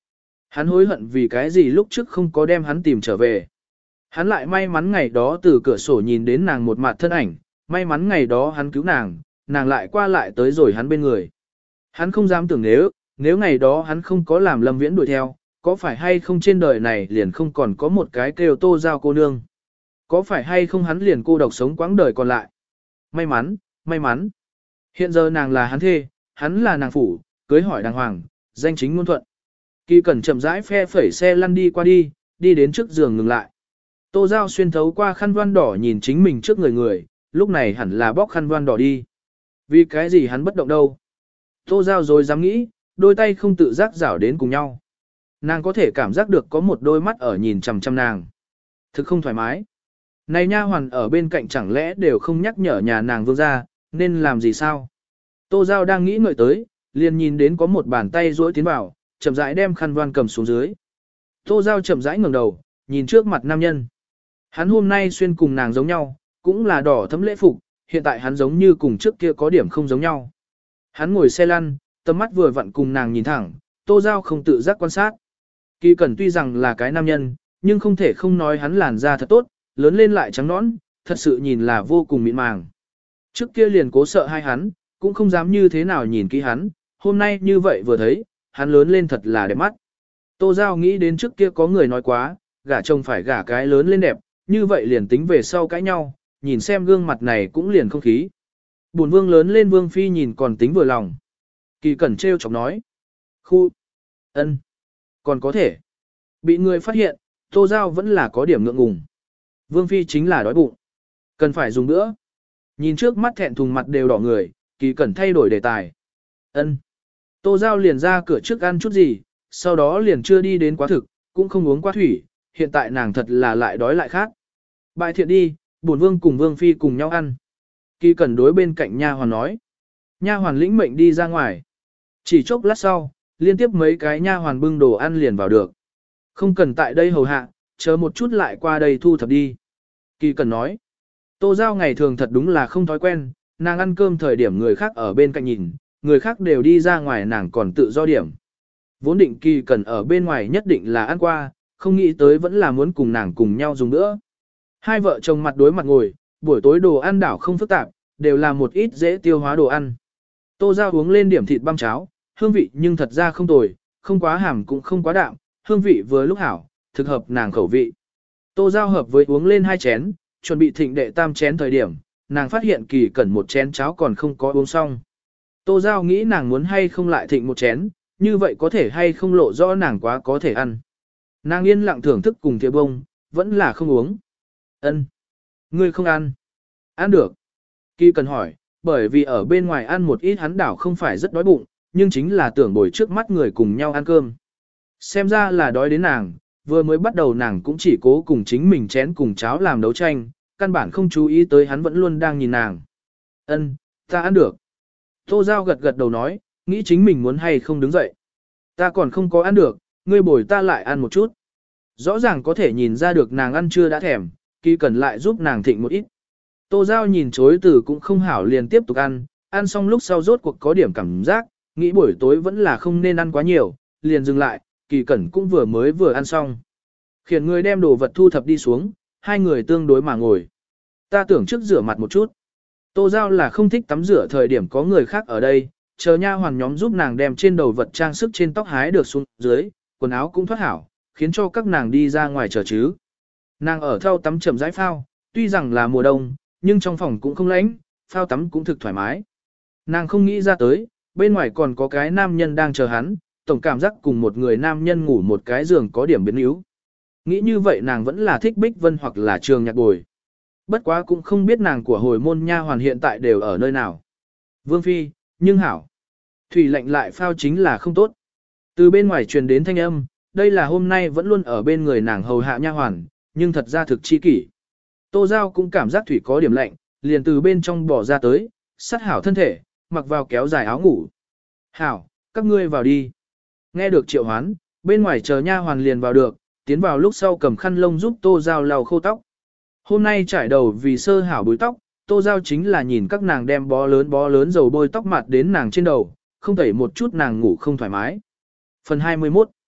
Hắn hối hận vì cái gì lúc trước không có đem hắn tìm trở về. Hắn lại may mắn ngày đó từ cửa sổ nhìn đến nàng một mặt thân ảnh, may mắn ngày đó hắn cứu nàng, nàng lại qua lại tới rồi hắn bên người. Hắn không dám tưởng nếu ngày đó hắn không có làm Lâm Viễn đuổi theo, có phải hay không trên đời này liền không còn có một cái kêu Tô Giao cô nương. Có phải hay không hắn liền cô độc sống quãng đời còn lại. May mắn, may mắn. Hiện giờ nàng là hắn thê, hắn là nàng phủ, cưới hỏi đàng hoàng, danh chính ngôn thuận. Kỳ Cẩn chậm rãi phe phẩy xe lăn đi qua đi đến trước giường ngừng lại. Tô Giao xuyên thấu qua khăn voan đỏ nhìn chính mình trước người, lúc này hẳn là bóc khăn voan đỏ đi. Vì cái gì hắn bất động đâu. Tô Giao rồi dám nghĩ, đôi tay không tự giác rảo đến cùng nhau. Nàng có thể cảm giác được có một đôi mắt ở nhìn chằm chằm nàng. Thực không thoải mái. Này nha hoàn ở bên cạnh chẳng lẽ đều không nhắc nhở nhà nàng vương gia, nên làm gì sao? Tô Giao đang nghĩ ngợi tới, liền nhìn đến có một bàn tay duỗi tiến vào, chậm rãi đem khăn voan cầm xuống dưới. Tô Giao chậm rãi ngẩng đầu, nhìn trước mặt nam nhân. Hắn hôm nay xuyên cùng nàng giống nhau, cũng là đỏ thấm lễ phục, hiện tại hắn giống như cùng trước kia có điểm không giống nhau. Hắn ngồi xe lăn, tầm mắt vừa vặn cùng nàng nhìn thẳng, Tô Giao không tự giác quan sát. Kỳ Cẩn tuy rằng là cái nam nhân, nhưng không thể không nói hắn làn da thật tốt, lớn lên lại trắng nõn, thật sự nhìn là vô cùng mịn màng. Trước kia liền cố sợ hai hắn, cũng không dám như thế nào nhìn kỹ hắn, hôm nay như vậy vừa thấy, hắn lớn lên thật là đẹp mắt. Tô Giao nghĩ đến trước kia có người nói quá, gả chồng phải gả cái lớn lên đẹp, như vậy liền tính về sau cãi nhau, nhìn xem gương mặt này cũng liền không khí. Bổn vương lớn lên vương phi nhìn còn tính vừa lòng. Kỳ Cẩn trêu chọc nói. Khu. Ân. Còn có thể. Bị người phát hiện, Tô Giao vẫn là có điểm ngượng ngùng. Vương phi chính là đói bụng. Cần phải dùng nữa. Nhìn trước mắt thẹn thùng mặt đều đỏ người, Kỳ Cẩn thay đổi đề tài. Ân. Tô Giao liền ra cửa trước ăn chút gì, sau đó liền chưa đi đến quá thực, cũng không uống quá thủy, hiện tại nàng thật là lại đói lại khát. Bại thiện đi, bổn vương cùng vương phi cùng nhau ăn. Kỳ Cẩn đối bên cạnh nha hoàn nói. Nha hoàn lĩnh mệnh đi ra ngoài. Chỉ chốc lát sau, liên tiếp mấy cái nha hoàn bưng đồ ăn liền vào được. Không cần tại đây hầu hạ, chờ một chút lại qua đây thu thập đi. Kỳ Cẩn nói. Tô Giao ngày thường thật đúng là không thói quen, nàng ăn cơm thời điểm người khác ở bên cạnh nhìn, người khác đều đi ra ngoài nàng còn tự do điểm. Vốn định Kỳ Cẩn ở bên ngoài nhất định là ăn qua, không nghĩ tới vẫn là muốn cùng nàng cùng nhau dùng nữa. Hai vợ chồng mặt đối mặt ngồi, buổi tối đồ ăn đảo không phức tạp, đều là một ít dễ tiêu hóa đồ ăn. Tô Giao uống lên điểm thịt băm cháo, hương vị nhưng thật ra không tồi, không quá hàm cũng không quá đạm, hương vị vừa lúc hảo, thực hợp nàng khẩu vị. Tô Giao hợp với uống lên 2 chén, chuẩn bị thịnh đệ tam chén thời điểm, nàng phát hiện Kỳ Cẩn một chén cháo còn không có uống xong. Tô Giao nghĩ nàng muốn hay không lại thịnh một chén, như vậy có thể hay không lộ rõ nàng quá có thể ăn. Nàng yên lặng thưởng thức cùng thìa bông, vẫn là không uống. Ân, ngươi không ăn? Ăn được. Kỳ Cẩn hỏi, bởi vì ở bên ngoài ăn một ít hắn đảo không phải rất đói bụng, nhưng chính là tưởng bồi trước mắt người cùng nhau ăn cơm. Xem ra là đói đến nàng, vừa mới bắt đầu nàng cũng chỉ cố cùng chính mình chén cùng cháo làm đấu tranh, căn bản không chú ý tới hắn vẫn luôn đang nhìn nàng. Ân, ta ăn được. Tô Giao gật gật đầu nói, nghĩ chính mình muốn hay không đứng dậy. Ta còn không có ăn được, ngươi bồi ta lại ăn một chút. Rõ ràng có thể nhìn ra được nàng ăn chưa đã thèm, Kỳ Cẩn lại giúp nàng thịnh một ít. Tô Giao nhìn chối từ cũng không hảo liền tiếp tục ăn xong lúc sau rốt cuộc có điểm cảm giác, nghĩ buổi tối vẫn là không nên ăn quá nhiều, liền dừng lại, Kỳ Cẩn cũng vừa ăn xong. Khiển người đem đồ vật thu thập đi xuống, hai người tương đối mà ngồi. Ta tưởng trước rửa mặt một chút. Tô Giao là không thích tắm rửa thời điểm có người khác ở đây, chờ nha hoàn nhóm giúp nàng đem trên đầu vật trang sức trên tóc hái được xuống dưới, quần áo cũng thoát hảo, khiến cho các nàng đi ra ngoài chờ chứ. Nàng ở thau tắm chậm rãi phao, tuy rằng là mùa đông, nhưng trong phòng cũng không lạnh, phao tắm cũng thực thoải mái. Nàng không nghĩ ra tới, bên ngoài còn có cái nam nhân đang chờ hắn, tổng cảm giác cùng một người nam nhân ngủ một cái giường có điểm biến yếu. Nghĩ như vậy nàng vẫn là thích Bích Vân hoặc là Trường Nhạc Bồi. Bất quá cũng không biết nàng của hồi môn nha hoàn hiện tại đều ở nơi nào. Vương Phi, nhưng hảo. Thủy lạnh lại phao chính là không tốt. Từ bên ngoài truyền đến thanh âm, đây là hôm nay vẫn luôn ở bên người nàng hầu hạ nha hoàn, nhưng thật ra thực chi kỷ. Tô Giao cũng cảm giác thủy có điểm lạnh, liền từ bên trong bỏ ra tới, sát hảo thân thể, mặc vào kéo dài áo ngủ. Hảo, các ngươi vào đi. Nghe được triệu hoán, bên ngoài chờ nha hoàn liền vào được, tiến vào lúc sau cầm khăn lông giúp Tô Giao lau khô tóc. Hôm nay trải đầu vì sơ hảo búi tóc, Tô Giao chính là nhìn các nàng đem bó lớn dầu bôi tóc mặt đến nàng trên đầu, không tẩy một chút nàng ngủ không thoải mái. Phần 21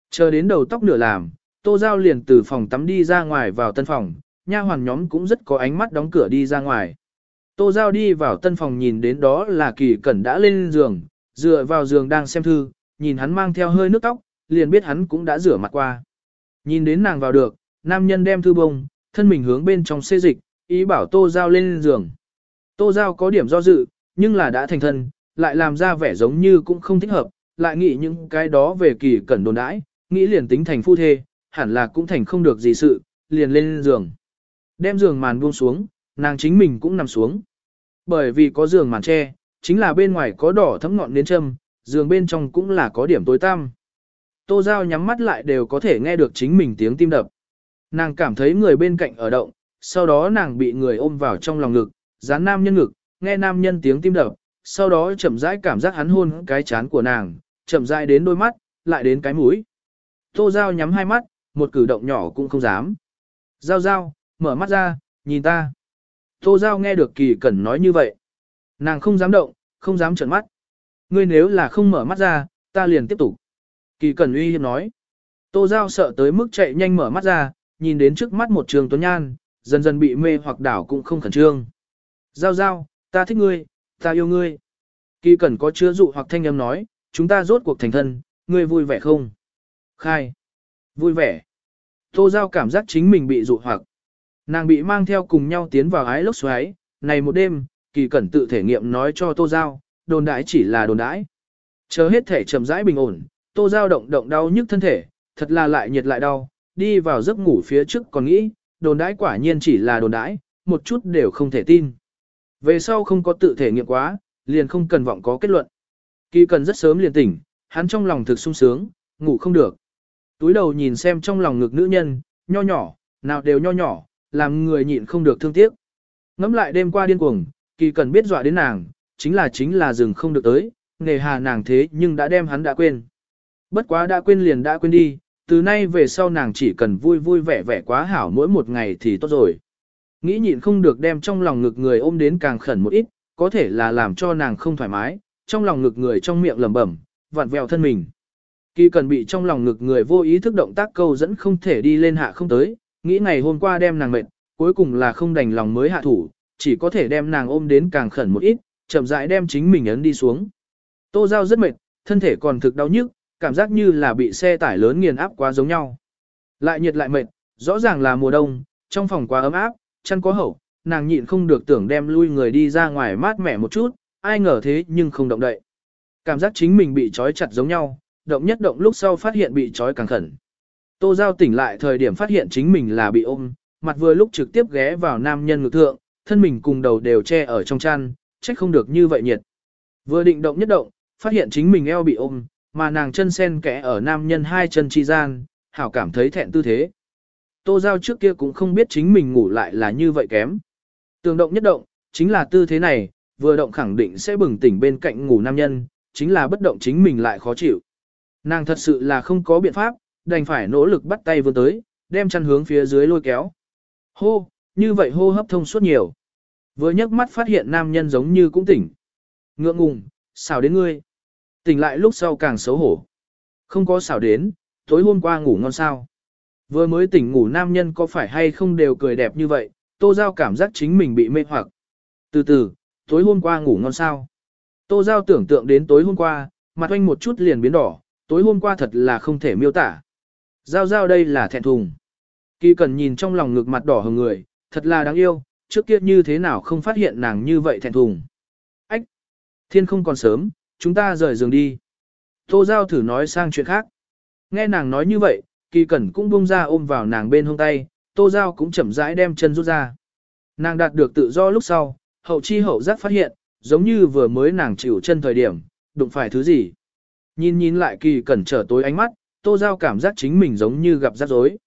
Chờ đến đầu tóc nửa làm, Tô Giao liền từ phòng tắm đi ra ngoài vào tân phòng, nha hoàn nhóm cũng rất có ánh mắt đóng cửa đi ra ngoài. Tô Giao đi vào tân phòng nhìn đến đó là Kỳ Cẩn đã lên giường, dựa vào giường đang xem thư, nhìn hắn mang theo hơi nước tóc, liền biết hắn cũng đã rửa mặt qua. Nhìn đến nàng vào được, nam nhân đem thư bông, thân mình hướng bên trong xê dịch, ý bảo Tô Giao lên giường. Tô Giao có điểm do dự, nhưng là đã thành thân, lại làm ra vẻ giống như cũng không thích hợp, lại nghĩ những cái đó về Kỳ Cẩn đồn đãi, nghĩ liền tính thành phu thê, hẳn là cũng thành không được gì sự, liền lên giường. Đem giường màn buông xuống, nàng chính mình cũng nằm xuống. Bởi vì có giường màn che, chính là bên ngoài có đỏ thấm ngọn nến châm, giường bên trong cũng là có điểm tối tăm. Tô Giao nhắm mắt lại đều có thể nghe được chính mình tiếng tim đập. Nàng cảm thấy người bên cạnh ở động, sau đó nàng bị người ôm vào trong lòng ngực, dán nam nhân ngực, nghe nam nhân tiếng tim đập, sau đó chậm rãi cảm giác hắn hôn cái trán của nàng, chậm rãi đến đôi mắt, lại đến cái mũi. Tô Giao nhắm hai mắt, một cử động nhỏ cũng không dám. Giao Giao, mở mắt ra, nhìn ta. Tô Giao nghe được Kỳ Cẩn nói như vậy. Nàng không dám động, không dám trợn mắt. Ngươi nếu là không mở mắt ra, ta liền tiếp tục. Kỳ Cẩn uy hiếp nói. Tô Giao sợ tới mức chạy nhanh mở mắt ra, nhìn đến trước mắt một trường tuấn nhan, dần dần bị mê hoặc đảo cũng không khẩn trương. Giao Giao, ta thích ngươi, ta yêu ngươi. Kỳ Cẩn có chứa dụ hoặc thanh âm nói, chúng ta rốt cuộc thành thân, ngươi vui vẻ không? Khai. Vui vẻ. Tô Giao cảm giác chính mình bị dụ hoặc. Nàng bị mang theo cùng nhau tiến vào ái lốc xoáy, này một đêm, Kỳ Cẩn tự thể nghiệm nói cho Tô Giao, đồn đãi chỉ là đồn đãi. Chờ hết thể chậm rãi bình ổn, Tô Giao động động đau nhức thân thể, thật là lại nhiệt lại đau, đi vào giấc ngủ phía trước còn nghĩ, đồn đãi quả nhiên chỉ là đồn đãi, một chút đều không thể tin. Về sau không có tự thể nghiệm quá, liền không cần vọng có kết luận. Kỳ Cẩn rất sớm liền tỉnh, hắn trong lòng thực sung sướng, ngủ không được. Túi đầu nhìn xem trong lòng ngực nữ nhân, nho nhỏ, nào đều nho nhỏ, làm người nhịn không được thương tiếc. Ngắm lại đêm qua điên cuồng, Kỳ Cẩn biết dọa đến nàng, chính là dừng không được tới, nề hà nàng thế nhưng đã đem hắn đã quên. Bất quá đã quên liền đã quên đi, từ nay về sau nàng chỉ cần vui vui vẻ vẻ quá hảo mỗi một ngày thì tốt rồi. Nghĩ nhịn không được đem trong lòng ngực người ôm đến càng khẩn một ít, có thể là làm cho nàng không thoải mái, trong lòng ngực người trong miệng lẩm bẩm, vặn vẹo thân mình. Kỳ Cẩn bị trong lòng ngực người vô ý thức động tác câu dẫn không thể đi lên hạ không tới, nghĩ ngày hôm qua đem nàng mệt, cuối cùng là không đành lòng mới hạ thủ, chỉ có thể đem nàng ôm đến càng khẩn một ít, chậm rãi đem chính mình ấn đi xuống. Tô Giao rất mệt, thân thể còn thực đau nhức, cảm giác như là bị xe tải lớn nghiền áp quá giống nhau. Lại nhiệt lại mệt, rõ ràng là mùa đông, trong phòng quá ấm áp, chăn có hậu, nàng nhịn không được tưởng đem lui người đi ra ngoài mát mẻ một chút, ai ngờ thế nhưng không động đậy. Cảm giác chính mình bị trói chặt giống nhau, động nhất động lúc sau phát hiện bị trói càng khẩn. Tô Giao tỉnh lại thời điểm phát hiện chính mình là bị ôm, mặt vừa lúc trực tiếp ghé vào nam nhân ngực thượng, thân mình cùng đầu đều che ở trong chăn, trách không được như vậy nhiệt. Vừa định động nhất động, phát hiện chính mình eo bị ôm, mà nàng chân sen kẽ ở nam nhân hai chân chi gian, hảo cảm thấy thẹn tư thế. Tô Giao trước kia cũng không biết chính mình ngủ lại là như vậy kém. Tường động nhất động, chính là tư thế này, vừa động khẳng định sẽ bừng tỉnh bên cạnh ngủ nam nhân, chính là bất động chính mình lại khó chịu. Nàng thật sự là không có biện pháp, đành phải nỗ lực bắt tay vươn tới, đem chăn hướng phía dưới lôi kéo. Hô, như vậy hô hấp thông suốt nhiều. Vừa nhấc mắt phát hiện nam nhân giống như cũng tỉnh. Ngượng ngùng, xảo đến ngươi. Tỉnh lại lúc sau càng xấu hổ. Không có xảo đến, tối hôm qua ngủ ngon sao. Vừa mới tỉnh ngủ nam nhân có phải hay không đều cười đẹp như vậy, Tô Giao cảm giác chính mình bị mê hoặc. Từ từ, tối hôm qua ngủ ngon sao. Tô Giao tưởng tượng đến tối hôm qua, mặt oanh một chút liền biến đỏ, tối hôm qua thật là không thể miêu tả. Giao Giao đây là thẹn thùng. Kỳ Cẩn nhìn trong lòng ngực mặt đỏ hồng người, thật là đáng yêu, trước kia như thế nào không phát hiện nàng như vậy thẹn thùng. Ách! Thiên không còn sớm, chúng ta rời giường đi. Tô Giao thử nói sang chuyện khác. Nghe nàng nói như vậy, Kỳ Cẩn cũng buông ra ôm vào nàng bên hông tay, Tô Giao cũng chậm rãi đem chân rút ra. Nàng đạt được tự do lúc sau, hậu chi hậu giác phát hiện, giống như vừa mới nàng chịu chân thời điểm, đụng phải thứ gì. Nhìn lại Kỳ Cẩn trở tối ánh mắt, Tô Giao cảm giác chính mình giống như gặp rắc rối.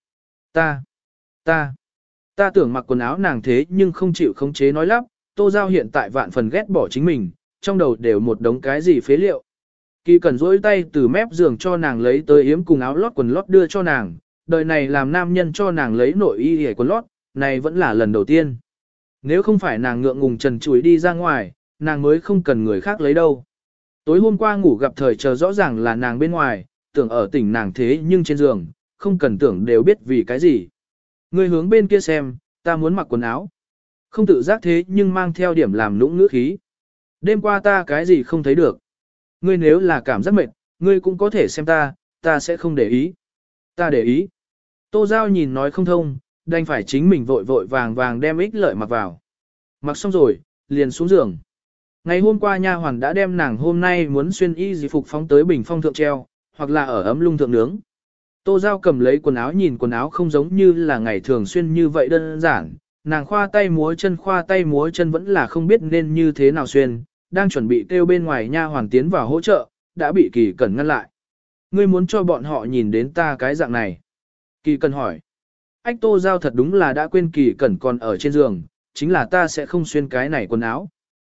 Ta tưởng mặc quần áo nàng thế nhưng không chịu khống chế nói lắp, Tô Giao hiện tại vạn phần ghét bỏ chính mình, trong đầu đều một đống cái gì phế liệu. Kỳ Cẩn rỗi tay từ mép giường cho nàng lấy tới yếm cùng áo lót quần lót đưa cho nàng, đời này làm nam nhân cho nàng lấy nội y hề quần lót, này vẫn là lần đầu tiên. Nếu không phải nàng ngượng ngùng trần trụi đi ra ngoài, nàng mới không cần người khác lấy đâu. Tối hôm qua ngủ gặp thời chờ rõ ràng là nàng bên ngoài, tưởng ở tỉnh nàng thế nhưng trên giường, không cần tưởng đều biết vì cái gì. Ngươi hướng bên kia xem, ta muốn mặc quần áo. Không tự giác thế nhưng mang theo điểm làm lũng ngữ khí. Đêm qua ta cái gì không thấy được. Ngươi nếu là cảm giác mệt, ngươi cũng có thể xem ta sẽ không để ý. Ta để ý. Tô Giao nhìn nói không thông, đành phải chính mình vội vội vàng vàng đem ích lợi mặc vào. Mặc xong rồi, liền xuống giường. Ngày hôm qua nha hoàn đã đem nàng hôm nay muốn xuyên y gì phục phóng tới bình phong thượng treo, hoặc là ở ấm lung thượng nướng. Tô Giao cầm lấy quần áo nhìn quần áo không giống như là ngày thường xuyên như vậy đơn giản, nàng khoa tay múa chân vẫn là không biết nên như thế nào xuyên, đang chuẩn bị kêu bên ngoài nha hoàn tiến vào hỗ trợ, đã bị Kỳ Cẩn ngăn lại. Ngươi muốn cho bọn họ nhìn đến ta cái dạng này. Kỳ Cẩn hỏi. Ách Tô Giao thật đúng là đã quên Kỳ Cẩn còn ở trên giường, chính là ta sẽ không xuyên cái này quần áo.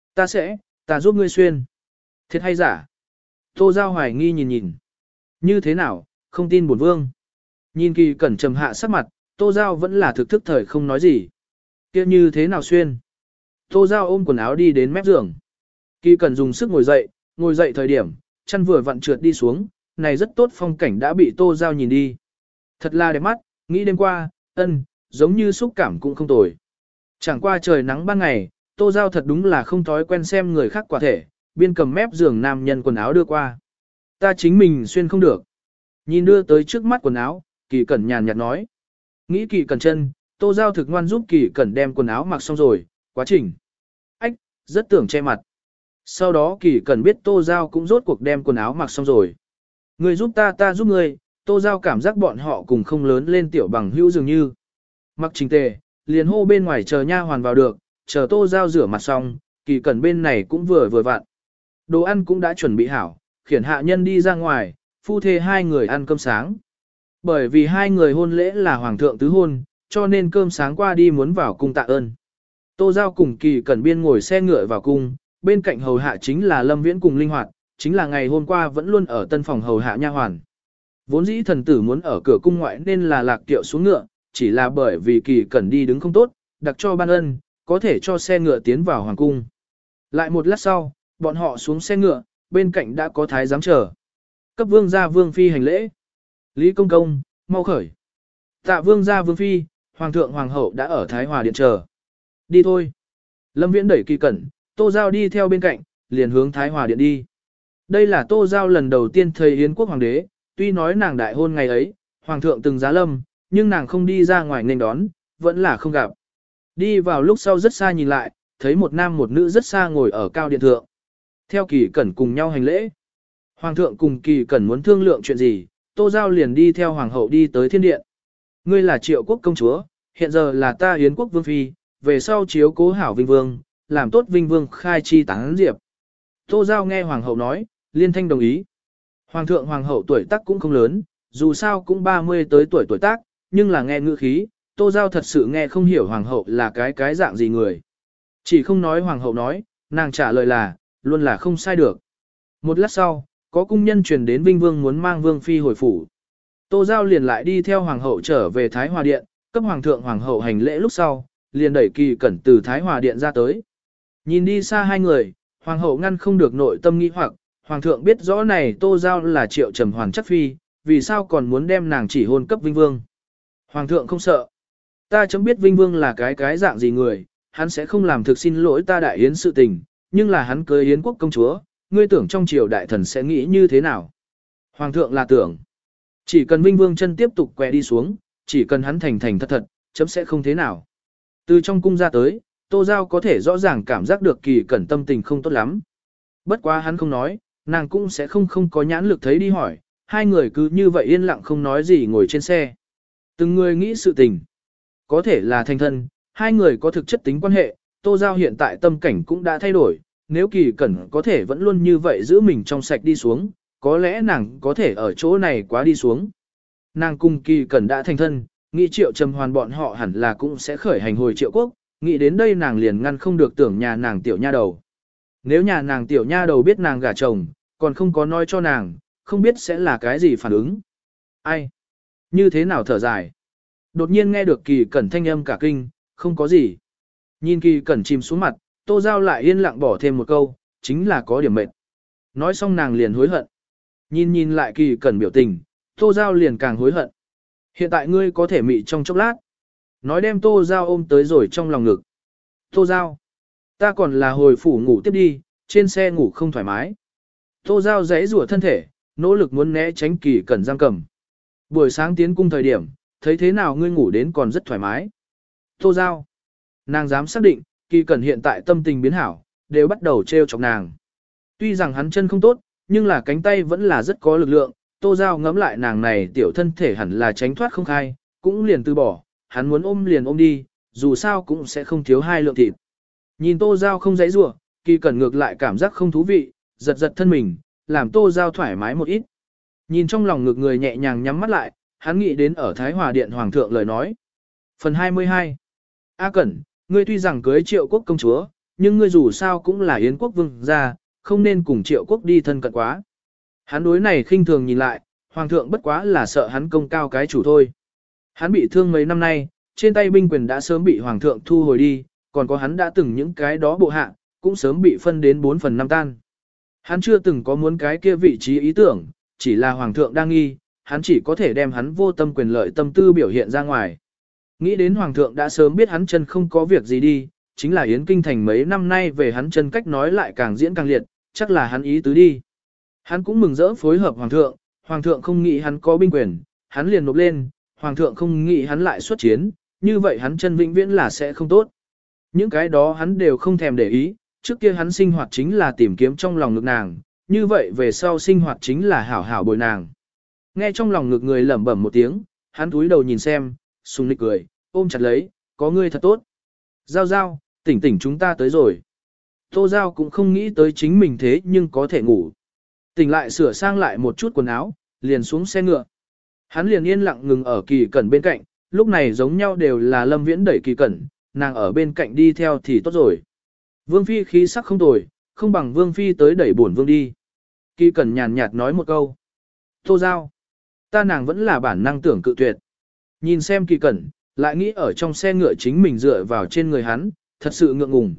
Ta giúp ngươi xuyên. Thiệt hay giả? Tô Giao hoài nghi nhìn. Như thế nào, không tin bổn vương. Nhìn Kỳ Cẩn trầm hạ sắc mặt, Tô Giao vẫn là thực thức thời không nói gì. Kia như thế nào xuyên? Tô Giao ôm quần áo đi đến mép giường. Kỳ Cẩn dùng sức ngồi dậy thời điểm, chân vừa vặn trượt đi xuống, này rất tốt phong cảnh đã bị Tô Giao nhìn đi. Thật là đẹp mắt, nghĩ đêm qua, giống như xúc cảm cũng không tồi. Chẳng qua trời nắng ban ngày, Tô Giao thật đúng là không thói quen xem người khác quả thể, biên cầm mép giường nam nhân quần áo đưa qua. Ta chính mình xuyên không được. Nhìn đưa tới trước mắt quần áo, Kỳ Cẩn nhàn nhạt nói. Nghĩ Kỳ Cẩn chân, Tô Giao thực ngoan giúp Kỳ Cẩn đem quần áo mặc xong rồi, quá trình. Ách, rất tưởng che mặt. Sau đó Kỳ Cẩn biết Tô Giao cũng rốt cuộc đem quần áo mặc xong rồi. Người giúp ta giúp người, Tô Giao cảm giác bọn họ cùng không lớn lên tiểu bằng hữu dường như. Mặc trình tề, liền hô bên ngoài chờ nha hoàn vào được, chờ Tô Giao rửa mặt xong, Kỳ Cẩn bên này cũng vừa vặn. Đồ ăn cũng đã chuẩn bị hảo, khiển hạ nhân đi ra ngoài, phu thê hai người ăn cơm sáng. Bởi vì hai người hôn lễ là hoàng thượng tứ hôn, cho nên cơm sáng qua đi muốn vào cung tạ ơn. Tô Giao cùng Kỳ Cẩn biên ngồi xe ngựa vào cung, bên cạnh hầu hạ chính là Lâm Viễn cùng Linh Hoạt, chính là ngày hôm qua vẫn luôn ở tân phòng hầu hạ nha hoàn. Vốn dĩ thần tử muốn ở cửa cung ngoại nên là Lạc Tiệu xuống ngựa, chỉ là bởi vì Kỳ Cẩn đi đứng không tốt, đặc cho ban ân, có thể cho xe ngựa tiến vào hoàng cung. Lại một lát sau, bọn họ xuống xe ngựa, bên cạnh đã có thái giám chờ. Cấp vương gia vương phi hành lễ. Lý công công, mau khởi. Tạ vương gia vương phi, hoàng thượng hoàng hậu đã ở Thái Hòa điện chờ. Đi thôi. Lâm Viễn đẩy Kỳ Cẩn, Tô Giao đi theo bên cạnh, liền hướng Thái Hòa điện đi. Đây là Tô Giao lần đầu tiên thấy Yến quốc hoàng đế, tuy nói nàng đại hôn ngày ấy, hoàng thượng từng giá lâm, nhưng nàng không đi ra ngoài nên đón, vẫn là không gặp. Đi vào lúc sau rất xa nhìn lại, thấy một nam một nữ rất xa ngồi ở cao điện thượng. Theo Kỳ Cẩn cùng nhau hành lễ. Hoàng thượng cùng Kỳ Cẩn muốn thương lượng chuyện gì, Tô Giao liền đi theo hoàng hậu đi tới thiên điện. Ngươi là Triệu quốc công chúa, hiện giờ là ta Yến quốc vương phi, về sau chiếu cố hảo Vinh Vương, làm tốt Vinh Vương khai chi tán diệp. Tô Giao nghe hoàng hậu nói, liên thanh đồng ý. Hoàng thượng hoàng hậu tuổi tác cũng không lớn, dù sao cũng 30 tới tuổi tác, nhưng là nghe ngữ khí, Tô Giao thật sự nghe không hiểu hoàng hậu là cái dạng gì người. Chỉ không nói hoàng hậu nói, nàng trả lời là, luôn là không sai được. Một lát sau, có cung nhân truyền đến Vinh Vương muốn mang Vương phi hồi phủ. Tô Giao liền lại đi theo hoàng hậu trở về Thái Hòa điện, cấp hoàng thượng hoàng hậu hành lễ lúc sau, liền đẩy Kỳ Cẩn từ Thái Hòa điện ra tới. Nhìn đi xa hai người, hoàng hậu ngăn không được nội tâm nghi hoặc, hoàng thượng biết rõ này Tô Giao là Triệu Trầm Hoàn chắc phi, vì sao còn muốn đem nàng chỉ hôn cấp Vinh Vương. Hoàng thượng không sợ. Ta chấm biết Vinh Vương là cái dạng gì người, hắn sẽ không làm thực xin lỗi ta đại yến sự tình, nhưng là hắn cưới yến quốc công chúa, ngươi tưởng trong triều đại thần sẽ nghĩ như thế nào? Hoàng thượng là tưởng, chỉ cần Vinh Vương chân tiếp tục quẹ đi xuống, chỉ cần hắn thành thật, chấm sẽ không thế nào. Từ trong cung ra tới, Tô Giao có thể rõ ràng cảm giác được Kỳ Cẩn tâm tình không tốt lắm. Bất quá hắn không nói, nàng cũng sẽ không có nhãn lực thấy đi hỏi, hai người cứ như vậy yên lặng không nói gì ngồi trên xe. Từng người nghĩ sự tình. Có thể là thành thân, hai người có thực chất tính quan hệ, Tô Giao hiện tại tâm cảnh cũng đã thay đổi, nếu Kỳ Cẩn có thể vẫn luôn như vậy giữ mình trong sạch đi xuống, có lẽ nàng có thể ở chỗ này quá đi xuống. Nàng cùng Kỳ Cẩn đã thành thân, nghĩ Triệu Trầm Hoàn bọn họ hẳn là cũng sẽ khởi hành hồi Triệu quốc, nghĩ đến đây nàng liền ngăn không được tưởng nhà nàng tiểu nha đầu. Nếu nhà nàng tiểu nha đầu biết nàng gả chồng, còn không có nói cho nàng, không biết sẽ là cái gì phản ứng. Ai? Như thế nào thở dài? Đột nhiên nghe được Kỳ Cẩn thanh âm cả kinh, không có gì. Nhìn Kỳ Cẩn chìm xuống mặt, Tô Giao lại yên lặng bỏ thêm một câu, chính là có điểm mệt. Nói xong nàng liền hối hận. Nhìn lại Kỳ Cẩn biểu tình, Tô Giao liền càng hối hận. Hiện tại ngươi có thể mị trong chốc lát. Nói đem Tô Giao ôm tới rồi trong lòng ngực. Tô Giao, ta còn là hồi phủ ngủ tiếp đi, trên xe ngủ không thoải mái. Tô Giao giãy rủa thân thể, nỗ lực muốn né tránh Kỳ Cẩn giam cầm. Buổi sáng tiến cung thời điểm, thấy thế nào ngươi ngủ đến còn rất thoải mái. Tô Giao, nàng dám xác định, Kỳ Cẩn hiện tại tâm tình biến hảo, đều bắt đầu trêu chọc nàng. Tuy rằng hắn chân không tốt, nhưng là cánh tay vẫn là rất có lực lượng. Tô Giao ngẫm lại nàng này tiểu thân thể hẳn là tránh thoát không khai, cũng liền từ bỏ, hắn muốn ôm liền ôm đi, dù sao cũng sẽ không thiếu hai lượng thịt. Nhìn Tô Giao không dãy rủa, Kỳ Cẩn ngược lại cảm giác không thú vị, giật giật thân mình, làm Tô Giao thoải mái một ít. Nhìn trong lòng ngực người nhẹ nhàng nhắm mắt lại, hắn nghĩ đến ở Thái Hòa Điện Hoàng thượng lời nói. Phần 22. A Cẩn, ngươi tuy rằng cưới Triệu Quốc công chúa, nhưng ngươi dù sao cũng là Yến quốc vương gia, không nên cùng Triệu Quốc đi thân cận quá. Hắn đối này khinh thường nhìn lại, Hoàng thượng bất quá là sợ hắn công cao cái chủ thôi. Hắn bị thương mấy năm nay, trên tay binh quyền đã sớm bị Hoàng thượng thu hồi đi, còn có hắn đã từng những cái đó bộ hạ, cũng sớm bị phân đến 4 phần 5 tan. Hắn chưa từng có muốn cái kia vị trí ý tưởng, chỉ là Hoàng thượng đang nghi, hắn chỉ có thể đem hắn vô tâm quyền lợi tâm tư biểu hiện ra ngoài. Nghĩ đến Hoàng thượng đã sớm biết hắn chân không có việc gì đi, chính là Yến Kinh Thành mấy năm nay về hắn chân cách nói lại càng diễn càng liệt, chắc là hắn ý tứ đi. Hắn cũng mừng rỡ phối hợp Hoàng thượng không nghĩ hắn có binh quyền, hắn liền nộp lên, Hoàng thượng không nghĩ hắn lại xuất chiến, như vậy hắn chân vĩnh viễn là sẽ không tốt. Những cái đó hắn đều không thèm để ý, trước kia hắn sinh hoạt chính là tìm kiếm trong lòng ngực nàng, như vậy về sau sinh hoạt chính là hảo hảo bồi nàng. Nghe trong lòng ngực người lẩm bẩm một tiếng, hắn túi đầu nhìn xem, sung nịch cười, ôm chặt lấy, có ngươi thật tốt. Giao giao, tỉnh tỉnh chúng ta tới rồi. Tô Giao cũng không nghĩ tới chính mình thế nhưng có thể ngủ. Tỉnh lại sửa sang lại một chút quần áo, liền xuống xe ngựa. Hắn liền yên lặng ngừng ở Kỳ Cẩn bên cạnh, lúc này giống nhau đều là Lâm Viễn đẩy Kỳ Cẩn, nàng ở bên cạnh đi theo thì tốt rồi. Vương Phi khí sắc không tồi, không bằng Vương Phi tới đẩy bổn Vương đi. Kỳ Cẩn nhàn nhạt nói một câu. Tô Giao, ta nàng vẫn là bản năng tưởng cự tuyệt. Nhìn xem Kỳ Cẩn, lại nghĩ ở trong xe ngựa chính mình dựa vào trên người hắn, thật sự ngượng ngùng,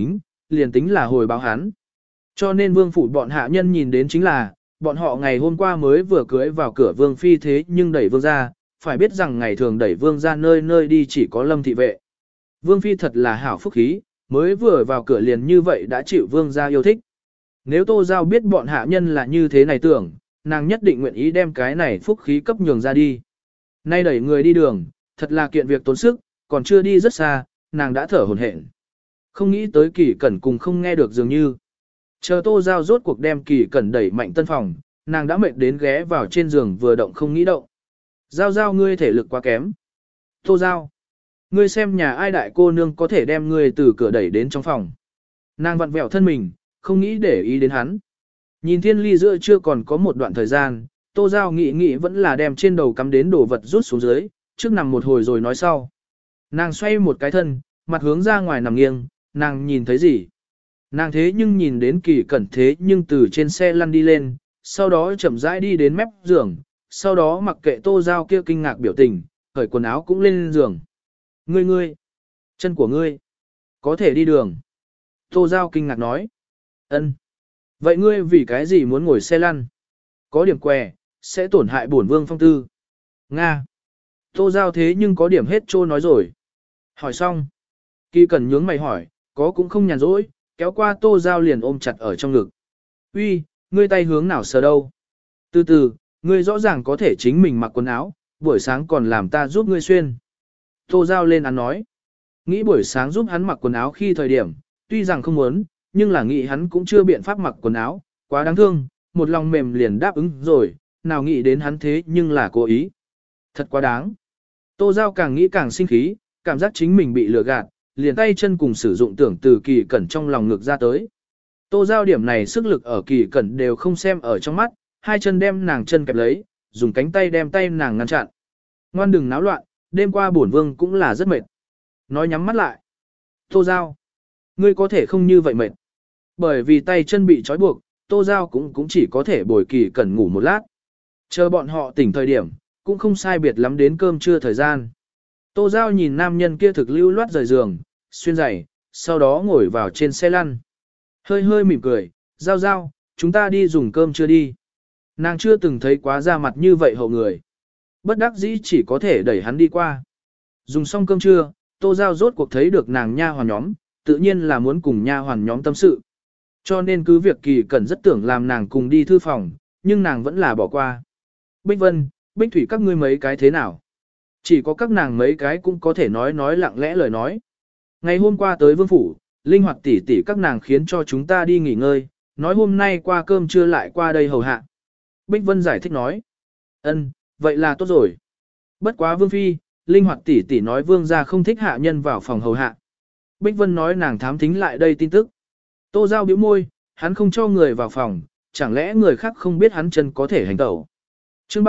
liền tính là hồi báo hắn. Cho nên Vương phủ bọn hạ nhân nhìn đến chính là, bọn họ ngày hôm qua mới vừa cưới vào cửa Vương Phi thế nhưng đẩy Vương ra, phải biết rằng ngày thường đẩy Vương ra nơi nơi đi chỉ có Lâm thị vệ. Vương Phi thật là hảo phúc khí, mới vừa vào cửa liền như vậy đã chịu Vương ra yêu thích. Nếu Tô Giao biết bọn hạ nhân là như thế này tưởng, nàng nhất định nguyện ý đem cái này phúc khí cấp nhường ra đi. Nay đẩy người đi đường, thật là kiện việc tốn sức, còn chưa đi rất xa, nàng đã thở hổn hển. Không nghĩ tới Kỳ Cẩn cùng không nghe được dường như. Chờ Tô Giao rốt cuộc đem Kỳ Cẩn đẩy mạnh tân phòng, nàng đã mệt đến ghé vào trên giường vừa động không nghĩ động. Giao Giao ngươi thể lực quá kém. Tô Giao, ngươi xem nhà ai đại cô nương có thể đem ngươi từ cửa đẩy đến trong phòng. Nàng vặn vẹo thân mình, không nghĩ để ý đến hắn. Nhìn thiên ly giữa chưa còn có một đoạn thời gian, Tô Giao nghĩ vẫn là đem trên đầu cắm đến đồ vật rút xuống dưới, trước nằm một hồi rồi nói sau. Nàng xoay một cái thân, mặt hướng ra ngoài nằm nghiêng, nàng nhìn thấy gì? Nàng thế nhưng nhìn đến Kỳ Cẩn thế nhưng từ trên xe lăn đi lên, sau đó chậm rãi đi đến mép giường, sau đó mặc kệ Tô Giao kia kinh ngạc biểu tình, cởi quần áo cũng lên giường. Ngươi, chân của ngươi, có thể đi đường. Tô Giao kinh ngạc nói. Ân. Vậy ngươi vì cái gì muốn ngồi xe lăn? Có điểm què, sẽ tổn hại bổn vương phong tư. Nga. Tô Giao thế nhưng có điểm hết trô nói rồi. Hỏi xong. Kỳ Cẩn nhướng mày hỏi, có cũng không nhàn rỗi, kéo qua Tô Giao liền ôm chặt ở trong ngực. Uy, ngươi tay hướng nào sờ đâu? Từ từ, ngươi rõ ràng có thể chính mình mặc quần áo, buổi sáng còn làm ta giúp ngươi xuyên. Tô Giao lên án nói. Nghĩ buổi sáng giúp hắn mặc quần áo khi thời điểm, tuy rằng không muốn, nhưng là nghĩ hắn cũng chưa biện pháp mặc quần áo, quá đáng thương, một lòng mềm liền đáp ứng rồi, nào nghĩ đến hắn thế nhưng là cố ý. Thật quá đáng. Tô Giao càng nghĩ càng sinh khí, cảm giác chính mình bị lừa gạt, liền tay chân cùng sử dụng tưởng từ Kỳ Cẩn trong lòng ngực ra tới. Tô Giao điểm này sức lực ở Kỳ Cẩn đều không xem ở trong mắt, hai chân đem nàng chân kẹp lấy, dùng cánh tay đem tay nàng ngăn chặn. Ngoan đừng náo loạn, đêm qua bổn vương cũng là rất mệt. Nói nhắm mắt lại. Tô Giao, ngươi có thể không như vậy mệt. Bởi vì tay chân bị trói buộc, Tô Giao cũng chỉ có thể bồi Kỳ Cẩn ngủ một lát. Chờ bọn họ tỉnh thời điểm, cũng không sai biệt lắm đến cơm trưa thời gian. Tô Giao nhìn nam nhân kia thực lưu loát rời giường, xuyên giày, sau đó ngồi vào trên xe lăn. Hơi hơi mỉm cười, Giao Giao, chúng ta đi dùng cơm trưa đi. Nàng chưa từng thấy quá ra mặt như vậy hậu người. Bất đắc dĩ chỉ có thể đẩy hắn đi qua. Dùng xong cơm trưa, Tô Giao rốt cuộc thấy được nàng nha hoàn nhóm, tự nhiên là muốn cùng nha hoàn nhóm tâm sự. Cho nên cứ việc Kỳ Cẩn rất tưởng làm nàng cùng đi thư phòng, nhưng nàng vẫn là bỏ qua. Bích Vân, Bích Thủy các ngươi mấy cái thế nào? Chỉ có các nàng mấy cái cũng có thể nói lặng lẽ lời nói. Ngày hôm qua tới vương phủ, linh hoạt tỉ tỉ các nàng khiến cho chúng ta đi nghỉ ngơi, nói hôm nay qua cơm trưa lại qua đây hầu hạ. Bích Vân giải thích nói. Ân, vậy là tốt rồi. Bất quá vương phi, linh hoạt tỉ tỉ nói vương gia không thích hạ nhân vào phòng hầu hạ. Bích Vân nói nàng thám thính lại đây tin tức. Tô Giao bĩu môi, hắn không cho người vào phòng, chẳng lẽ người khác không biết hắn chân có thể hành tẩu. Chương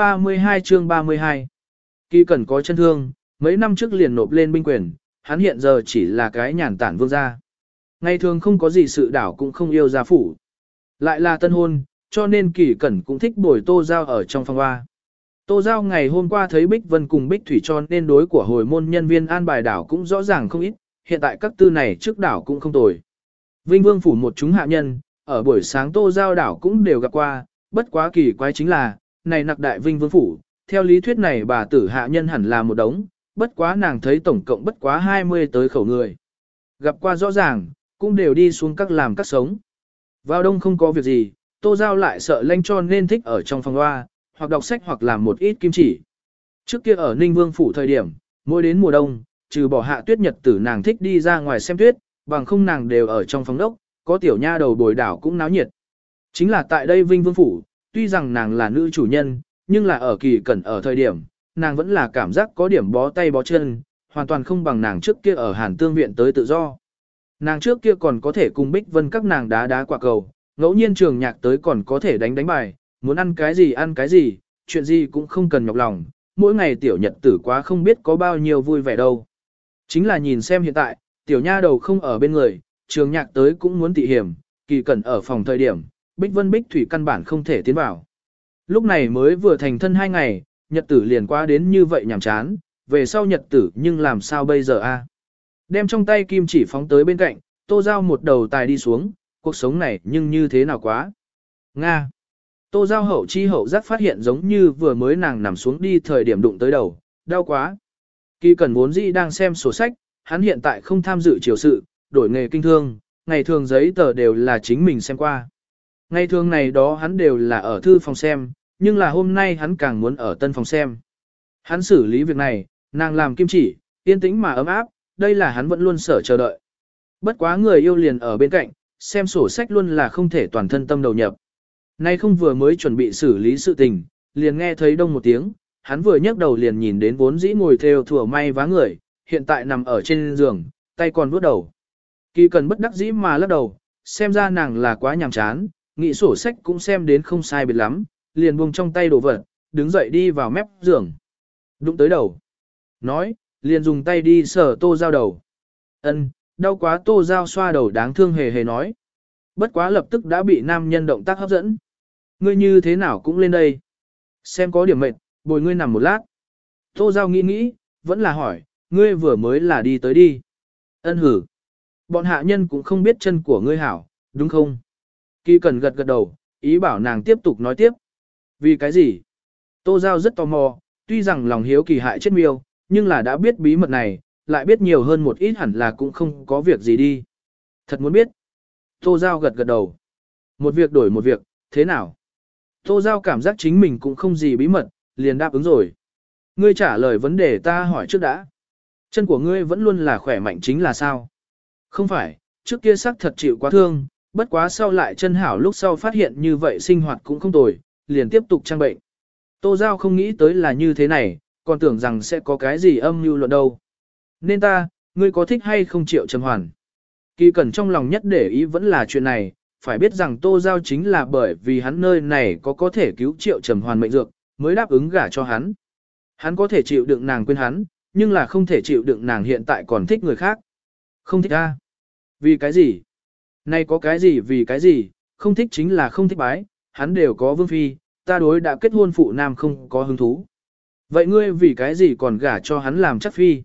32 Kỳ Cẩn có chân thương, mấy năm trước liền nộp lên binh quyền, hắn hiện giờ chỉ là cái nhàn tản vương gia. Ngày thường không có gì sự đảo cũng không yêu gia phủ. Lại là tân hôn, cho nên Kỳ Cẩn cũng thích bồi Tô Giao ở trong phòng hoa. Tô Giao ngày hôm qua thấy Bích Vân cùng Bích Thủy cho nên đối của hồi môn nhân viên an bài đảo cũng rõ ràng không ít, hiện tại các tư này trước đảo cũng không tồi. Vinh Vương phủ một chúng hạ nhân, ở buổi sáng Tô Giao đảo cũng đều gặp qua, bất quá kỳ quái chính là, này nặc đại Vinh Vương phủ, theo lý thuyết này bà tử hạ nhân hẳn là một đống, bất quá nàng thấy tổng cộng bất quá 20 tới khẩu người. Gặp qua rõ ràng, cũng đều đi xuống các làm các sống. Vào đông không có việc gì, Tô Giao lại sợ lanh cho nên thích ở trong phòng hoa, hoặc đọc sách hoặc làm một ít kim chỉ. Trước kia ở Ninh Vương phủ thời điểm, mỗi đến mùa đông, trừ bỏ hạ tuyết nhật tử nàng thích đi ra ngoài xem tuyết, bằng không nàng đều ở trong phòng đốc, có tiểu nha đầu bồi đảo cũng náo nhiệt. Chính là tại đây Vinh Vương phủ, tuy rằng nàng là nữ chủ nhân, nhưng là ở Kỳ Cẩn ở thời điểm, nàng vẫn là cảm giác có điểm bó tay bó chân, hoàn toàn không bằng nàng trước kia ở Hàn Tương viện tới tự do. Nàng trước kia còn có thể cùng Bích Vân các nàng đá quả cầu, ngẫu nhiên trường nhạc tới còn có thể đánh bài, muốn ăn cái gì, chuyện gì cũng không cần nhọc lòng, mỗi ngày tiểu nhật tử quá không biết có bao nhiêu vui vẻ đâu. Chính là nhìn xem hiện tại, tiểu nha đầu không ở bên người, trường nhạc tới cũng muốn tị hiểm, Kỳ Cẩn ở phòng thời điểm, Bích Vân Bích Thủy căn bản không thể tiến vào. Lúc này mới vừa thành thân 2 ngày, nhật tử liền qua đến như vậy nhàm chán, về sau nhật tử nhưng làm sao bây giờ a? Đem trong tay kim chỉ phóng tới bên cạnh, Tô Giao một đầu tài đi xuống, cuộc sống này nhưng như thế nào quá. Nga. Tô Giao hậu chi hậu giác phát hiện giống như vừa mới nàng nằm xuống đi thời điểm đụng tới đầu, đau quá. Kỳ Cẩn vốn dĩ đang xem sổ sách, hắn hiện tại không tham dự triều sự, đổi nghề kinh thương, ngày thường giấy tờ đều là chính mình xem qua. Ngày thường này đó hắn đều là ở thư phòng xem, nhưng là hôm nay hắn càng muốn ở tân phòng xem. Hắn xử lý việc này, nàng làm kim chỉ, yên tĩnh mà ấm áp, đây là hắn vẫn luôn sở chờ đợi. Bất quá người yêu liền ở bên cạnh, xem sổ sách luôn là không thể toàn thân tâm đầu nhập. Nay không vừa mới chuẩn bị xử lý sự tình, liền nghe thấy đông một tiếng, hắn vừa nhấc đầu liền nhìn đến vốn dĩ ngồi theo thủa may vá người, hiện tại nằm ở trên giường, tay còn vuốt đầu. Kỳ Cần bất đắc dĩ mà lắc đầu, xem ra nàng là quá nhàm chán, nghĩ sổ sách cũng xem đến không sai biệt lắm, liền buông trong tay đồ vật, đứng dậy đi vào mép giường. Đụng tới đầu. Nói, liền dùng tay đi sờ Tô Giao đầu. Ân, đau quá. Tô Giao xoa đầu đáng thương hề hề nói. Bất quá lập tức đã bị nam nhân động tác hấp dẫn. Ngươi như thế nào cũng lên đây. Xem có điểm mệt, bồi ngươi nằm một lát. Tô Giao nghĩ nghĩ, vẫn là hỏi, ngươi vừa mới là đi tới đi. Ân hử. Bọn hạ nhân cũng không biết chân của ngươi hảo, đúng không? Kỳ Cần gật gật đầu, ý bảo nàng tiếp tục nói tiếp. Vì cái gì? Tô Giao rất tò mò, tuy rằng lòng hiếu kỳ hại chết miêu, nhưng là đã biết bí mật này, lại biết nhiều hơn một ít hẳn là cũng không có việc gì đi. Thật muốn biết. Tô Giao gật gật đầu. Một việc đổi một việc, thế nào? Tô Giao cảm giác chính mình cũng không gì bí mật, liền đáp ứng rồi. Ngươi trả lời vấn đề ta hỏi trước đã. Chân của ngươi vẫn luôn là khỏe mạnh chính là sao? Không phải, trước kia xác thật chịu quá thương, bất quá sau lại chân hảo lúc sau phát hiện như vậy sinh hoạt cũng không tồi, liền tiếp tục trang bệnh. Tô Giao không nghĩ tới là như thế này, còn tưởng rằng sẽ có cái gì âm mưu luận đâu. Nên ngươi có thích hay không Triệu Trầm Hoàn? Kỳ Cẩn trong lòng nhất để ý vẫn là chuyện này, phải biết rằng Tô Giao chính là bởi vì hắn nơi này có thể cứu Triệu Trầm Hoàn mệnh dược, mới đáp ứng gả cho hắn. Hắn có thể chịu đựng nàng quên hắn, nhưng là không thể chịu đựng nàng hiện tại còn thích người khác. Không thích a? Vì cái gì? Này có cái gì vì cái gì, không thích chính là không thích bái, hắn đều có vương phi, ta đối đã kết hôn phụ nam không có hứng thú. Vậy ngươi vì cái gì còn gả cho hắn làm chắc phi?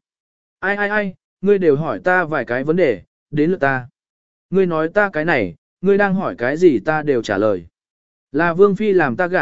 Ai, ngươi đều hỏi ta vài cái vấn đề, đến lượt ta. Ngươi nói ta cái này, ngươi đang hỏi cái gì ta đều trả lời. Là vương phi làm ta gả,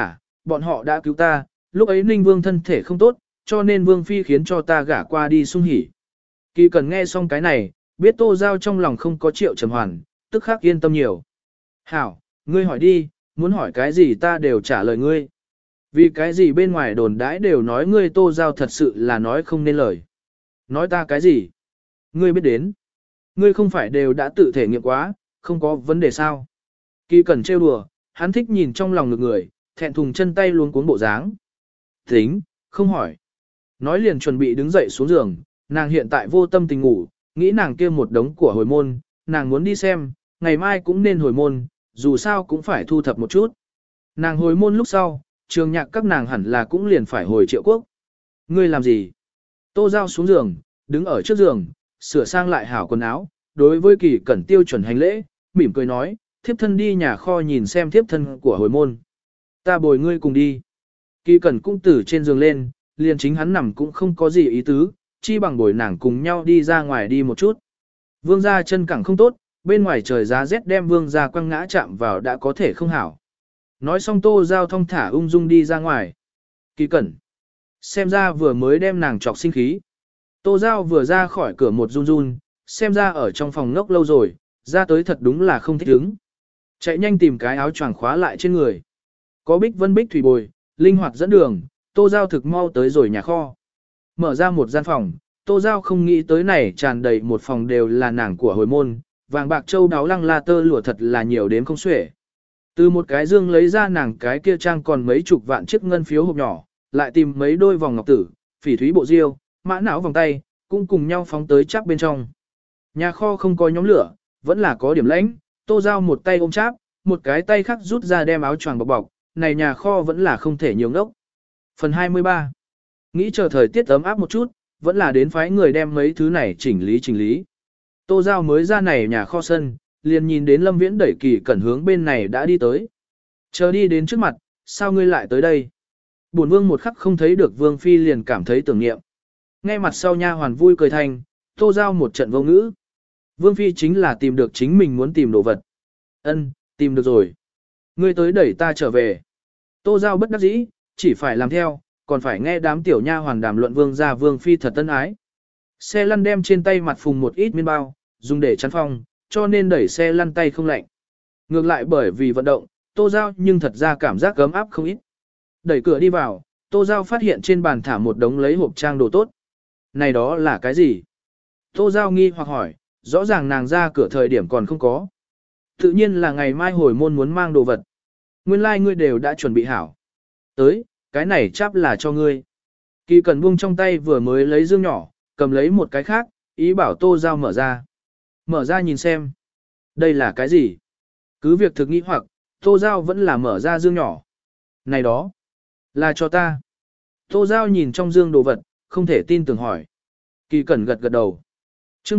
bọn họ đã cứu ta, lúc ấy Ninh Vương thân thể không tốt, cho nên Vương Phi khiến cho ta gả qua đi sung hỉ. Kỳ Cẩn nghe xong cái này, biết Tô Giao trong lòng không có Triệu Trầm Hoàn, tức khắc yên tâm nhiều. Hảo, ngươi hỏi đi, muốn hỏi cái gì ta đều trả lời ngươi. Vì cái gì bên ngoài đồn đãi đều nói ngươi Tô Giao thật sự là nói không nên lời. Nói ta cái gì? Ngươi biết đến. Ngươi không phải đều đã tự thể nghiệm quá, không có vấn đề sao. Kỳ Cẩn trêu đùa, hắn thích nhìn trong lòng ngực người, thẹn thùng chân tay luống cuống bộ dáng. Tính, không hỏi. Nói liền chuẩn bị đứng dậy xuống giường, nàng hiện tại vô tâm tình ngủ, nghĩ nàng kia một đống của hồi môn, nàng muốn đi xem, ngày mai cũng nên hồi môn, dù sao cũng phải thu thập một chút. Nàng hồi môn lúc sau, trường nhạc các nàng hẳn là cũng liền phải hồi Triệu Quốc. Ngươi làm gì? Tô Giao xuống giường, đứng ở trước giường, sửa sang lại hảo quần áo, đối với Kỳ Cẩn tiêu chuẩn hành lễ, mỉm cười nói, thiếp thân đi nhà kho nhìn xem thiếp thân của hồi môn. Ta bồi ngươi cùng đi. Kỳ Cẩn cũng từ trên giường lên, liền chính hắn nằm cũng không có gì ý tứ, chi bằng bồi nàng cùng nhau đi ra ngoài đi một chút. Vương gia chân cẳng không tốt, bên ngoài trời giá rét đem vương gia quăng ngã chạm vào đã có thể không hảo. Nói xong Tô Giao thong thả ung dung đi ra ngoài. Kỳ Cẩn. Xem ra vừa mới đem nàng chọc sinh khí. Tô Giao vừa ra khỏi cửa một run run, xem ra ở trong phòng ngốc lâu rồi, ra tới thật đúng là không thích ứng. Chạy nhanh tìm cái áo choàng khóa lại trên người. Có Bích Vân Bích Thủy Bồi, linh hoạt dẫn đường, Tô Giao thực mau tới rồi nhà kho. Mở ra một gian phòng, Tô Giao không nghĩ tới này tràn đầy một phòng đều là nàng của hồi môn, vàng bạc châu đáo lăng la tơ lụa thật là nhiều đến không xuể. Từ một cái dương lấy ra nàng cái kia trang còn mấy chục vạn chiếc ngân phiếu hộp nhỏ, lại tìm mấy đôi vòng ngọc tử, phỉ thúy bộ diêu, mã não vòng tay, cũng cùng nhau phóng tới chắc bên trong. Nhà kho không có nhóm lửa, vẫn là có điểm lãnh, Tô Giao một tay ôm cháp, một cái tay khác rút ra đem áo choàng bọc bọc, này nhà kho vẫn là không thể nhiều ngốc. Phần 23. Nghĩ chờ thời tiết ấm áp một chút, vẫn là đến phái người đem mấy thứ này chỉnh lý. Tô Giao mới ra này nhà kho sân, liền nhìn đến Lâm Viễn đẩy Kỳ Cẩn hướng bên này đã đi tới. Chờ đi đến trước mặt, sao ngươi lại tới đây? Bổn vương một khắc không thấy được Vương Phi liền cảm thấy tưởng niệm. Nghe mặt sau nha hoàn vui cười thành, Tô Giao một trận vô ngữ. Vương Phi chính là tìm được chính mình muốn tìm đồ vật. Ân, tìm được rồi. Ngươi tới đẩy ta trở về. Tô Giao bất đắc dĩ, chỉ phải làm theo, còn phải nghe đám tiểu nha hoàn đàm luận Vương gia Vương Phi thật tân ái. Xe lăn đem trên tay mặt phùng một ít miên bao, dùng để chắn phong, cho nên đẩy xe lăn tay không lạnh. Ngược lại bởi vì vận động, Tô Giao nhưng thật ra cảm giác gấm áp không ít. Đẩy cửa đi vào, Tô Giao phát hiện trên bàn thả một đống lấy hộp trang đồ tốt. Này đó là cái gì? Tô Giao nghi hoặc hỏi, rõ ràng nàng ra cửa thời điểm còn không có. Tự nhiên là ngày mai hồi môn muốn mang đồ vật. Nguyên lai ngươi đều đã chuẩn bị hảo. Tới, cái này chắp là cho ngươi. Kỳ Cẩn buông trong tay vừa mới lấy dương nhỏ, cầm lấy một cái khác, ý bảo Tô Giao mở ra. Mở ra nhìn xem. Đây là cái gì? Cứ việc thực nghĩ hoặc, Tô Giao vẫn là mở ra dương nhỏ. Này đó, là cho ta. Tô Giao nhìn trong dương đồ vật, không thể tin tưởng hỏi. Kỳ Cẩn gật gật đầu. Chương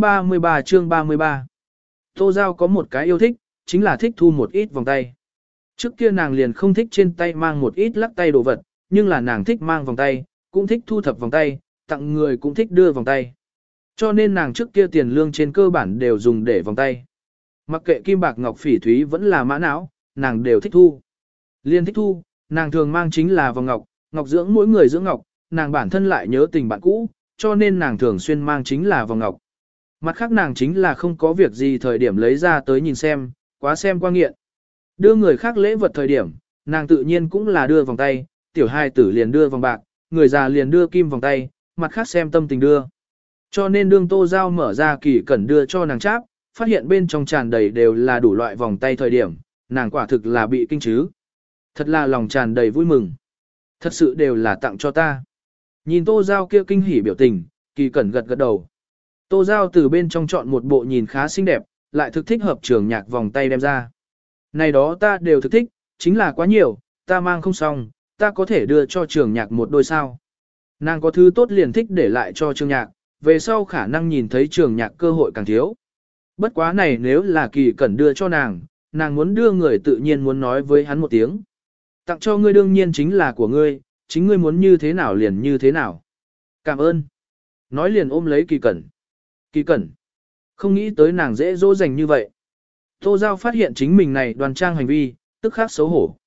33. Tô Giao có một cái yêu thích, chính là thích thu một ít vòng tay. Trước kia nàng liền không thích trên tay mang một ít lắc tay đồ vật, nhưng là nàng thích mang vòng tay, cũng thích thu thập vòng tay, tặng người cũng thích đưa vòng tay. Cho nên nàng trước kia tiền lương trên cơ bản đều dùng để vòng tay. Mặc kệ kim bạc ngọc phỉ thúy vẫn là mã não, nàng đều thích thu. Liên thích thu, nàng thường mang chính là vòng ngọc, ngọc dưỡng mỗi người dưỡng ngọc, nàng bản thân lại nhớ tình bạn cũ, cho nên nàng thường xuyên mang chính là vòng ngọc. Mặt khác nàng chính là không có việc gì thời điểm lấy ra tới nhìn xem, quá xem qua nghiện. Đưa người khác lễ vật thời điểm, nàng tự nhiên cũng là đưa vòng tay, tiểu hài tử liền đưa vòng bạc, người già liền đưa kim vòng tay, mặt khác xem tâm tình đưa. Cho nên đương Tô Giao mở ra Kỳ Cẩn đưa cho nàng cháp, phát hiện bên trong tràn đầy đều là đủ loại vòng tay thời điểm, nàng quả thực là bị kinh chứ. Thật là lòng tràn đầy vui mừng. Thật sự đều là tặng cho ta. Nhìn Tô Giao kia kinh hỉ biểu tình, Kỳ Cẩn gật gật đầu. Tô Giao từ bên trong chọn một bộ nhìn khá xinh đẹp, lại thực thích hợp trường nhạc vòng tay đem ra. Này đó ta đều thực thích, chính là quá nhiều, ta mang không xong, ta có thể đưa cho trường nhạc một đôi sao. Nàng có thứ tốt liền thích để lại cho trường nhạc, về sau khả năng nhìn thấy trường nhạc cơ hội càng thiếu. Bất quá này nếu là Kỳ Cẩn đưa cho nàng, nàng muốn đưa người tự nhiên muốn nói với hắn một tiếng. Tặng cho ngươi đương nhiên chính là của ngươi, chính ngươi muốn như thế nào liền như thế nào. Cảm ơn. Nói liền ôm lấy Kỳ Cẩn. Kỳ Cẩn. Không nghĩ tới nàng dễ dỗ dành như vậy. Tô Giao phát hiện chính mình này đoan trang hành vi, tức khắc xấu hổ.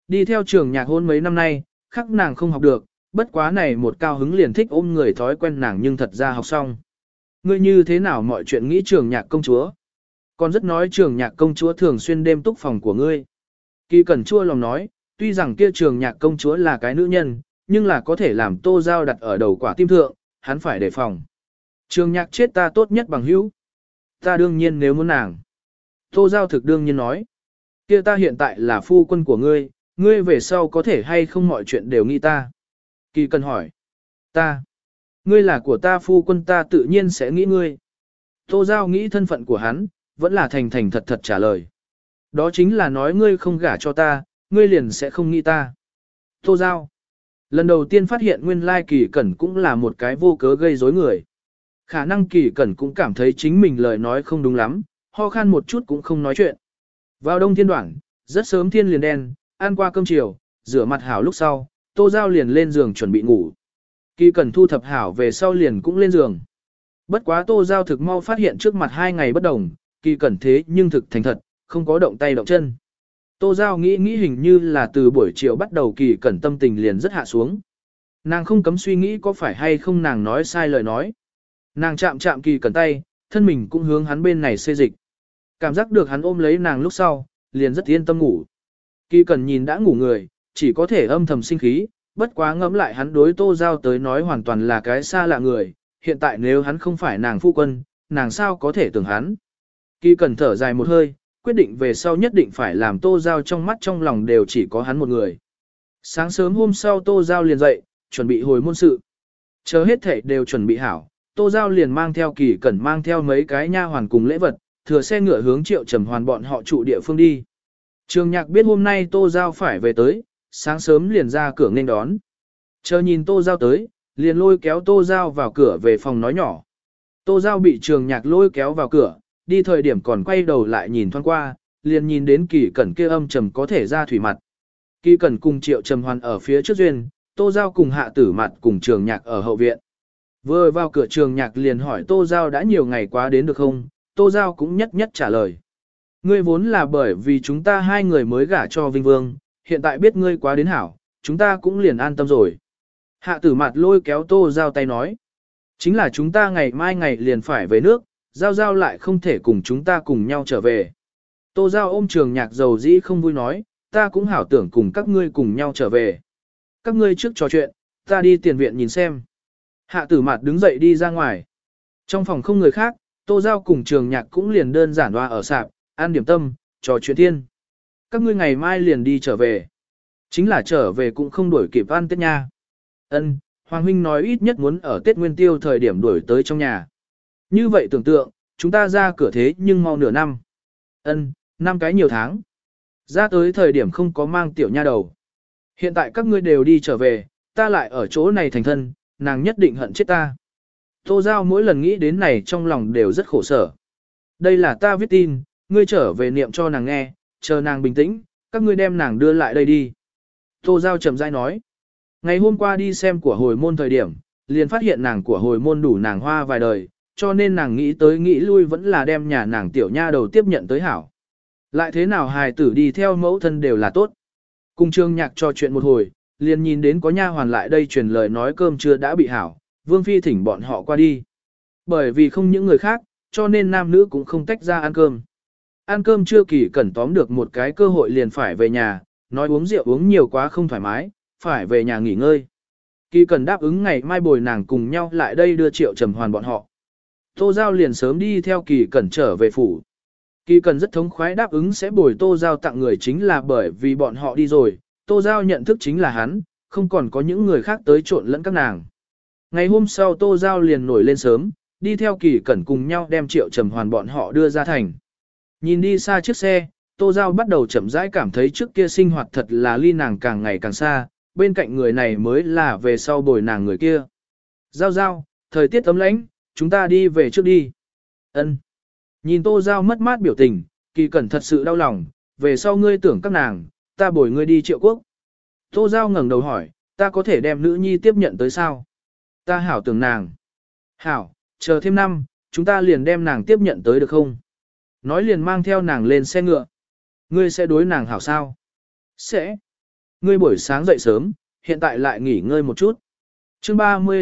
Đi theo trường nhạc hôn mấy năm nay, khắc nàng không học được, bất quá này một cao hứng liền thích ôm người thói quen nàng nhưng thật ra học xong. Ngươi như thế nào mọi chuyện nghĩ trường nhạc công chúa? Còn rất nói trường nhạc công chúa thường xuyên đêm túc phòng của ngươi. Kỳ Cẩn chua lòng nói, tuy rằng kia trường nhạc công chúa là cái nữ nhân, nhưng là có thể làm Tô Giao đặt ở đầu quả tim thượng, hắn phải đề phòng. Trường nhạc chết ta tốt nhất bằng hữu. Ta đương nhiên nếu muốn nàng. Tô Giao thực đương nhiên nói. Kia ta hiện tại là phu quân của ngươi, ngươi về sau có thể hay không mọi chuyện đều nghĩ ta. Kỳ Cẩn hỏi. Ta. Ngươi là của ta phu quân ta tự nhiên sẽ nghĩ ngươi. Tô Giao nghĩ thân phận của hắn, vẫn là thành thành thật thật trả lời. Đó chính là nói ngươi không gả cho ta, ngươi liền sẽ không nghĩ ta. Tô Giao. Lần đầu tiên phát hiện nguyên lai Kỳ Cẩn cũng là một cái vô cớ gây rối người. Khả năng Kỳ Cẩn cũng cảm thấy chính mình lời nói không đúng lắm, ho khan một chút cũng không nói chuyện. Vào đông thiên đoạn, rất sớm thiên liền đen, ăn qua cơm chiều, rửa mặt hảo lúc sau, Tô Giao liền lên giường chuẩn bị ngủ. Kỳ Cẩn thu thập hảo về sau liền cũng lên giường. Bất quá Tô Giao thực mau phát hiện trước mặt 2 ngày bất đồng, Kỳ Cẩn thế nhưng thực thành thật, không có động tay động chân. Tô Giao nghĩ hình như là từ buổi chiều bắt đầu Kỳ Cẩn tâm tình liền rất hạ xuống. Nàng không cấm suy nghĩ có phải hay không nàng nói sai lời nói. Nàng chạm Kỳ Cẩn tay, thân mình cũng hướng hắn bên này xê dịch. Cảm giác được hắn ôm lấy nàng lúc sau, liền rất yên tâm ngủ. Kỳ Cẩn nhìn đã ngủ người, chỉ có thể âm thầm sinh khí, bất quá ngẫm lại hắn đối Tô Giao tới nói hoàn toàn là cái xa lạ người, hiện tại nếu hắn không phải nàng phu quân, nàng sao có thể tưởng hắn. Kỳ Cẩn thở dài một hơi, quyết định về sau nhất định phải làm Tô Giao trong mắt trong lòng đều chỉ có hắn một người. Sáng sớm hôm sau Tô Giao liền dậy, chuẩn bị hồi môn sự. Chờ hết thảy đều chuẩn bị hảo, Tô Giao liền mang theo Kỳ Cẩn mang theo mấy cái nha hoàn cùng lễ vật, thừa xe ngựa hướng Triệu Trầm Hoàn bọn họ trụ địa phương đi. Trường Nhạc biết hôm nay Tô Giao phải về tới, sáng sớm liền ra cửa nên đón. Chờ nhìn Tô Giao tới, liền lôi kéo Tô Giao vào cửa về phòng nói nhỏ. Tô Giao bị Trường Nhạc lôi kéo vào cửa, đi thời điểm còn quay đầu lại nhìn thoáng qua, liền nhìn đến Kỳ Cẩn kia âm trầm có thể ra thủy mặt. Kỳ Cẩn cùng Triệu Trầm Hoàn ở phía trước duyên, Tô Giao cùng Hạ Tử Mặt cùng Trường Nhạc ở hậu viện. Vừa vào cửa Trường Nhạc liền hỏi Tô Giao đã nhiều ngày quá đến được không, Tô Giao cũng nhất nhất trả lời. Ngươi vốn là bởi vì chúng ta 2 người mới gả cho Vinh Vương, hiện tại biết ngươi quá đến hảo, chúng ta cũng liền an tâm rồi. Hạ Tử Mặt lôi kéo Tô Giao tay nói. Chính là chúng ta ngày mai ngày liền phải về nước, Giao Giao lại không thể cùng chúng ta cùng nhau trở về. Tô Giao ôm Trường Nhạc dầu dĩ không vui nói, ta cũng hảo tưởng cùng các ngươi cùng nhau trở về. Các ngươi trước trò chuyện, ta đi tiền viện nhìn xem. Hạ Tử Mạt đứng dậy đi ra ngoài. Trong phòng không người khác, Tô Giao cùng Trường Nhạc cũng liền đơn giản hoa ở sạp, ăn điểm tâm, trò chuyện thiên. Các ngươi ngày mai liền đi trở về. Chính là trở về cũng không đuổi kịp ăn Tết nha. Ân, Hoàng huynh nói ít nhất muốn ở Tết Nguyên Tiêu thời điểm đuổi tới trong nhà. Như vậy tưởng tượng, chúng ta ra cửa thế nhưng mau nửa năm. Ân, 5 cái nhiều tháng. Ra tới thời điểm không có mang tiểu nha đầu. Hiện tại các ngươi đều đi trở về, ta lại ở chỗ này thành thân, nàng nhất định hận chết ta. Tô Giao mỗi lần nghĩ đến này trong lòng đều rất khổ sở. Đây là ta viết tin, ngươi trở về niệm cho nàng nghe, chờ nàng bình tĩnh, các ngươi đem nàng đưa lại đây đi. Tô Giao chậm rãi nói. Ngày hôm qua đi xem của hồi môn thời điểm, liền phát hiện nàng của hồi môn đủ nàng hoa vài đời, cho nên nàng nghĩ tới nghĩ lui vẫn là đem nhà nàng tiểu nha đầu tiếp nhận tới hảo. Lại thế nào hài tử đi theo mẫu thân đều là tốt. Cùng Trường Nhạc trò chuyện một hồi, liền nhìn đến có nha hoàn lại đây truyền lời nói cơm trưa đã bị hảo, Vương Phi thỉnh bọn họ qua đi. Bởi vì không những người khác, cho nên nam nữ cũng không tách ra ăn cơm. Ăn cơm trưa Kỳ Cẩn tóm được một cái cơ hội liền phải về nhà, nói uống rượu uống nhiều quá không thoải mái, phải về nhà nghỉ ngơi. Kỳ Cẩn đáp ứng ngày mai bồi nàng cùng nhau lại đây đưa Triệu Trầm Hoàn bọn họ. Tô Giao liền sớm đi theo Kỳ Cẩn trở về phủ. Kỳ Cẩn rất thống khoái đáp ứng sẽ bồi Tô Giao tặng người chính là bởi vì bọn họ đi rồi, Tô Giao nhận thức chính là hắn, không còn có những người khác tới trộn lẫn các nàng. Ngày hôm sau Tô Giao liền nổi lên sớm, đi theo Kỳ Cẩn cùng nhau đem Triệu Trầm Hoàn bọn họ đưa ra thành. Nhìn đi xa chiếc xe, Tô Giao bắt đầu chậm rãi cảm thấy trước kia sinh hoạt thật là ly nàng càng ngày càng xa, bên cạnh người này mới là về sau bồi nàng người kia. Giao Giao, thời tiết ấm lãnh, chúng ta đi về trước đi. Ân. Nhìn Tô Giao mất mát biểu tình, Kỳ Cẩn thật sự đau lòng, về sau ngươi tưởng các nàng, ta bồi ngươi đi Triệu Quốc. Tô Giao ngẩng đầu hỏi, ta có thể đem nữ nhi tiếp nhận tới sao? Ta hảo tưởng nàng. Hảo, chờ thêm năm, chúng ta liền đem nàng tiếp nhận tới được không? Nói liền mang theo nàng lên xe ngựa. Ngươi sẽ đối nàng hảo sao? Sẽ. ngươi buổi sáng dậy sớm, hiện tại lại nghỉ ngơi một chút. Chương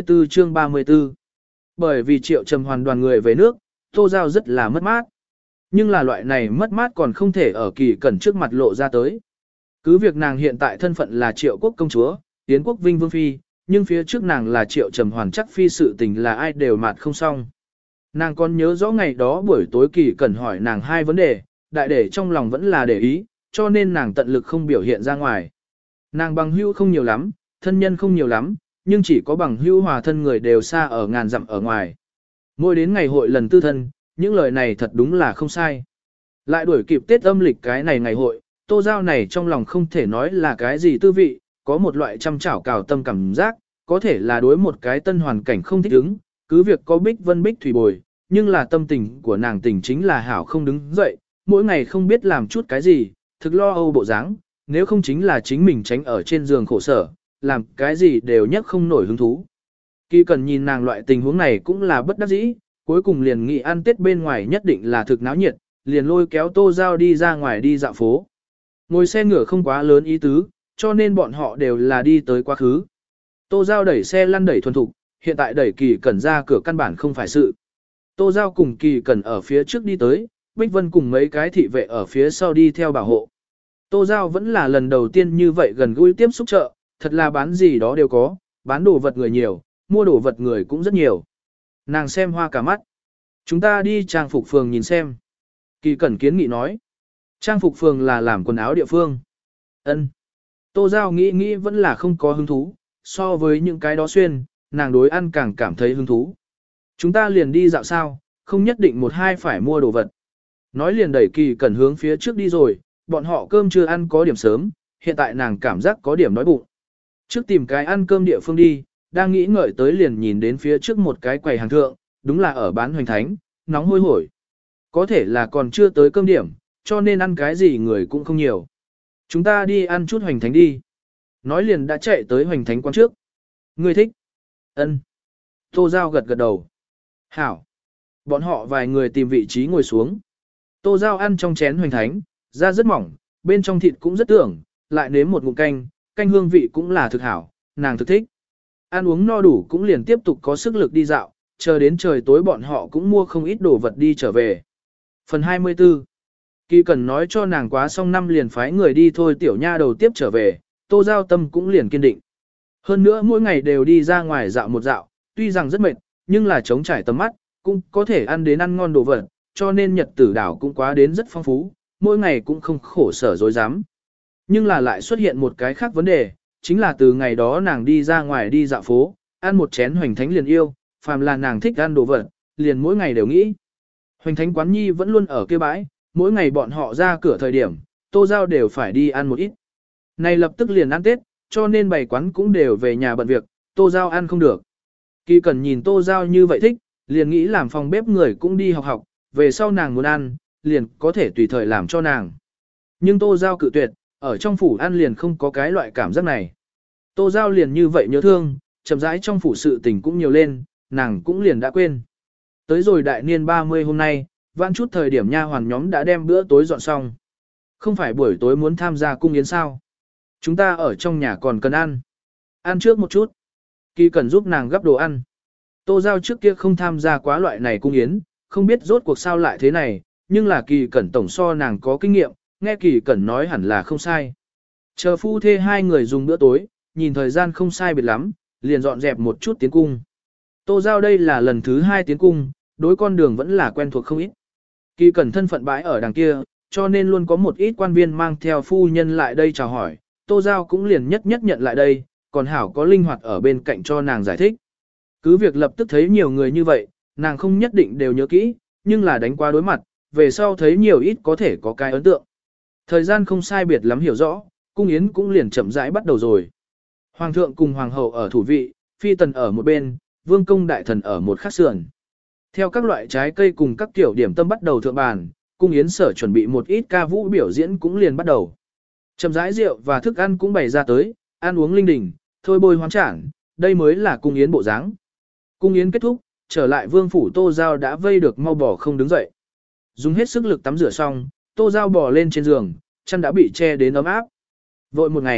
34. Bởi vì Triệu Trầm Hoàn đoàn người về nước, Tô Giao rất là mất mát. Nhưng là loại này mất mát còn không thể ở Kỳ Cẩn trước mặt lộ ra tới. Cứ việc nàng hiện tại thân phận là Triệu Quốc công chúa, Yến Quốc Vinh Vương Phi, nhưng phía trước nàng là Triệu Trầm Hoàn chắc phi sự tình là ai đều mạt không xong. Nàng còn nhớ rõ ngày đó buổi tối Kỳ Cẩn hỏi nàng hai vấn đề, đại để trong lòng vẫn là để ý, cho nên nàng tận lực không biểu hiện ra ngoài. Nàng bằng hữu không nhiều lắm, thân nhân không nhiều lắm, nhưng chỉ có bằng hữu hòa thân người đều xa ở ngàn dặm ở ngoài. Mỗi đến ngày hội lần tư thân, những lời này thật đúng là không sai. Lại đuổi kịp Tết âm lịch cái này ngày hội, Tô Giao này trong lòng không thể nói là cái gì tư vị, có một loại chăm chảo cào tâm cảm giác, có thể là đối một cái tân hoàn cảnh không thích ứng, cứ việc có Bích Vân Bích Thủy bồi, nhưng là tâm tình của nàng tình chính là hảo không đứng dậy, mỗi ngày không biết làm chút cái gì, thực lo âu bộ dáng, nếu không chính là chính mình tránh ở trên giường khổ sở, làm cái gì đều nhất không nổi hứng thú. Kỳ Cần nhìn nàng loại tình huống này cũng là bất đắc dĩ, cuối cùng liền nghĩ ăn Tết bên ngoài nhất định là thực náo nhiệt, liền lôi kéo Tô Giao đi ra ngoài đi dạo phố. Ngồi xe ngựa không quá lớn ý tứ, cho nên bọn họ đều là đi tới quá khứ. Tô Giao đẩy xe lăn đẩy thuần thục, hiện tại đẩy Kỳ Cẩn ra cửa căn bản không phải sự. Tô Giao cùng Kỳ Cẩn ở phía trước đi tới, Bích Vân cùng mấy cái thị vệ ở phía sau đi theo bảo hộ. Tô Giao vẫn là lần đầu tiên như vậy gần gũi tiếp xúc chợ, thật là bán gì đó đều có, bán đồ vật người nhiều, mua đồ vật người cũng rất nhiều. Nàng xem hoa cả mắt. Chúng ta đi trang phục phường nhìn xem. Kỳ Cẩn kiến nghị nói. Trang phục phường là làm quần áo địa phương. Ân. Tô Giao nghĩ vẫn là không có hứng thú, so với những cái đó xuyên, nàng đối ăn càng cảm thấy hứng thú. Chúng ta liền đi dạo sao, không nhất định một hai phải mua đồ vật. Nói liền đẩy Kỳ Cẩn hướng phía trước đi rồi, bọn họ cơm chưa ăn có điểm sớm, hiện tại nàng cảm giác có điểm đói bụng. Trước tìm cái ăn cơm địa phương đi, đang nghĩ ngợi tới liền nhìn đến phía trước một cái quầy hàng thượng, đúng là ở bán hoành thánh, nóng hôi hổi. Có thể là còn chưa tới cơm điểm, cho nên ăn cái gì người cũng không nhiều. Chúng ta đi ăn chút hoành thánh đi. Nói liền đã chạy tới hoành thánh quán trước. Ngươi thích? Ân. Tô Giao gật gật đầu. Hảo. Bọn họ vài người tìm vị trí ngồi xuống. Tô Giao ăn trong chén hoành thánh, da rất mỏng, bên trong thịt cũng rất tưởng, lại nếm một ngụm canh, canh hương vị cũng là thực hảo, nàng thực thích. Ăn uống no đủ cũng liền tiếp tục có sức lực đi dạo, chờ đến trời tối bọn họ cũng mua không ít đồ vật đi trở về. Phần 24. Kỳ Cần nói cho nàng quá xong năm liền phái người đi thôi, tiểu nha đầu tiếp trở về, Tô Giao tâm cũng liền kiên định. Hơn nữa mỗi ngày đều đi ra ngoài dạo một dạo, tuy rằng rất mệt, nhưng là chống trải tầm mắt, cũng có thể ăn đến ăn ngon đồ vật, cho nên nhật tử đảo cũng quá đến rất phong phú, mỗi ngày cũng không khổ sở dối dám. Nhưng là lại xuất hiện một cái khác vấn đề, chính là từ ngày đó nàng đi ra ngoài đi dạo phố, ăn một chén hoành thánh liền yêu, phàm là nàng thích ăn đồ vật, liền mỗi ngày đều nghĩ. Hoành thánh quán nhi vẫn luôn ở kia bãi, mỗi ngày bọn họ ra cửa thời điểm, Tô Giao đều phải đi ăn một ít. Này lập tức liền ăn Tết, cho nên bày quán cũng đều về nhà bận việc, Tô Giao ăn không được. Kỳ Cần nhìn Tô Giao như vậy thích, liền nghĩ làm phòng bếp người cũng đi học học, về sau nàng muốn ăn, liền có thể tùy thời làm cho nàng. Nhưng Tô Giao cự tuyệt, ở trong phủ ăn liền không có cái loại cảm giác này. Tô Giao liền như vậy nhớ thương, chậm rãi trong phủ sự tình cũng nhiều lên, nàng cũng liền đã quên. Tới rồi đại niên 30 hôm nay, vãn chút thời điểm nha hoàn nhóm đã đem bữa tối dọn xong. Không phải buổi tối muốn tham gia cung yến sao? Chúng ta ở trong nhà còn cần ăn. Ăn trước một chút. Kỳ Cần giúp nàng gắp đồ ăn. Tô Giao trước kia không tham gia quá loại này cung yến, không biết rốt cuộc sao lại thế này, nhưng là Kỳ Cẩn tổng so nàng có kinh nghiệm, nghe Kỳ Cẩn nói hẳn là không sai. Chờ phu thê hai người dùng bữa tối, nhìn thời gian không sai biệt lắm, liền dọn dẹp một chút tiến cung. Tô Giao đây là lần thứ 2 tiến cung, đối con đường vẫn là quen thuộc không ít. Kỳ Cẩn thân phận bãi ở đằng kia, cho nên luôn có một ít quan viên mang theo phu nhân lại đây chào hỏi, Tô Giao cũng liền nhất nhận lại đây, còn Hảo có linh hoạt ở bên cạnh cho nàng giải thích. Cứ việc lập tức thấy nhiều người như vậy, nàng không nhất định đều nhớ kỹ, nhưng là đánh qua đối mặt, về sau thấy nhiều ít có thể có cái ấn tượng. Thời gian không sai biệt lắm hiểu rõ, cung yến cũng liền chậm rãi bắt đầu rồi. Hoàng thượng cùng hoàng hậu ở thủ vị, phi tần ở một bên, vương công đại thần ở một khắc sườn. Theo các loại trái cây cùng các kiểu điểm tâm bắt đầu thượng bàn, cung yến sở chuẩn bị một ít ca vũ biểu diễn cũng liền bắt đầu. Chậm rãi rượu và thức ăn cũng bày ra tới, ăn uống linh đình, thôi bôi hoán trảng, đây mới là cung yến bộ dáng. Cung yến kết thúc, trở lại vương phủ Tô Giao đã vây được mau bỏ không đứng dậy. Dùng hết sức lực tắm rửa xong, Tô Giao bò lên trên giường, chân đã bị che đến ấm áp. Vội một ngày,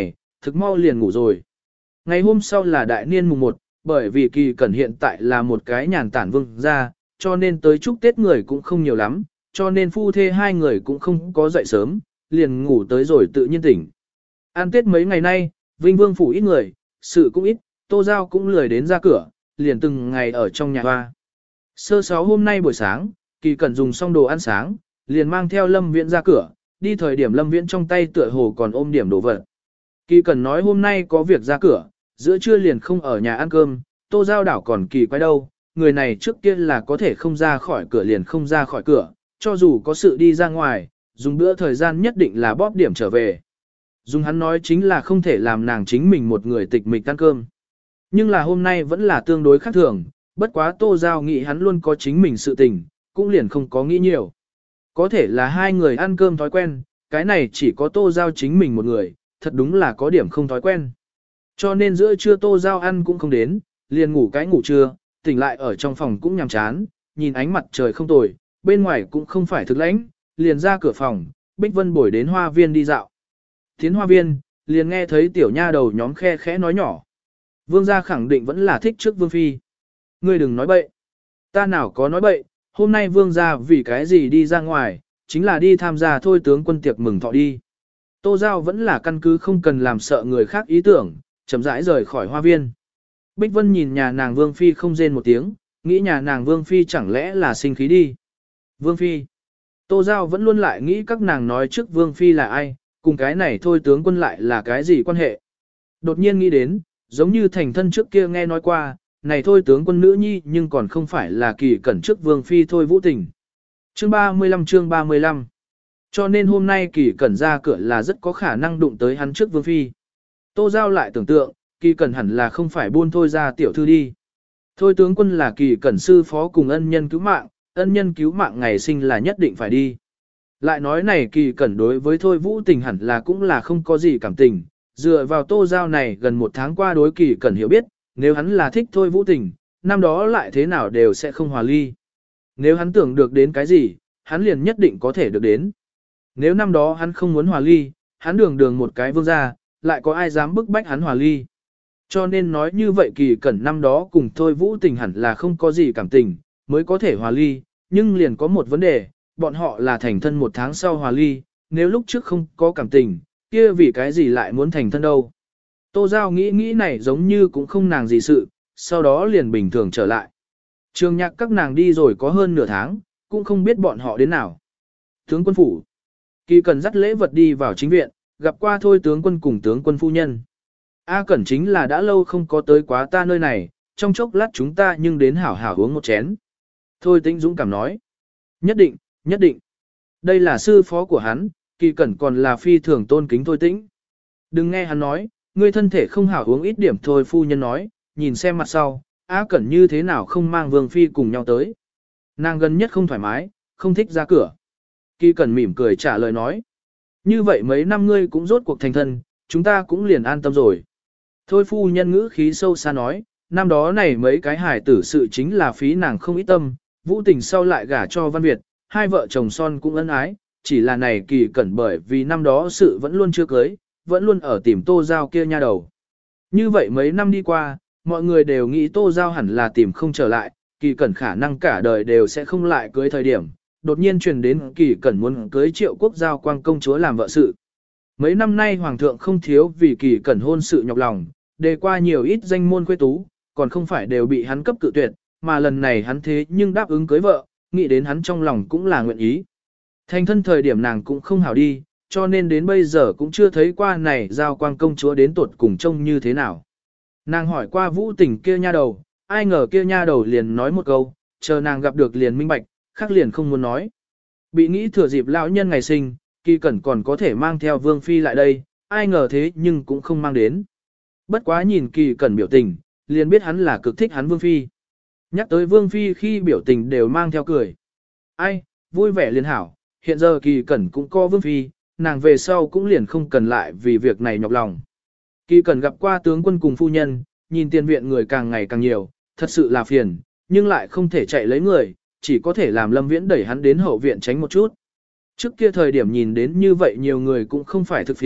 thực mau liền ngủ rồi. Ngày hôm sau là đại niên mùng 1, bởi vì Kỳ Cẩn hiện tại là một cái nhàn tản vương gia, cho nên tới chúc Tết người cũng không nhiều lắm, cho nên phu thê hai người cũng không có dậy sớm, liền ngủ tới rồi tự nhiên tỉnh. Ăn Tết mấy ngày nay, Vinh Vương phủ ít người, sự cũng ít, Tô Giao cũng lười đến ra cửa, liền từng ngày ở trong nhà hoa. Sơ sáu hôm nay buổi sáng, Kỳ Cẩn dùng xong đồ ăn sáng, liền mang theo Lâm Viễn ra cửa, đi thời điểm Lâm Viễn trong tay tựa hồ còn ôm điểm đồ vật. Kỳ Cẩn nói hôm nay có việc ra cửa, giữa trưa liền không ở nhà ăn cơm, Tô Giao đảo còn kỳ quái đâu, người này trước kia là có thể không ra khỏi cửa liền không ra khỏi cửa, cho dù có sự đi ra ngoài, dùng bữa thời gian nhất định là bóp điểm trở về. Dùng hắn nói chính là không thể làm nàng chính mình một người tịch mịch ăn cơm. Nhưng là hôm nay vẫn là tương đối khác thường, bất quá Tô Giao nghĩ hắn luôn có chính mình sự tình, cũng liền không có nghĩ nhiều. Có thể là hai người ăn cơm thói quen, cái này chỉ có Tô Giao chính mình một người, thật đúng là có điểm không thói quen. Cho nên giữa trưa Tô Giao ăn cũng không đến, liền ngủ cái ngủ trưa, tỉnh lại ở trong phòng cũng nhàm chán, nhìn ánh mặt trời không tồi, bên ngoài cũng không phải thực lãnh, liền ra cửa phòng, Bích Vân bổi đến hoa viên đi dạo. Tiến hoa viên, liền nghe thấy tiểu nha đầu nhóm khe khẽ nói nhỏ. Vương gia khẳng định vẫn là thích trước Vương Phi. Ngươi đừng nói bậy. Ta nào có nói bậy, hôm nay Vương gia vì cái gì đi ra ngoài, chính là đi tham gia thôi tướng quân tiệc mừng thọ đi. Tô Giao vẫn là căn cứ không cần làm sợ người khác ý tưởng, chậm rãi rời khỏi hoa viên. Bích Vân nhìn nhà nàng Vương Phi không rên một tiếng, nghĩ nhà nàng Vương Phi chẳng lẽ là sinh khí đi. Vương Phi. Tô Giao vẫn luôn lại nghĩ các nàng nói trước Vương Phi là ai, cùng cái này thôi tướng quân lại là cái gì quan hệ. Đột nhiên nghĩ đến, giống như thành thân trước kia nghe nói qua, này thôi tướng quân nữ nhi nhưng còn không phải là Kỳ Cẩn trước Vương Phi thôi Vũ Tình. Chương 35. Cho nên hôm nay Kỳ Cẩn ra cửa là rất có khả năng đụng tới hắn trước Vương Phi. Tô Giao lại tưởng tượng, Kỳ Cẩn hẳn là không phải buôn thôi ra tiểu thư đi. Thôi tướng quân là Kỳ Cẩn sư phó cùng ân nhân cứu mạng ngày sinh là nhất định phải đi. Lại nói này Kỳ Cẩn đối với Thôi Vũ Tình hẳn là cũng là không có gì cảm tình, dựa vào Tô Giao này gần một tháng qua đối Kỳ Cẩn hiểu biết, nếu hắn là thích Thôi Vũ Tình, năm đó lại thế nào đều sẽ không hòa ly. Nếu hắn tưởng được đến cái gì, hắn liền nhất định có thể được đến. Nếu năm đó hắn không muốn hòa ly, hắn đường một cái vương gia, lại có ai dám bức bách hắn hòa ly. Cho nên nói như vậy Kỳ Cẩn năm đó cùng Thôi Vũ Tình hẳn là không có gì cảm tình, mới có thể hòa ly, nhưng liền có một vấn đề, bọn họ là thành thân một tháng sau hòa ly, nếu lúc trước không có cảm tình, kia vì cái gì lại muốn thành thân đâu. Tô Giao nghĩ này giống như cũng không nàng gì sự, sau đó liền bình thường trở lại. Trường nhạc các nàng đi rồi có hơn nửa tháng, cũng không biết bọn họ đến nào. Tướng quân phủ. Kỳ Cẩn dắt lễ vật đi vào chính viện, gặp qua thôi tướng quân cùng tướng quân phu nhân. A Cẩn chính là đã lâu không có tới quá ta nơi này, trong chốc lát chúng ta nhưng đến hảo hảo uống một chén. Thôi Tĩnh dũng cảm nói. Nhất định. Đây là sư phó của hắn, Kỳ Cẩn còn là phi thường tôn kính Thôi Tĩnh. Đừng nghe hắn nói, ngươi thân thể không hảo uống ít điểm thôi phu nhân nói, nhìn xem mặt sau, A Cẩn như thế nào không mang Vương Phi cùng nhau tới. Nàng gần nhất không thoải mái, không thích ra cửa. Kỳ Cẩn mỉm cười trả lời nói. Như vậy mấy năm ngươi cũng rốt cuộc thành thân, chúng ta cũng liền an tâm rồi. Thôi phu nhân ngữ khí sâu xa nói, năm đó này mấy cái hài tử sự chính là phí nàng không ít tâm, Vũ Tình sau lại gả cho Văn Việt, hai vợ chồng son cũng ân ái, chỉ là này Kỳ Cẩn bởi vì năm đó sự vẫn luôn chưa cưới, vẫn luôn ở tìm Tô Giao kia nha đầu. Như vậy mấy năm đi qua, mọi người đều nghĩ Tô Giao hẳn là tìm không trở lại, Kỳ Cẩn khả năng cả đời đều sẽ không lại cưới thời điểm. Đột nhiên truyền đến Kỳ Cẩn muốn cưới Triệu Quốc Giao quang công chúa làm vợ sự. Mấy năm nay Hoàng thượng không thiếu vì Kỳ Cẩn hôn sự nhọc lòng, đề qua nhiều ít danh môn quê tú, còn không phải đều bị hắn cấp cự tuyệt, mà lần này hắn thế nhưng đáp ứng cưới vợ, nghĩ đến hắn trong lòng cũng là nguyện ý. Thành thân thời điểm nàng cũng không hảo đi, cho nên đến bây giờ cũng chưa thấy qua này Giao quang công chúa đến tuột cùng trông như thế nào. Nàng hỏi qua Vũ Tình kia nha đầu, ai ngờ kia nha đầu liền nói một câu, chờ nàng gặp được liền minh bạch, khác liền không muốn nói. Bị nghĩ thừa dịp lão nhân ngày sinh, Kỳ Cẩn còn có thể mang theo Vương Phi lại đây, ai ngờ thế nhưng cũng không mang đến. Bất quá nhìn Kỳ Cẩn biểu tình, liền biết hắn là cực thích hắn Vương Phi. Nhắc tới Vương Phi khi biểu tình đều mang theo cười. Ai, vui vẻ liền hảo, hiện giờ Kỳ Cẩn cũng có Vương Phi, nàng về sau cũng liền không cần lại vì việc này nhọc lòng. Kỳ Cẩn gặp qua tướng quân cùng phu nhân, nhìn tiền viện người càng ngày càng nhiều, thật sự là phiền, nhưng lại không thể chạy lấy người, chỉ có thể làm Lâm Viễn đẩy hắn đến hậu viện tránh một chút. Trước kia thời điểm nhìn đến như vậy nhiều người cũng không phải thực phiền,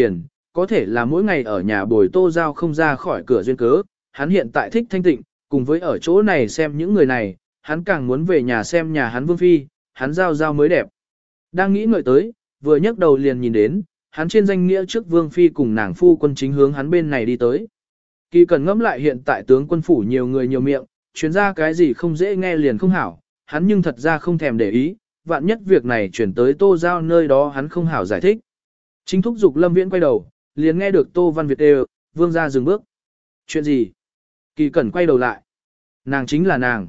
có thể là mỗi ngày ở nhà bồi Tô Giao không ra khỏi cửa duyên cớ, hắn hiện tại thích thanh tịnh, cùng với ở chỗ này xem những người này, hắn càng muốn về nhà xem nhà hắn Vương Phi, hắn Giao Giao mới đẹp. Đang nghĩ ngợi tới, vừa nhấc đầu liền nhìn đến, hắn trên danh nghĩa trước Vương Phi cùng nàng phu quân chính hướng hắn bên này đi tới. Kỳ cần ngẫm lại hiện tại tướng quân phủ nhiều người nhiều miệng, chuyến ra cái gì không dễ nghe liền không hảo, hắn nhưng thật ra không thèm để ý, vạn nhất việc này chuyển tới Tô Giao nơi đó hắn không hảo giải thích. Chính thúc giục Lâm Viễn quay đầu, liền nghe được Tô Văn Việt đều, Vương ra dừng bước. Chuyện gì? Kỳ Cẩn quay đầu lại. Nàng chính là nàng.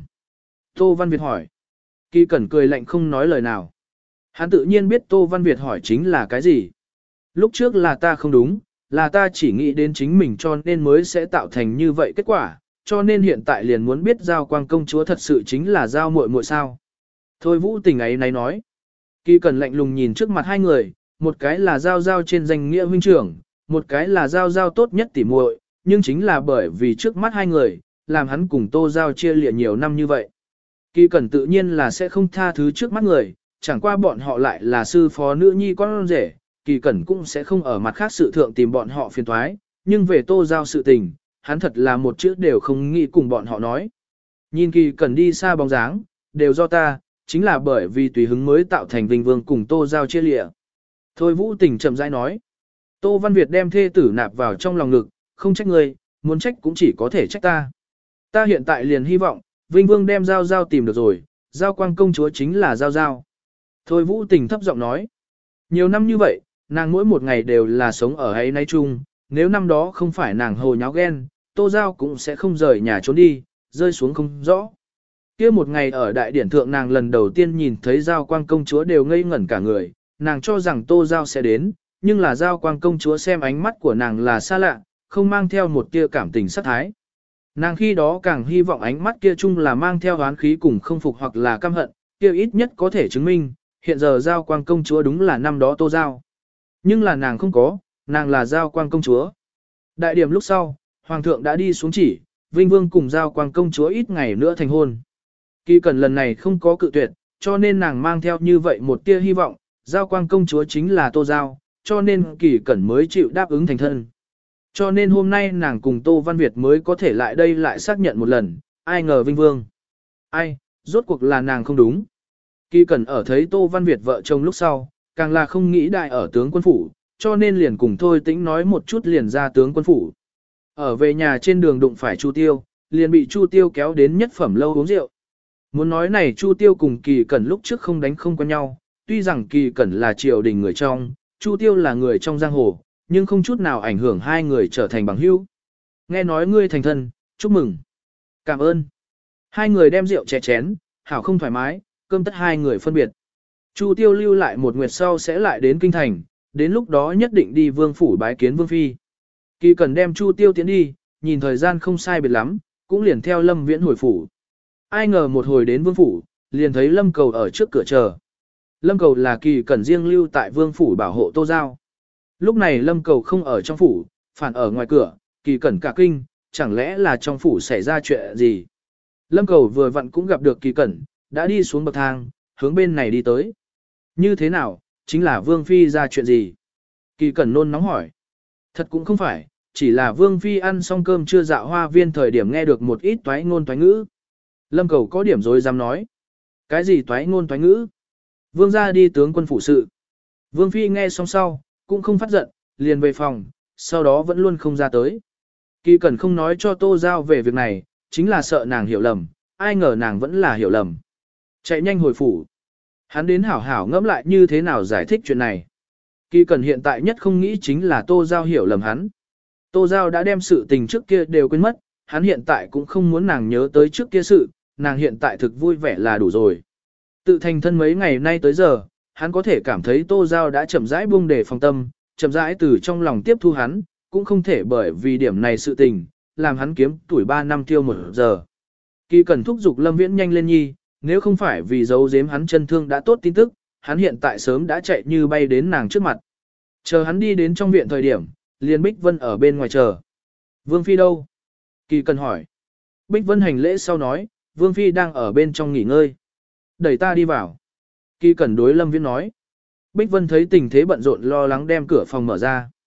Tô Văn Việt hỏi. Kỳ Cẩn cười lạnh không nói lời nào. Hắn tự nhiên biết Tô Văn Việt hỏi chính là cái gì. Lúc trước là ta không đúng, là ta chỉ nghĩ đến chính mình cho nên mới sẽ tạo thành như vậy kết quả, cho nên hiện tại liền muốn biết Giao Quang công chúa thật sự chính là Giao muội muội sao. Thôi Vũ Tình ấy này nói. Kỳ Cẩn lạnh lùng nhìn trước mặt hai người, một cái là Giao Giao trên danh nghĩa huynh trưởng, một cái là Giao Giao tốt nhất tỉ muội, nhưng chính là bởi vì trước mắt hai người, làm hắn cùng Tô Giao chia lìa nhiều năm như vậy. Kỳ Cẩn tự nhiên là sẽ không tha thứ trước mắt người, chẳng qua bọn họ lại là sư phó nữ nhi con rể, Kỳ Cẩn cũng sẽ không ở mặt khác sự thượng tìm bọn họ phiền toái, nhưng về Tô Giao sự tình, hắn thật là một chữ đều không nghĩ cùng bọn họ nói. Nhìn Kỳ Cẩn đi xa bóng dáng, đều do ta, chính là bởi vì tùy hứng mới tạo thành Vinh Vương cùng Tô Giao chia lịa. Thôi Vũ Tình chậm rãi nói. Tô Văn Việt đem thê tử nạp vào trong lòng ngực, không trách ngươi, muốn trách cũng chỉ có thể trách ta. Ta hiện tại liền hy vọng, Vinh Vương đem Giao Giao tìm được rồi, Giao Quang công chúa chính là Giao Giao. Thôi Vũ Tình thấp giọng nói. Nhiều năm như vậy, nàng mỗi một ngày đều là sống ở ấy nay chung, nếu năm đó không phải nàng hồ nháo ghen, Tô Giao cũng sẽ không rời nhà trốn đi, rơi xuống không rõ. Kia một ngày ở đại điển thượng nàng lần đầu tiên nhìn thấy Giao Quang công chúa đều ngây ngẩn cả người, nàng cho rằng Tô Giao sẽ đến, nhưng là Giao Quang công chúa xem ánh mắt của nàng là xa lạ, không mang theo một tia cảm tình sát thái. Nàng khi đó càng hy vọng ánh mắt kia chung là mang theo oán khí cùng không phục hoặc là căm hận, kia ít nhất có thể chứng minh, hiện giờ Giao Quang công chúa đúng là năm đó Tô Giao. Nhưng là nàng không có, nàng là Giao Quang công chúa. Đại điểm lúc sau, Hoàng thượng đã đi xuống chỉ, Vinh Vương cùng Giao Quang công chúa ít ngày nữa thành hôn. Kỳ Cẩn lần này không có cự tuyệt, cho nên nàng mang theo như vậy một tia hy vọng, Giao Quang công chúa chính là Tô Giao, cho nên Kỳ Cẩn mới chịu đáp ứng thành thân. Cho nên hôm nay nàng cùng Tô Văn Việt mới có thể lại đây lại xác nhận một lần, ai ngờ Vinh Vương. Ai, rốt cuộc là nàng không đúng. Kỳ Cẩn ở thấy Tô Văn Việt vợ chồng lúc sau, càng là không nghĩ đại ở tướng quân phủ, cho nên liền cùng Thôi Tĩnh nói một chút liền ra tướng quân phủ. Ở về nhà trên đường đụng phải Chu Tiêu, liền bị Chu Tiêu kéo đến nhất phẩm lâu uống rượu. Muốn nói này Chu Tiêu cùng Kỳ Cẩn lúc trước không đánh không quen nhau, tuy rằng Kỳ Cẩn là triều đình người trong, Chu Tiêu là người trong giang hồ, nhưng không chút nào ảnh hưởng hai người trở thành bằng hữu. Nghe nói ngươi thành thân, chúc mừng. Cảm ơn. Hai người đem rượu chè chén, hảo không thoải mái, cơm tất hai người phân biệt. Chu Tiêu lưu lại một nguyệt sau sẽ lại đến kinh thành, đến lúc đó nhất định đi vương phủ bái kiến vương phi. Kỳ Cẩn đem Chu Tiêu tiến đi, nhìn thời gian không sai biệt lắm, cũng liền theo Lâm Viễn hồi phủ. Ai ngờ một hồi đến vương phủ, liền thấy Lâm Cầu ở trước cửa chờ. Lâm Cầu là Kỳ Cẩn riêng lưu tại vương phủ bảo hộ Tô Giao. Lúc này Lâm Cầu không ở trong phủ, phản ở ngoài cửa, Kỳ Cẩn cả kinh, chẳng lẽ là trong phủ xảy ra chuyện gì. Lâm Cầu vừa vặn cũng gặp được Kỳ Cẩn, đã đi xuống bậc thang, hướng bên này đi tới. Như thế nào, chính là Vương Phi ra chuyện gì? Kỳ Cẩn nôn nóng hỏi. Thật cũng không phải, chỉ là Vương Phi ăn xong cơm chưa dạo hoa viên thời điểm nghe được một ít toái ngôn toái ngữ. Lâm Cầu có điểm rồi dám nói. Cái gì toái ngôn toái ngữ? Vương ra đi tướng quân phủ sự. Vương Phi nghe xong sau, cũng không phát giận, liền về phòng, sau đó vẫn luôn không ra tới. Kỳ Cẩn không nói cho Tô Giao về việc này, chính là sợ nàng hiểu lầm, ai ngờ nàng vẫn là hiểu lầm. Chạy nhanh hồi phủ. Hắn đến hảo hảo ngẫm lại như thế nào giải thích chuyện này. Kỳ Cẩn hiện tại nhất không nghĩ chính là Tô Giao hiểu lầm hắn. Tô Giao đã đem sự tình trước kia đều quên mất, hắn hiện tại cũng không muốn nàng nhớ tới trước kia sự, nàng hiện tại thực vui vẻ là đủ rồi. Tự thành thân mấy ngày nay tới giờ, hắn có thể cảm thấy Tô Giao đã chậm rãi buông để phòng tâm, chậm rãi từ trong lòng tiếp thu hắn, cũng không thể bởi vì điểm này sự tình, làm hắn kiếm tuổi 3 năm tiêu 1 giờ. Kỳ Cẩn thúc giục Lâm Viễn nhanh lên nhi, nếu không phải vì giấu giếm hắn chân thương đã tốt tin tức, hắn hiện tại sớm đã chạy như bay đến nàng trước mặt. Chờ hắn đi đến trong viện thời điểm, liền Bích Vân ở bên ngoài chờ. Vương Phi đâu? Kỳ Cẩn hỏi. Bích Vân hành lễ sau nói, Vương Phi đang ở bên trong nghỉ ngơi. Đẩy ta đi vào. Kỳ Cẩn đối Lâm Viễn nói. Bích Vân thấy tình thế bận rộn lo lắng đem cửa phòng mở ra.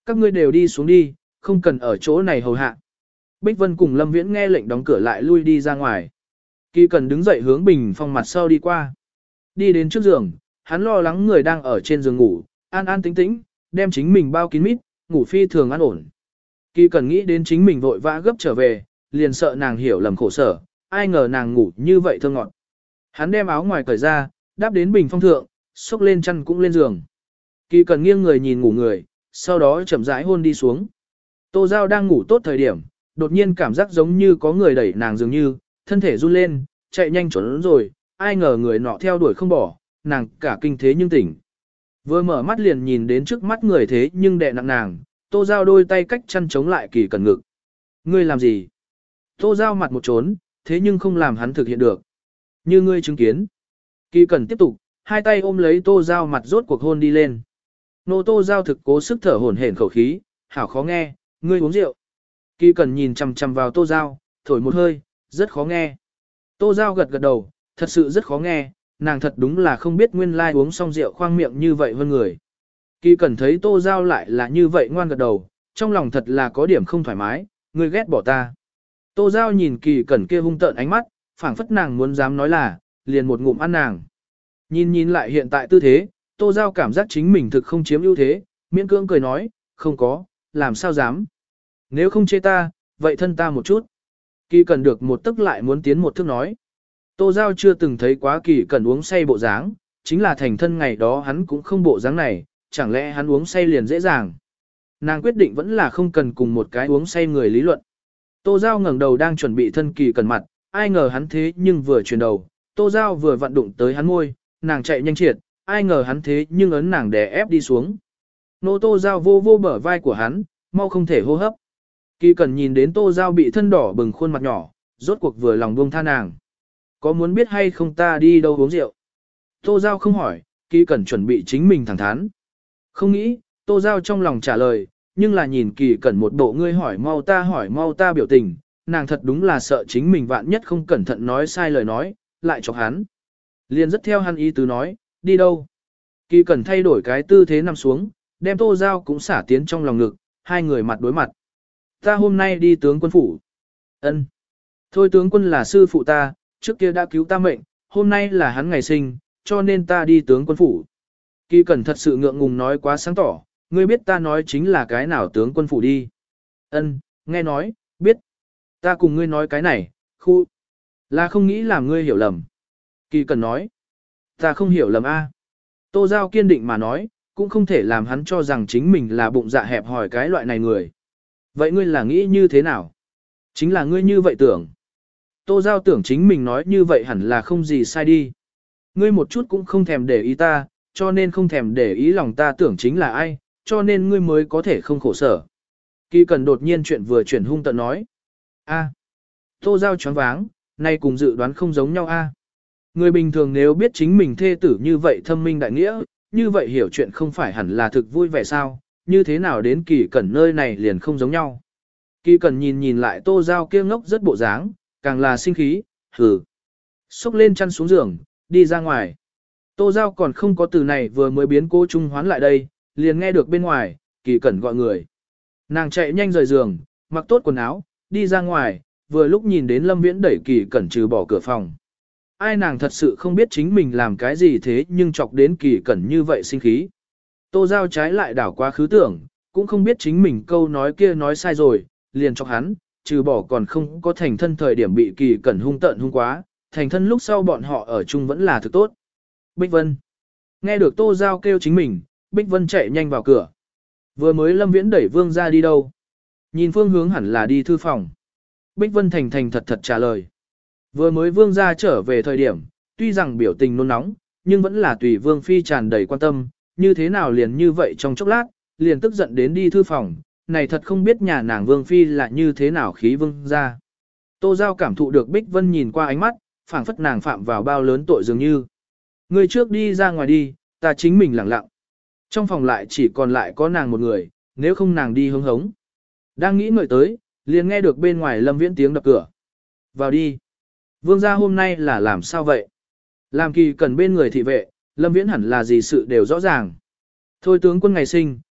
Các ngươi đều đi xuống đi, không cần ở chỗ này hầu hạ. Bích Vân cùng Lâm Viễn nghe lệnh đóng cửa lại lui đi ra ngoài. Kỳ Cần đứng dậy hướng bình phong mặt sau đi qua. Đi đến trước giường, hắn lo lắng người đang ở trên giường ngủ, an an tĩnh tĩnh, đem chính mình bao kín mít, ngủ phi thường an ổn. Kỳ Cần nghĩ đến chính mình vội vã gấp trở về, liền sợ nàng hiểu lầm khổ sở, ai ngờ nàng ngủ như vậy thơ ngọt. Hắn đem áo ngoài cởi ra, đáp đến bình phong thượng, xốc lên chăn cũng lên giường. Kỳ Cần nghiêng người nhìn ngủ người, sau đó chậm rãi hôn đi xuống. Tô Giao đang ngủ tốt thời điểm, đột nhiên cảm giác giống như có người đẩy nàng dường như, thân thể run lên, chạy nhanh trốn rồi, ai ngờ người nọ theo đuổi không bỏ, nàng cả kinh thế nhưng tỉnh. Vừa mở mắt liền nhìn đến trước mắt người thế nhưng đè nặng nàng, Tô Giao đôi tay cách chăn chống lại Kỳ Cần ngực. Ngươi làm gì? Tô Giao mặt một trốn, thế nhưng không làm hắn thực hiện được. Như ngươi chứng kiến. Kỳ Cần tiếp tục, hai tay ôm lấy Tô Giao mặt rốt cuộc hôn đi lên. Nô Tô Giao thực cố sức thở hổn hển khẩu khí, hảo khó nghe, ngươi uống rượu. Kỳ Cần nhìn chằm chằm vào Tô Giao, thổi một hơi, rất khó nghe. Tô Giao gật gật đầu, thật sự rất khó nghe, nàng thật đúng là không biết nguyên lai uống xong rượu khoang miệng như vậy hơn người. Kỳ Cần thấy Tô Giao lại là như vậy ngoan gật đầu, trong lòng thật là có điểm không thoải mái, ngươi ghét bỏ ta. Tô Giao nhìn Kỳ Cần kia hung tợn ánh mắt, phảng phất nàng muốn dám nói là, liền một ngụm ăn nàng. Nhìn lại hiện tại tư thế, Tô Giao cảm giác chính mình thực không chiếm ưu thế, miễn cưỡng cười nói, không có, làm sao dám. Nếu không chê ta, vậy thân ta một chút. Kỳ Cần được một tức lại muốn tiến một thước nói. Tô Giao chưa từng thấy quá Kỳ Cần uống say bộ dáng, chính là thành thân ngày đó hắn cũng không bộ dáng này, chẳng lẽ hắn uống say liền dễ dàng. Nàng quyết định vẫn là không cần cùng một cái uống say người lý luận. Tô Giao ngẩng đầu đang chuẩn bị thân Kỳ Cần mặt, ai ngờ hắn thế nhưng vừa chuyển đầu, Tô Giao vừa vặn đụng tới hắn môi, nàng chạy nhanh triệt, ai ngờ hắn thế nhưng ấn nàng đè ép đi xuống. Nô Tô Giao vô vô bờ vai của hắn, mau không thể hô hấp. Kỳ Cần nhìn đến Tô Giao bị thân đỏ bừng khuôn mặt nhỏ, rốt cuộc vừa lòng buông tha nàng. Có muốn biết hay không ta đi đâu uống rượu? Tô Giao không hỏi, Kỳ Cần chuẩn bị chính mình thẳng thắn. Không nghĩ, Tô Giao trong lòng trả lời, nhưng là nhìn Kỳ Cần một bộ ngươi hỏi mau ta biểu tình, nàng thật đúng là sợ chính mình vạn nhất không cẩn thận nói sai lời nói, lại chọc hắn. Liền rất theo hắn ý tứ nói, đi đâu? Kỳ Cần thay đổi cái tư thế nằm xuống, đem Tô Giao cũng xả tiến trong lòng ngực, hai người mặt đối mặt. Ta hôm nay đi tướng quân phủ. Ân. Thôi tướng quân là sư phụ ta, trước kia đã cứu ta mệnh, hôm nay là hắn ngày sinh, cho nên ta đi tướng quân phủ. Kỳ Cần thật sự ngượng ngùng nói quá sáng tỏ, ngươi biết ta nói chính là cái nào tướng quân phủ đi. Ân, nghe nói, biết. Ta cùng ngươi nói cái này, khu. Là không nghĩ làm ngươi hiểu lầm. Kỳ Cần nói. Ta không hiểu lầm a. Tô Giao kiên định mà nói, cũng không thể làm hắn cho rằng chính mình là bụng dạ hẹp hòi cái loại này người. Vậy ngươi là nghĩ như thế nào? Chính là ngươi như vậy tưởng. Tô Giao tưởng chính mình nói như vậy hẳn là không gì sai đi. Ngươi một chút cũng không thèm để ý ta, cho nên không thèm để ý lòng ta tưởng chính là ai, cho nên ngươi mới có thể không khổ sở. Kỳ Cần đột nhiên chuyện vừa chuyển hung tận nói. A. Tô Giao choáng váng, nay cùng dự đoán không giống nhau a. Người bình thường nếu biết chính mình thê tử như vậy thâm minh đại nghĩa, như vậy hiểu chuyện không phải hẳn là thực vui vẻ sao, như thế nào đến Kỳ Cẩn nơi này liền không giống nhau. Kỳ Cẩn nhìn lại Tô Giao kia ngốc rất bộ dáng, càng là sinh khí, hừ. Xúc lên chăn xuống giường, đi ra ngoài. Tô Giao còn không có từ này vừa mới biến cô trung hoán lại đây, liền nghe được bên ngoài, Kỳ Cẩn gọi người. Nàng chạy nhanh rời giường, mặc tốt quần áo, đi ra ngoài, vừa lúc nhìn đến Lâm Viễn đẩy Kỳ Cẩn trừ bỏ cửa phòng. Ai nàng thật sự không biết chính mình làm cái gì thế nhưng chọc đến Kỳ Cẩn như vậy sinh khí. Tô Giao trái lại đảo quá khứ tưởng, cũng không biết chính mình câu nói kia nói sai rồi, liền chọc hắn, trừ bỏ còn không có thành thân thời điểm bị Kỳ Cẩn hung tợn hung quá, thành thân lúc sau bọn họ ở chung vẫn là thực tốt. Bích Vân. Nghe được Tô Giao kêu chính mình, Bích Vân chạy nhanh vào cửa. Vừa mới Lâm Viễn đẩy Vương ra đi đâu? Nhìn phương hướng hẳn là đi thư phòng. Bích Vân thành thật trả lời. Vừa mới Vương ra trở về thời điểm, tuy rằng biểu tình nôn nóng, nhưng vẫn là tùy Vương Phi tràn đầy quan tâm, như thế nào liền như vậy trong chốc lát, liền tức giận đến đi thư phòng, này thật không biết nhà nàng Vương Phi là như thế nào khí Vương ra. Tô Giao cảm thụ được Bích Vân nhìn qua ánh mắt, phảng phất nàng phạm vào bao lớn tội dường như. Người trước đi ra ngoài đi, ta chính mình lặng lặng. Trong phòng lại chỉ còn lại có nàng một người, nếu không nàng đi hứng hống. Đang nghĩ ngợi tới, liền nghe được bên ngoài Lâm Viễn tiếng đập cửa. Vào đi. Vương gia hôm nay là làm sao vậy? Làm Kỳ Cẩn bên người thị vệ, Lâm Viễn hẳn là gì sự đều rõ ràng. Thôi tướng quân ngày sinh,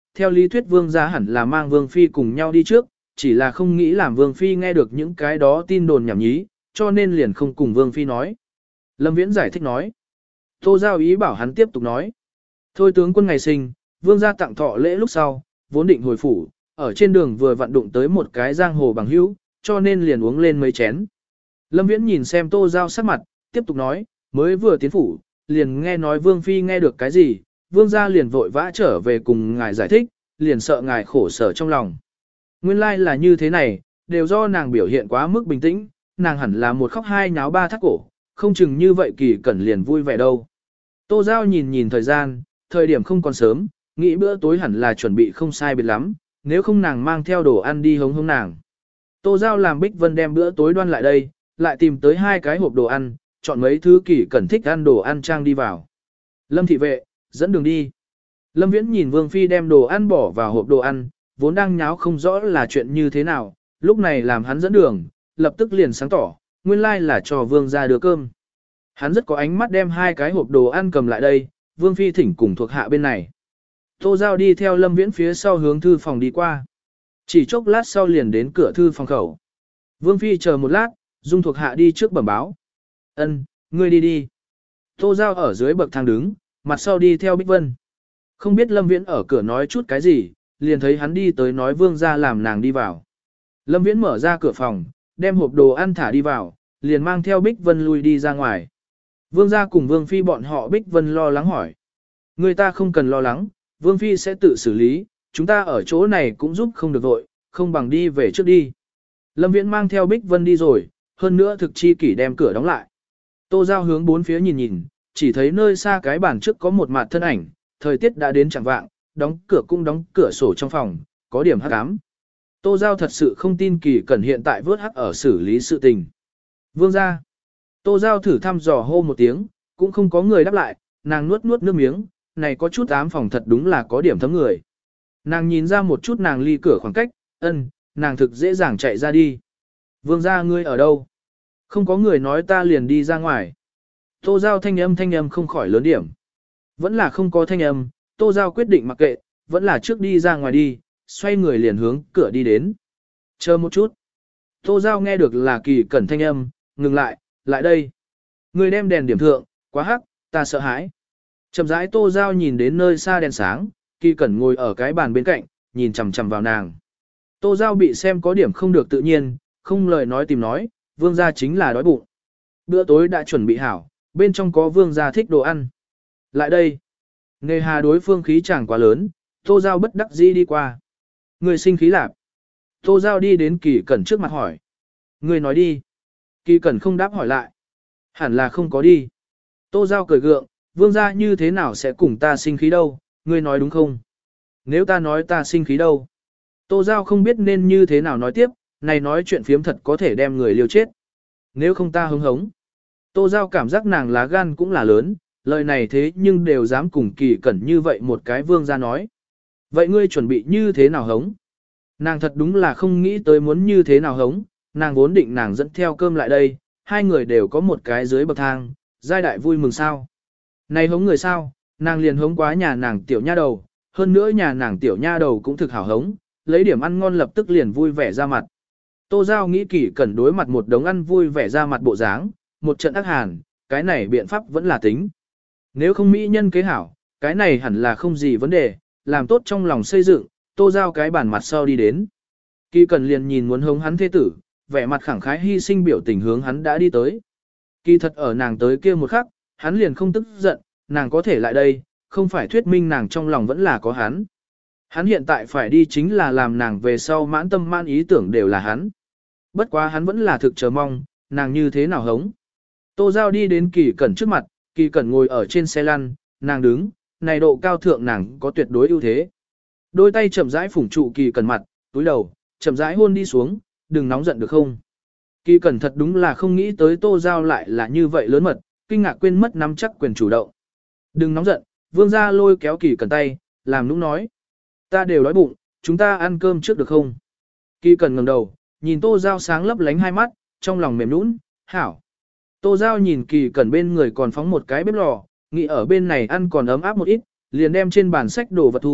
theo lý thuyết vương gia hẳn là mang vương phi cùng nhau đi trước, chỉ là không nghĩ làm vương phi nghe được những cái đó tin đồn nhảm nhí, cho nên liền không cùng vương phi nói. Lâm Viễn giải thích nói. Tô Giao ý bảo hắn tiếp tục nói. Thôi tướng quân ngày sinh, vương gia tặng thọ lễ lúc sau, vốn định hồi phủ, ở trên đường vừa vặn đụng tới một cái giang hồ bằng hữu, cho nên liền uống lên mấy chén. Lâm Viễn nhìn xem Tô Giao sắc mặt, tiếp tục nói, mới vừa tiến phủ, liền nghe nói vương phi nghe được cái gì, vương gia liền vội vã trở về cùng ngài giải thích, liền sợ ngài khổ sở trong lòng. Nguyên lai là như thế này, đều do nàng biểu hiện quá mức bình tĩnh, nàng hẳn là một khóc hai nháo ba thắt cổ, không chừng như vậy Kỳ Cẩn liền vui vẻ đâu. Tô Giao nhìn nhìn thời gian, thời điểm không còn sớm, nghĩ bữa tối hẳn là chuẩn bị không sai biệt lắm, nếu không nàng mang theo đồ ăn đi hống hống nàng. Tô Giao làm Bích Vân đem bữa tối đoan lại đây, lại tìm tới 2 cái hộp đồ ăn, chọn mấy thứ Kỳ Cẩn thích ăn đồ ăn trang đi vào. Lâm thị vệ, dẫn đường đi. Lâm Viễn nhìn Vương Phi đem đồ ăn bỏ vào hộp đồ ăn, vốn đang nháo không rõ là chuyện như thế nào, lúc này làm hắn dẫn đường, lập tức liền sáng tỏ, nguyên lai là cho Vương ra đưa cơm. Hắn rất có ánh mắt đem 2 cái hộp đồ ăn cầm lại đây, Vương Phi thỉnh cùng thuộc hạ bên này. Tô Giao đi theo Lâm Viễn phía sau hướng thư phòng đi qua. Chỉ chốc lát sau liền đến cửa thư phòng khẩu. Vương Phi chờ một lát, dung thuộc hạ đi trước bẩm báo. Ân, ngươi đi đi. Tô Giao ở dưới bậc thang đứng, mặt sau đi theo Bích Vân. Không biết Lâm Viễn ở cửa nói chút cái gì, liền thấy hắn đi tới nói Vương ra làm nàng đi vào. Lâm Viễn mở ra cửa phòng, đem hộp đồ ăn thả đi vào, liền mang theo Bích Vân lui đi ra ngoài. Vương gia cùng Vương Phi bọn họ Bích Vân lo lắng hỏi. Người ta không cần lo lắng, Vương Phi sẽ tự xử lý, chúng ta ở chỗ này cũng giúp không được vội, không bằng đi về trước đi. Lâm Viễn mang theo Bích Vân đi rồi, hơn nữa thực chi kỷ đem cửa đóng lại. Tô Giao hướng bốn phía nhìn nhìn, chỉ thấy nơi xa cái bàn trước có một mặt thân ảnh, thời tiết đã đến chẳng vạng, đóng cửa cũng đóng cửa sổ trong phòng, có điểm hắc ám. Tô Giao thật sự không tin Kỳ Cẩn hiện tại vớt hắc ở xử lý sự tình. Vương gia. Tô Giao thử thăm dò hô một tiếng, cũng không có người đáp lại, nàng nuốt nuốt nước miếng, này có chút ám phòng thật đúng là có điểm thấm người. Nàng nhìn ra một chút nàng ly cửa khoảng cách, nàng thực dễ dàng chạy ra đi. Vương gia ngươi ở đâu? Không có người nói ta liền đi ra ngoài. Tô Giao thanh âm không khỏi lớn điểm. Vẫn là không có thanh âm, Tô Giao quyết định mặc kệ, vẫn là trước đi ra ngoài đi, xoay người liền hướng cửa đi đến. Chờ một chút. Tô Giao nghe được là Kỳ Cẩn thanh âm, ngừng lại, lại đây. Người đem đèn điểm thượng, quá hắc, ta sợ hãi. Chậm rãi Tô Giao nhìn đến nơi xa đèn sáng, Kỳ Cẩn ngồi ở cái bàn bên cạnh, nhìn chằm chằm vào nàng. Tô Giao bị xem có điểm không được tự nhiên, không lời nói tìm nói, vương gia chính là đói bụng. Bữa tối đã chuẩn bị hảo, bên trong có vương gia thích đồ ăn. Lại đây. Nề hà đối phương khí chẳng quá lớn, Tô Giao bất đắc dĩ đi qua. Người sinh khí lạp. Tô Giao đi đến Kỳ Cẩn trước mặt hỏi. Người nói đi. Kỳ Cẩn không đáp hỏi lại. Hẳn là không có đi. Tô Giao cười gượng, vương gia như thế nào sẽ cùng ta sinh khí đâu, ngươi nói đúng không? Nếu ta nói ta sinh khí đâu? Tô Giao không biết nên như thế nào nói tiếp, này nói chuyện phiếm thật có thể đem người liều chết. Nếu không ta hứng hống. Tô Giao cảm giác nàng lá gan cũng là lớn, lời này thế nhưng đều dám cùng Kỳ Cẩn như vậy một cái vương gia nói. Vậy ngươi chuẩn bị như thế nào hống? Nàng thật đúng là không nghĩ tới muốn như thế nào hống, nàng vốn định nàng dẫn theo cơm lại đây, 2 người đều có một cái dưới bậc thang, giai đại vui mừng sao. Này hống người sao, nàng liền hống quá nhà nàng tiểu nha đầu, hơn nữa nhà nàng tiểu nha đầu cũng thực hảo hống, lấy điểm ăn ngon lập tức liền vui vẻ ra mặt. Tô Giao nghĩ Kỳ Cẩn đối mặt một đống ăn vui vẻ ra mặt bộ dáng, một trận ác hàn, cái này biện pháp vẫn là tính. Nếu không mỹ nhân kế hảo, cái này hẳn là không gì vấn đề, làm tốt trong lòng xây dựng, Tô Giao cái bản mặt sau đi đến. Kỳ Cẩn liền nhìn muốn hống hắn thế tử, vẻ mặt khẳng khái hy sinh biểu tình hướng hắn đã đi tới. Kỳ thật ở nàng tới kia một khắc, hắn liền không tức giận, nàng có thể lại đây, không phải thuyết minh nàng trong lòng vẫn là có hắn. Hắn hiện tại phải đi chính là làm nàng về sau mãn tâm mãn ý tưởng đều là hắn. Bất quá hắn vẫn là thực chờ mong, nàng như thế nào hống. Tô Giao đi đến Kỳ Cẩn trước mặt, Kỳ Cẩn ngồi ở trên xe lăn, nàng đứng, này độ cao thượng nàng có tuyệt đối ưu thế. Đôi tay chậm rãi phủng trụ Kỳ Cẩn mặt, túi đầu, chậm rãi hôn đi xuống, đừng nóng giận được không. Kỳ Cẩn thật đúng là không nghĩ tới Tô Giao lại là như vậy lớn mật, kinh ngạc quên mất nắm chắc quyền chủ động. Đừng nóng giận, vương gia lôi kéo Kỳ Cẩn tay, làm nũng nói. Ta đều đói bụng, chúng ta ăn cơm trước được không? Kỳ Cẩn ngẩng đầu, nhìn Tô Giao sáng lấp lánh hai mắt, trong lòng mềm nũng, hảo. Tô Giao nhìn Kỳ Cẩn bên người còn phóng một cái bếp lò, nghĩ ở bên này ăn còn ấm áp một ít, liền đem trên bàn sách đồ vật thu,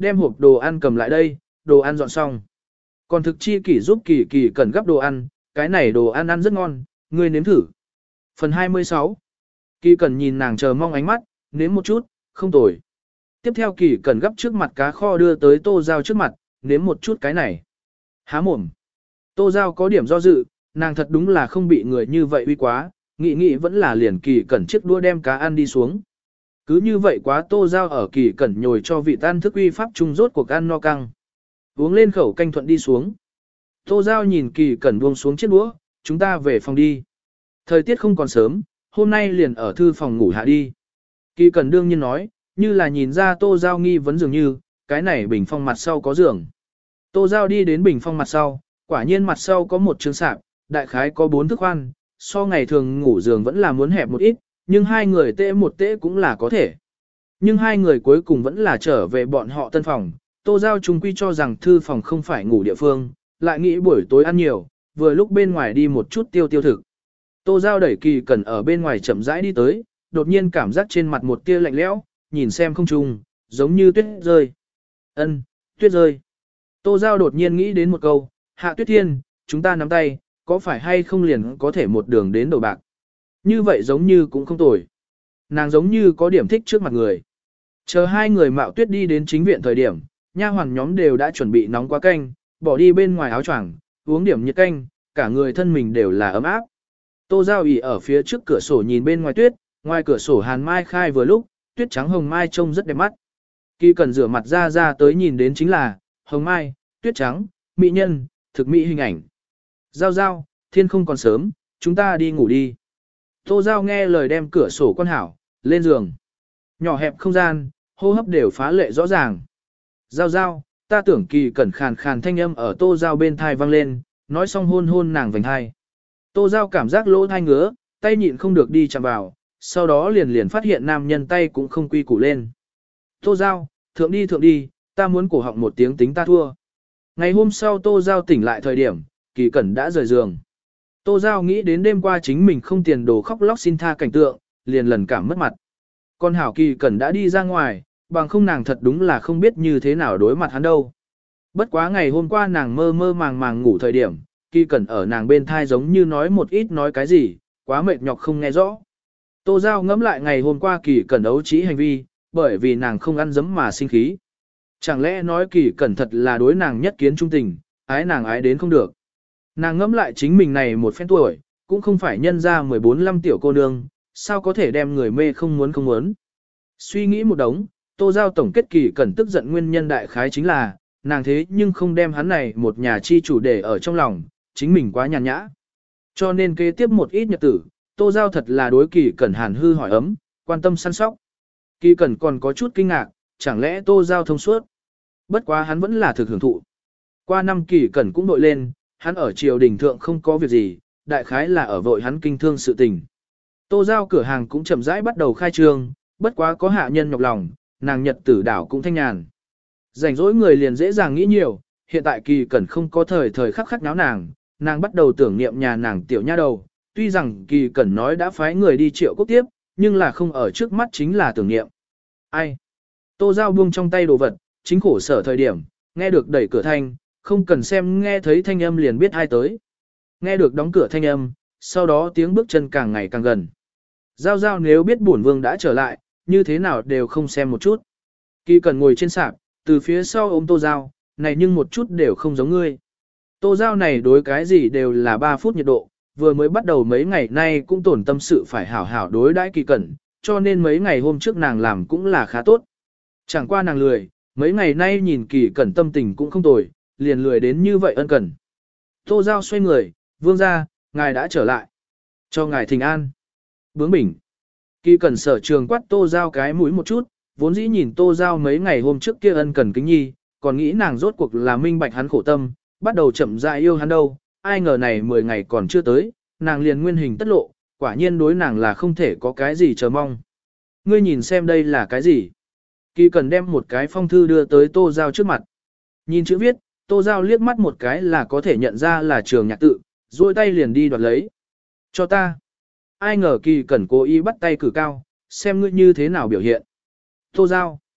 đem hộp đồ ăn cầm lại đây, đồ ăn dọn xong. Còn thực chi kỷ giúp kỳ kỳ cần gấp đồ ăn, cái này đồ ăn ăn rất ngon, ngươi nếm thử. Phần 26. Kỳ cần nhìn nàng chờ mong ánh mắt, nếm một chút, không tồi. Tiếp theo kỳ cần gấp trước mặt cá kho đưa tới Tô Giao trước mặt, nếm một chút cái này. Há mồm. Tô Giao có điểm do dự, nàng thật đúng là không bị người như vậy uy quá, nghĩ vẫn là liền kỳ cẩn chiếc đua đem cá ăn đi xuống. Cứ như vậy quá Tô Giao ở kỳ cẩn nhồi cho vị tan thức uy pháp trung rốt cuộc ăn no căng. Uống lên khẩu canh thuận đi xuống. Tô Giao nhìn kỳ cẩn buông xuống chiếc đũa, chúng ta về phòng đi. Thời tiết không còn sớm, hôm nay liền ở thư phòng ngủ hạ đi. Kỳ cẩn đương nhiên nói, như là nhìn ra Tô Giao nghi vấn dường như, cái này bình phong mặt sau có giường. Tô Giao đi đến bình phong mặt sau, quả nhiên mặt sau có một trường sạp, đại khái có 4 thước khoan, so ngày thường ngủ giường vẫn là muốn hẹp một ít, nhưng hai người tễ một tễ cũng là có thể. Nhưng hai người cuối cùng vẫn là trở về bọn họ tân phòng, Tô Giao chung quy cho rằng thư phòng không phải ngủ địa phương, lại nghĩ buổi tối ăn nhiều, vừa lúc bên ngoài đi một chút tiêu thực. Tô Giao đẩy kỳ cẩn ở bên ngoài chậm rãi đi tới, đột nhiên cảm giác trên mặt một tia lạnh lẽo, nhìn xem không trung, giống như tuyết rơi. Ân, tuyết rơi. Tô Giao đột nhiên nghĩ đến một câu, Hạ Tuyết Thiên, chúng ta nắm tay, có phải hay không liền có thể một đường đến đầu bạc. Như vậy giống như cũng không tồi. Nàng giống như có điểm thích trước mặt người. Chờ hai người mạo tuyết đi đến chính viện thời điểm, nha hoàn nhóm đều đã chuẩn bị nóng quá canh, bỏ đi bên ngoài áo choàng, uống điểm nhiệt canh, cả người thân mình đều là ấm áp. Tô Giao ỉ ở phía trước cửa sổ nhìn bên ngoài tuyết, ngoài cửa sổ hàn mai khai vừa lúc, tuyết trắng hồng mai trông rất đẹp mắt. Kỳ cần rửa mặt ra tới nhìn đến chính là, hồng mai, tuyết trắng, mỹ nhân, thực mỹ hình ảnh. Giao Giao, thiên không còn sớm, chúng ta đi ngủ đi. Tô Giao nghe lời đem cửa sổ quan hảo, lên giường. Nhỏ hẹp không gian, hô hấp đều phá lệ rõ ràng. Giao Giao, ta tưởng kỳ cẩn khàn khàn thanh âm ở Tô Giao bên thai vang lên, nói xong hôn nàng vành thai. Tô Giao cảm giác lỗ thai ngứa, tay nhịn không được đi chạm vào, sau đó liền phát hiện nam nhân tay cũng không quy củ lên. Tô Giao, thượng đi, ta muốn cổ họng một tiếng tính ta thua. Ngày hôm sau Tô Giao tỉnh lại thời điểm, kỳ cẩn đã rời giường. Tô Giao nghĩ đến đêm qua chính mình không tiền đồ khóc lóc xin tha cảnh tượng, liền lần cảm mất mặt. Con hảo kỳ cẩn đã đi ra ngoài, bằng không nàng thật đúng là không biết như thế nào đối mặt hắn đâu. Bất quá ngày hôm qua nàng mơ mơ màng màng ngủ thời điểm, kỳ cẩn ở nàng bên thai giống như nói một ít nói cái gì, quá mệt nhọc không nghe rõ. Tô Giao ngẫm lại ngày hôm qua kỳ cẩn ấu trĩ hành vi, bởi vì nàng không ăn dấm mà sinh khí. Chẳng lẽ nói kỳ cẩn thật là đối nàng nhất kiến trung tình, ái nàng ái đến không được. Nàng ngẫm lại chính mình này một phen tuổi, cũng không phải nhân ra 14-15 tiểu cô nương, sao có thể đem người mê không muốn. Suy nghĩ một đống, Tô Giao tổng kết kỳ cẩn tức giận nguyên nhân đại khái chính là, nàng thế nhưng không đem hắn này một nhà chi chủ để ở trong lòng, chính mình quá nhàn nhã. Cho nên kế tiếp một ít nhật tử, Tô Giao thật là đối kỳ cẩn hàn hư hỏi ấm, quan tâm săn sóc. Kỳ cẩn còn có chút kinh ngạc, chẳng lẽ Tô Giao thông suốt. Bất quá hắn vẫn là thực hưởng thụ. Qua năm kỳ cẩn cũng đội lên, hắn ở triều đình thượng không có việc gì, đại khái là ở vội hắn kinh thương sự tình. Tô Giao cửa hàng cũng chậm rãi bắt đầu khai trương, bất quá có hạ nhân nhọc lòng, nàng nhật tử đảo cũng thanh nhàn. Rảnh rỗi người liền dễ dàng nghĩ nhiều, hiện tại kỳ cẩn không có thời khắc náo nàng bắt đầu tưởng niệm nhà nàng tiểu nha đầu, tuy rằng kỳ cẩn nói đã phái người đi Triệu Quốc tiếp, nhưng là không ở trước mắt chính là tưởng niệm. Ai? Tô Giao buông trong tay đồ vật, chính khổ sở thời điểm, nghe được đẩy cửa thanh, không cần xem nghe thấy thanh âm liền biết ai tới. Nghe được đóng cửa thanh âm, sau đó tiếng bước chân càng ngày càng gần. Giao Giao nếu biết bổn vương đã trở lại, như thế nào đều không xem một chút. Kỳ Cẩn ngồi trên sạp, từ phía sau ôm Tô Giao, này nhưng một chút đều không giống ngươi. Tô Giao này đối cái gì đều là 3 phút nhiệt độ, vừa mới bắt đầu mấy ngày nay cũng tổn tâm sự phải hảo hảo đối đãi Kỳ Cẩn, cho nên mấy ngày hôm trước nàng làm cũng là khá tốt. Chẳng qua nàng lười, mấy ngày nay nhìn Kỳ Cẩn tâm tình cũng không tồi, liền lười đến như vậy ân cần. Tô Giao xoay người, vương ra, ngài đã trở lại. Cho ngài thỉnh an. Bướng bỉnh. Kỳ Cẩn sở trường quát Tô Giao cái mũi một chút, vốn dĩ nhìn Tô Giao mấy ngày hôm trước kia ân cần kính nhi, còn nghĩ nàng rốt cuộc là minh bạch hắn khổ tâm, bắt đầu chậm rãi yêu hắn đâu, ai ngờ này 10 ngày còn chưa tới, nàng liền nguyên hình tất lộ, quả nhiên đối nàng là không thể có cái gì chờ mong. Ngươi nhìn xem đây là cái gì? Kỳ Cẩn đem một cái phong thư đưa tới Tô Giao trước mặt. Nhìn chữ viết, Tô Giao liếc mắt một cái là có thể nhận ra là Trường Nhạc tự, duỗi tay liền đi đoạt lấy. Cho ta. Ai ngờ Kỳ Cẩn cố ý bắt tay cử cao, xem ngươi như thế nào biểu hiện. Tô Giao.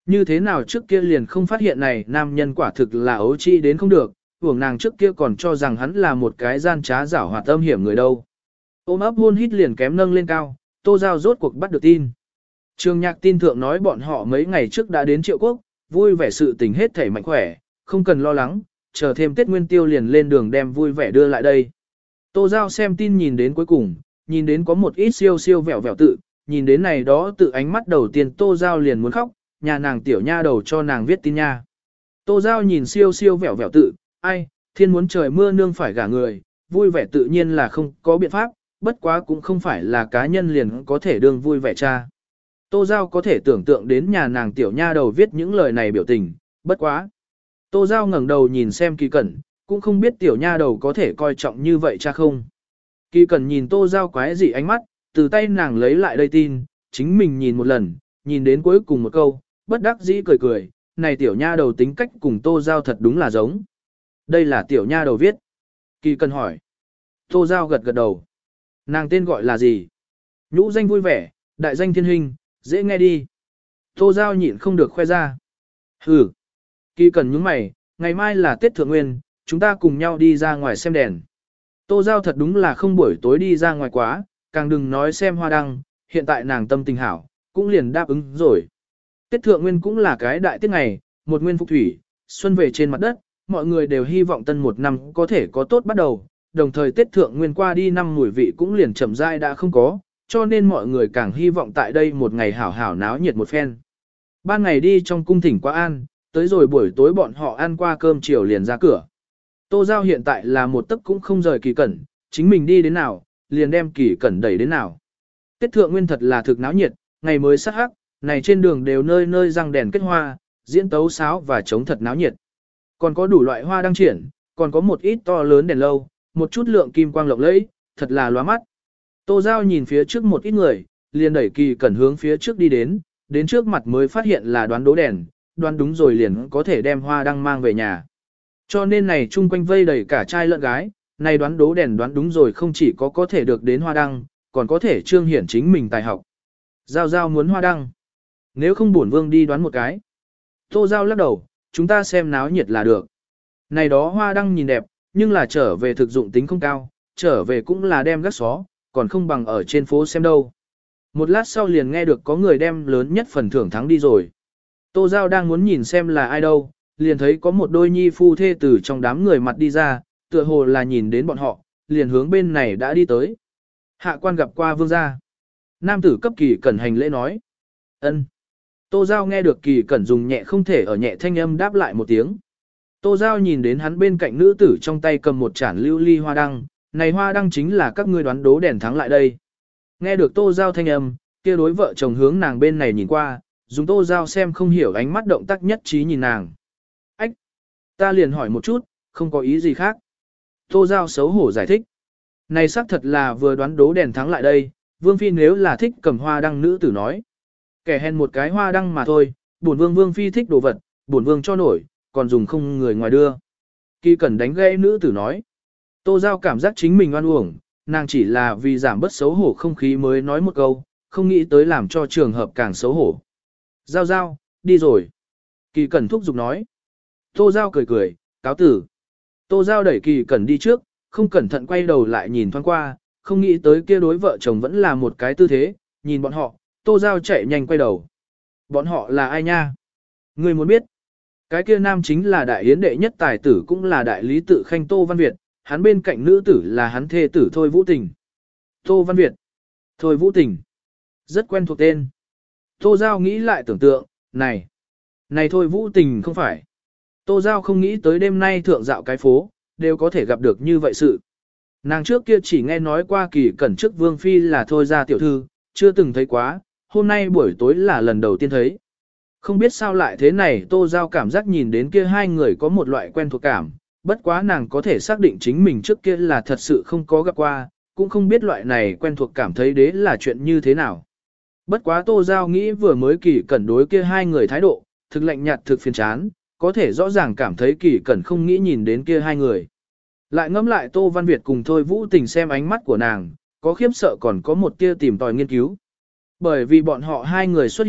Như thế nào trước kia liền không phát hiện này nam nhân quả thực là ấu trĩ đến không được, hưởng nàng trước kia còn cho rằng hắn là một cái gian trá giảo hoạt âm hiểm người đâu. Ôm ấp hôn hít liền kém nâng lên cao, Tô Giao rốt cuộc bắt được tin. Trường Nhạc tin thượng nói bọn họ mấy ngày trước đã đến Triệu Quốc, vui vẻ sự tình hết thể mạnh khỏe, không cần lo lắng, chờ thêm Tết Nguyên Tiêu liền lên đường đem vui vẻ đưa lại đây. Tô Giao xem tin nhìn đến cuối cùng, nhìn đến có một ít siêu siêu vẹo vẹo tự, nhìn đến này đó tự ánh mắt đầu tiên Tô Giao liền muốn khóc, nhà nàng tiểu nha đầu cho nàng viết tin nha. Tô Giao nhìn siêu siêu vẹo vẹo tự, ai, thiên muốn trời mưa nương phải gả người, vui vẻ tự nhiên là không có biện pháp, bất quá cũng không phải là cá nhân liền có thể đương vui vẻ cha. Tô Giao có thể tưởng tượng đến nhà nàng tiểu nha đầu viết những lời này biểu tình, bất quá. Tô Giao ngẩng đầu nhìn xem Kỳ Cẩn, cũng không biết tiểu nha đầu có thể coi trọng như vậy cha không. Kỳ Cẩn nhìn Tô Giao quái dị ánh mắt, từ tay nàng lấy lại đây tin, chính mình nhìn một lần, nhìn đến cuối cùng một câu, bất đắc dĩ cười cười, này tiểu nha đầu tính cách cùng Tô Giao thật đúng là giống. Đây là tiểu nha đầu viết. Kỳ Cẩn hỏi. Tô Giao gật gật đầu. Nàng tên gọi là gì? Nhũ danh vui vẻ, đại danh thiên hình, dễ nghe đi. Tô Giao nhịn không được khoe ra. Hừ. Kỳ Cẩn nhướng mày, ngày mai là Tết Thượng Nguyên, chúng ta cùng nhau đi ra ngoài xem đèn. Tô Giao thật đúng là không buổi tối đi ra ngoài quá, càng đừng nói xem hoa đăng, hiện tại nàng tâm tình hảo, cũng liền đáp ứng rồi. Tết Thượng Nguyên cũng là cái đại tiết ngày, một nguyên phục thủy, xuân về trên mặt đất, mọi người đều hy vọng tân một năm có thể có tốt bắt đầu, đồng thời Tết Thượng Nguyên qua đi năm mùi vị cũng liền chậm rãi đã không có, cho nên mọi người càng hy vọng tại đây một ngày hảo hảo náo nhiệt một phen. Ban ngày đi trong cung thỉnh qua an, tới rồi buổi tối bọn họ ăn qua cơm chiều liền ra cửa. Tô Giao hiện tại là một tấc cũng không rời Kỳ Cẩn, chính mình đi đến nào, liền đem Kỳ Cẩn đẩy đến nào. Tết Thượng Nguyên thật là thực náo nhiệt, ngày mới sát hắc, này trên đường đều nơi nơi răng đèn kết hoa, diễn tấu sáo và trống thật náo nhiệt. Còn có đủ loại hoa đăng triển, còn có một ít to lớn đèn lâu, một chút lượng kim quang lộng lẫy, thật là lóa mắt. Tô Giao nhìn phía trước một ít người, liền đẩy Kỳ Cẩn hướng phía trước đi đến trước mặt mới phát hiện là đoán đố đèn, đoán đúng rồi liền có thể đem hoa đăng mang về nhà. Cho nên này chung quanh vây đầy cả trai lẫn gái, này đoán đố đèn đoán đúng rồi không chỉ có thể được đến hoa đăng, còn có thể trương hiển chính mình tài học. Giao Giao muốn hoa đăng. Nếu không bổn vương đi đoán một cái. Tô Giao lắc đầu, chúng ta xem náo nhiệt là được. Này đó hoa đăng nhìn đẹp, nhưng là trở về thực dụng tính không cao, trở về cũng là đem gác xó, còn không bằng ở trên phố xem đâu. Một lát sau liền nghe được có người đem lớn nhất phần thưởng thắng đi rồi. Tô Giao đang muốn nhìn xem là ai đâu, liền thấy có một đôi nhi phu thê từ trong đám người mặt đi ra, tựa hồ là nhìn đến bọn họ, liền hướng bên này đã đi tới. Hạ quan gặp qua vương gia. Nam tử cấp Kỳ Cẩn hành lễ nói. Ân. Tô Giao nghe được Kỳ Cẩn dùng nhẹ không thể ở nhẹ thanh âm đáp lại một tiếng. Tô Giao nhìn đến hắn bên cạnh nữ tử trong tay cầm một chản lưu ly hoa đăng, này hoa đăng chính là các ngươi đoán đố đèn thắng lại đây. Nghe được Tô Giao thanh âm, kia đối vợ chồng hướng nàng bên này nhìn qua, dùng Tô Giao xem không hiểu ánh mắt động tác nhất trí nhìn nàng. Ách! Ta liền hỏi một chút, không có ý gì khác. Tô Giao xấu hổ giải thích. Này xác thật là vừa đoán đố đèn thắng lại đây, Vương Phi nếu là thích cầm hoa đăng nữ tử nói. Kẻ hèn một cái hoa đăng mà thôi, bổn Vương Phi thích đồ vật, bổn Vương cho nổi, còn dùng không người ngoài đưa. Kỳ Cẩn đánh gãy nữ tử nói. Tô Giao cảm giác chính mình oan uổng, nàng chỉ là vì giảm bớt xấu hổ không khí mới nói một câu, không nghĩ tới làm cho trường hợp càng xấu hổ. Giao Giao, đi rồi. Kỳ Cẩn thúc giục nói. Tô Giao cười cười, cáo tử. Tô Giao đẩy Kỳ Cẩn đi trước, không cẩn thận quay đầu lại nhìn thoáng qua, không nghĩ tới kia đối vợ chồng vẫn là một cái tư thế, nhìn bọn họ, Tô Giao chạy nhanh quay đầu. Bọn họ là ai nha? Người muốn biết. Cái kia nam chính là đại yến đệ nhất tài tử cũng là đại lý tự khanh Tô Văn Việt, hắn bên cạnh nữ tử là hắn thê tử Thôi Vũ Tình. Tô Văn Việt. Thôi Vũ Tình. Rất quen thuộc tên. Tô Giao nghĩ lại tưởng tượng, này Thôi Vũ Tình không phải. Tô Giao không nghĩ tới đêm nay thượng dạo cái phố, đều có thể gặp được như vậy sự. Nàng trước kia chỉ nghe nói qua Kỳ Cẩn trước Vương Phi là Thôi gia tiểu thư, chưa từng thấy quá, hôm nay buổi tối là lần đầu tiên thấy. Không biết sao lại thế này, Tô Giao cảm giác nhìn đến kia hai người có một loại quen thuộc cảm, bất quá nàng có thể xác định chính mình trước kia là thật sự không có gặp qua, cũng không biết loại này quen thuộc cảm thấy đế là chuyện như thế nào. Bất quá Tô Giao nghĩ vừa mới Kỳ Cẩn đối kia hai người thái độ, thực lạnh nhạt thực phiền chán, có thể rõ ràng cảm thấy Kỳ Cẩn không nghĩ nhìn đến kia hai người. Lại ngẫm lại Tô Văn Việt cùng Thôi Vũ Tình xem ánh mắt của nàng, có khiếp sợ còn có một tia tìm tòi nghiên cứu. Bởi vì bọn họ hai người xuất hiện,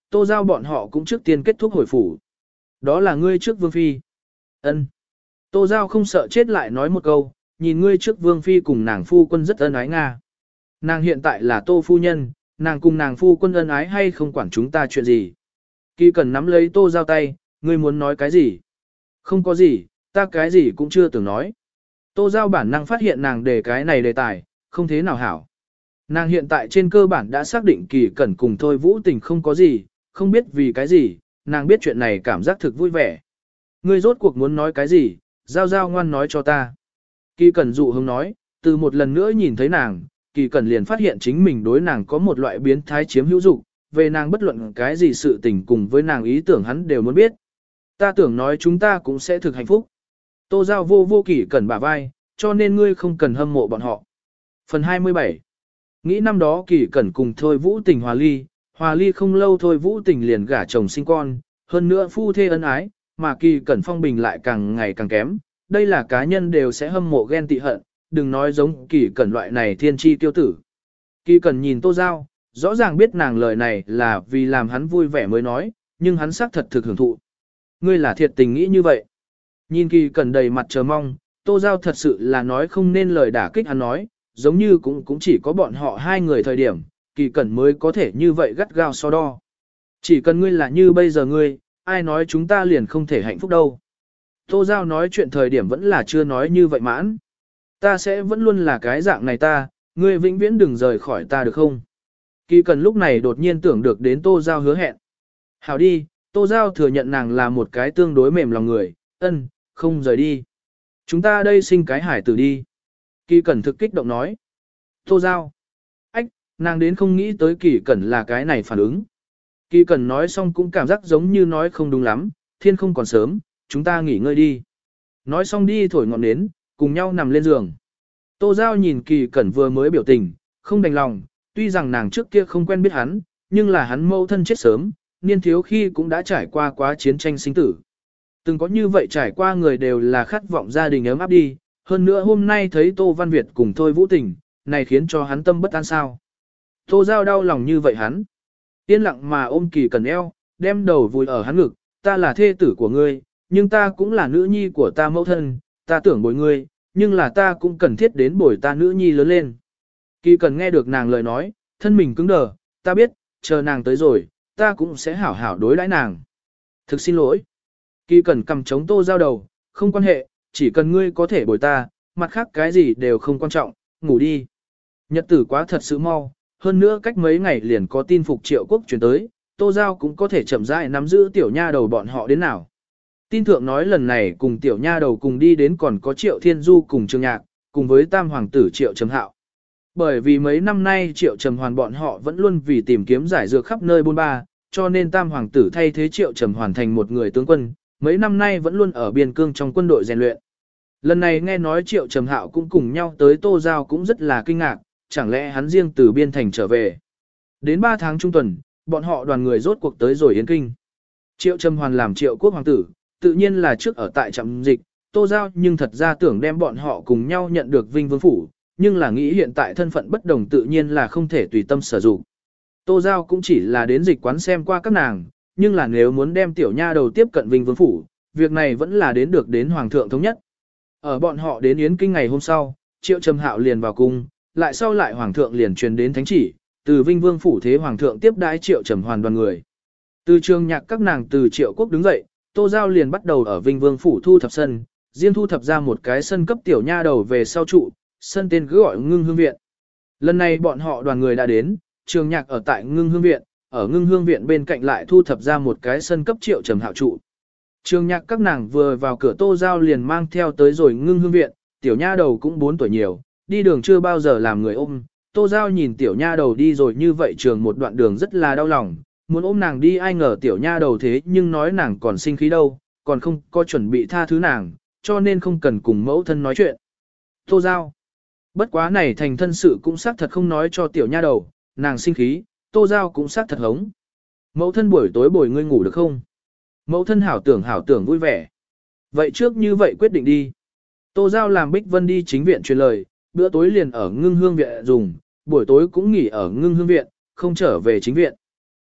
Tô Giao bọn họ cũng trước tiên kết thúc hồi phủ. Đó là ngươi trước Vương Phi. Ân. Tô Giao không sợ chết lại nói một câu, nhìn ngươi trước Vương Phi cùng nàng phu quân rất ân ái Nga. Nàng hiện tại là Tô phu nhân, nàng cùng nàng phu quân ân ái hay không quản chúng ta chuyện gì. Kỳ cần nắm lấy Tô Giao tay, ngươi muốn nói cái gì? Không có gì, ta cái gì cũng chưa từng nói. Tô Giao bản năng phát hiện nàng đề cái này đề tài, không thế nào hảo. Nàng hiện tại trên cơ bản đã xác định Kỳ Cẩn cùng Thôi Vũ Tình không có gì, không biết vì cái gì, nàng biết chuyện này cảm giác thực vui vẻ. Ngươi rốt cuộc muốn nói cái gì, Giao Giao ngoan nói cho ta. Kỳ Cẩn dụ hứng nói, từ một lần nữa nhìn thấy nàng, Kỳ Cẩn liền phát hiện chính mình đối nàng có một loại biến thái chiếm hữu dục, về nàng bất luận cái gì sự tình cùng với nàng ý tưởng hắn đều muốn biết. Ta tưởng nói chúng ta cũng sẽ thực hạnh phúc. Tô Giao vô Kỳ Cẩn bả vai, cho nên ngươi không cần hâm mộ bọn họ. Phần 27. Nghĩ năm đó Kỳ Cẩn cùng Thôi Vũ Tình hòa ly không lâu Thôi Vũ Tình liền gả chồng sinh con, hơn nữa phu thê ân ái, mà Kỳ Cẩn phong bình lại càng ngày càng kém, đây là cá nhân đều sẽ hâm mộ ghen tị hận, đừng nói giống Kỳ Cẩn loại này thiên chi tiêu tử. Kỳ Cẩn nhìn Tô Giao, rõ ràng biết nàng lời này là vì làm hắn vui vẻ mới nói, nhưng hắn xác thật thực hưởng thụ. Ngươi là thiệt tình nghĩ như vậy. Nhìn Kỳ Cẩn đầy mặt chờ mong, Tô Giao thật sự là nói không nên lời đả kích hắn nói, giống như cũng chỉ có bọn họ hai người thời điểm, Kỳ Cẩn mới có thể như vậy gắt gao so đo. Chỉ cần ngươi là như bây giờ ngươi, ai nói chúng ta liền không thể hạnh phúc đâu. Tô Giao nói chuyện thời điểm vẫn là chưa nói như vậy mãn. Ta sẽ vẫn luôn là cái dạng này ta, ngươi vĩnh viễn đừng rời khỏi ta được không? Kỳ Cẩn lúc này đột nhiên tưởng được đến Tô Giao hứa hẹn. Hảo đi, Tô Giao thừa nhận nàng là một cái tương đối mềm lòng người, không rời đi. Chúng ta đây sinh cái hải tử đi. Kỳ Cẩn thực kích động nói. Tô Giao. Ách, nàng đến không nghĩ tới Kỳ Cẩn là cái này phản ứng. Kỳ Cẩn nói xong cũng cảm giác giống như nói không đúng lắm, thiên không còn sớm, chúng ta nghỉ ngơi đi. Nói xong đi thổi ngọn nến, cùng nhau nằm lên giường. Tô Giao nhìn Kỳ Cẩn vừa mới biểu tình, không đành lòng, tuy rằng nàng trước kia không quen biết hắn, nhưng là hắn mâu thân chết sớm, niên thiếu khi cũng đã trải qua quá chiến tranh sinh tử. Từng có như vậy trải qua người đều là khát vọng gia đình ấm áp đi, hơn nữa hôm nay thấy Tô Văn Việt cùng Thôi Vũ Tình, này khiến cho hắn tâm bất an sao. Tô Giao đau lòng như vậy hắn. Yên lặng mà ôm Kỳ Cẩn eo, đem đầu vùi ở hắn ngực, ta là thê tử của ngươi, nhưng ta cũng là nữ nhi của ta mẫu thân, ta tưởng bồi ngươi, nhưng là ta cũng cần thiết đến bồi ta nữ nhi lớn lên. Kỳ Cẩn nghe được nàng lời nói, thân mình cứng đờ, ta biết, chờ nàng tới rồi, ta cũng sẽ hảo hảo đối đãi nàng. Thực xin lỗi. Kỳ Cẩn cầm chống Tô Giao đầu, không quan hệ, chỉ cần ngươi có thể bồi ta, mặt khác cái gì đều không quan trọng, ngủ đi. Nhật tử quá thật sự mau, hơn nữa cách mấy ngày liền có tin phục Triệu Quốc chuyển tới, Tô Giao cũng có thể chậm rãi nắm giữ tiểu nha đầu bọn họ đến nào. Tin thượng nói lần này cùng tiểu nha đầu cùng đi đến còn có Triệu Thiên Du cùng Trương Nhạc, cùng với tam hoàng tử Triệu Trầm Hạo. Bởi vì mấy năm nay Triệu Trầm Hoàn bọn họ vẫn luôn vì tìm kiếm giải dược khắp nơi bôn ba, cho nên tam hoàng tử thay thế Triệu Trầm Hoàn thành một người tướng quân, mấy năm nay vẫn luôn ở biên cương trong quân đội rèn luyện. Lần này nghe nói Triệu Trầm Hạo cũng cùng nhau tới Tô Giao cũng rất là kinh ngạc, chẳng lẽ hắn riêng từ biên thành trở về. Đến 3 tháng trung tuần, bọn họ đoàn người rốt cuộc tới rồi Yến Kinh. Triệu Trầm Hoàn làm Triệu Quốc hoàng tử, tự nhiên là trước ở tại trạm dịch, Tô Giao nhưng thật ra tưởng đem bọn họ cùng nhau nhận được Vinh Vương Phủ, nhưng là nghĩ hiện tại thân phận bất đồng tự nhiên là không thể tùy tâm sử dụng. Tô Giao cũng chỉ là đến dịch quán xem qua các nàng, nhưng là nếu muốn đem tiểu nha đầu tiếp cận Vinh Vương Phủ, việc này vẫn là đến được đến Hoàng thượng thống nhất. Ở bọn họ đến Yến Kinh ngày hôm sau, Triệu Trầm Hạo liền vào cung, lại sau lại Hoàng thượng liền truyền đến thánh chỉ, từ Vinh Vương Phủ thế Hoàng thượng tiếp đãi Triệu Trầm Hoàn đoàn người. Từ trường nhạc các nàng từ Triệu Quốc đứng dậy, Tô Giao liền bắt đầu ở Vinh Vương Phủ thu thập sân, riêng thu thập ra một cái sân cấp tiểu nha đầu về sau trụ, sân tên cứ gọi Ngưng Hương Viện. Lần này bọn họ đoàn người đã đến, trường nhạc ở tại Ngưng Hương Viện, ở Ngưng Hương Viện bên cạnh lại thu thập ra một cái sân cấp Triệu Trầm Hạo trụ. Trường nhạc các nàng vừa vào cửa Tô Giao liền mang theo tới rồi Ngưng Hương Viện, tiểu nha đầu cũng 4 tuổi nhiều, đi đường chưa bao giờ làm người ôm. Tô Giao nhìn tiểu nha đầu đi rồi như vậy trường một đoạn đường rất là đau lòng, muốn ôm nàng đi ai ngờ tiểu nha đầu thế nhưng nói nàng còn sinh khí đâu, còn không có chuẩn bị tha thứ nàng, cho nên không cần cùng mẫu thân nói chuyện. Tô Giao. Bất quá này thành thân sự cũng xác thật không nói cho tiểu nha đầu, nàng sinh khí, Tô Giao cũng xác thật hống. Mẫu thân buổi tối bồi ngươi ngủ được không? Mẫu thân hảo tưởng vui vẻ. Vậy trước như vậy quyết định đi. Tô Giao làm Bích Vân đi chính viện truyền lời, bữa tối liền ở Ngưng Hương Viện dùng, buổi tối cũng nghỉ ở Ngưng Hương Viện, không trở về chính viện.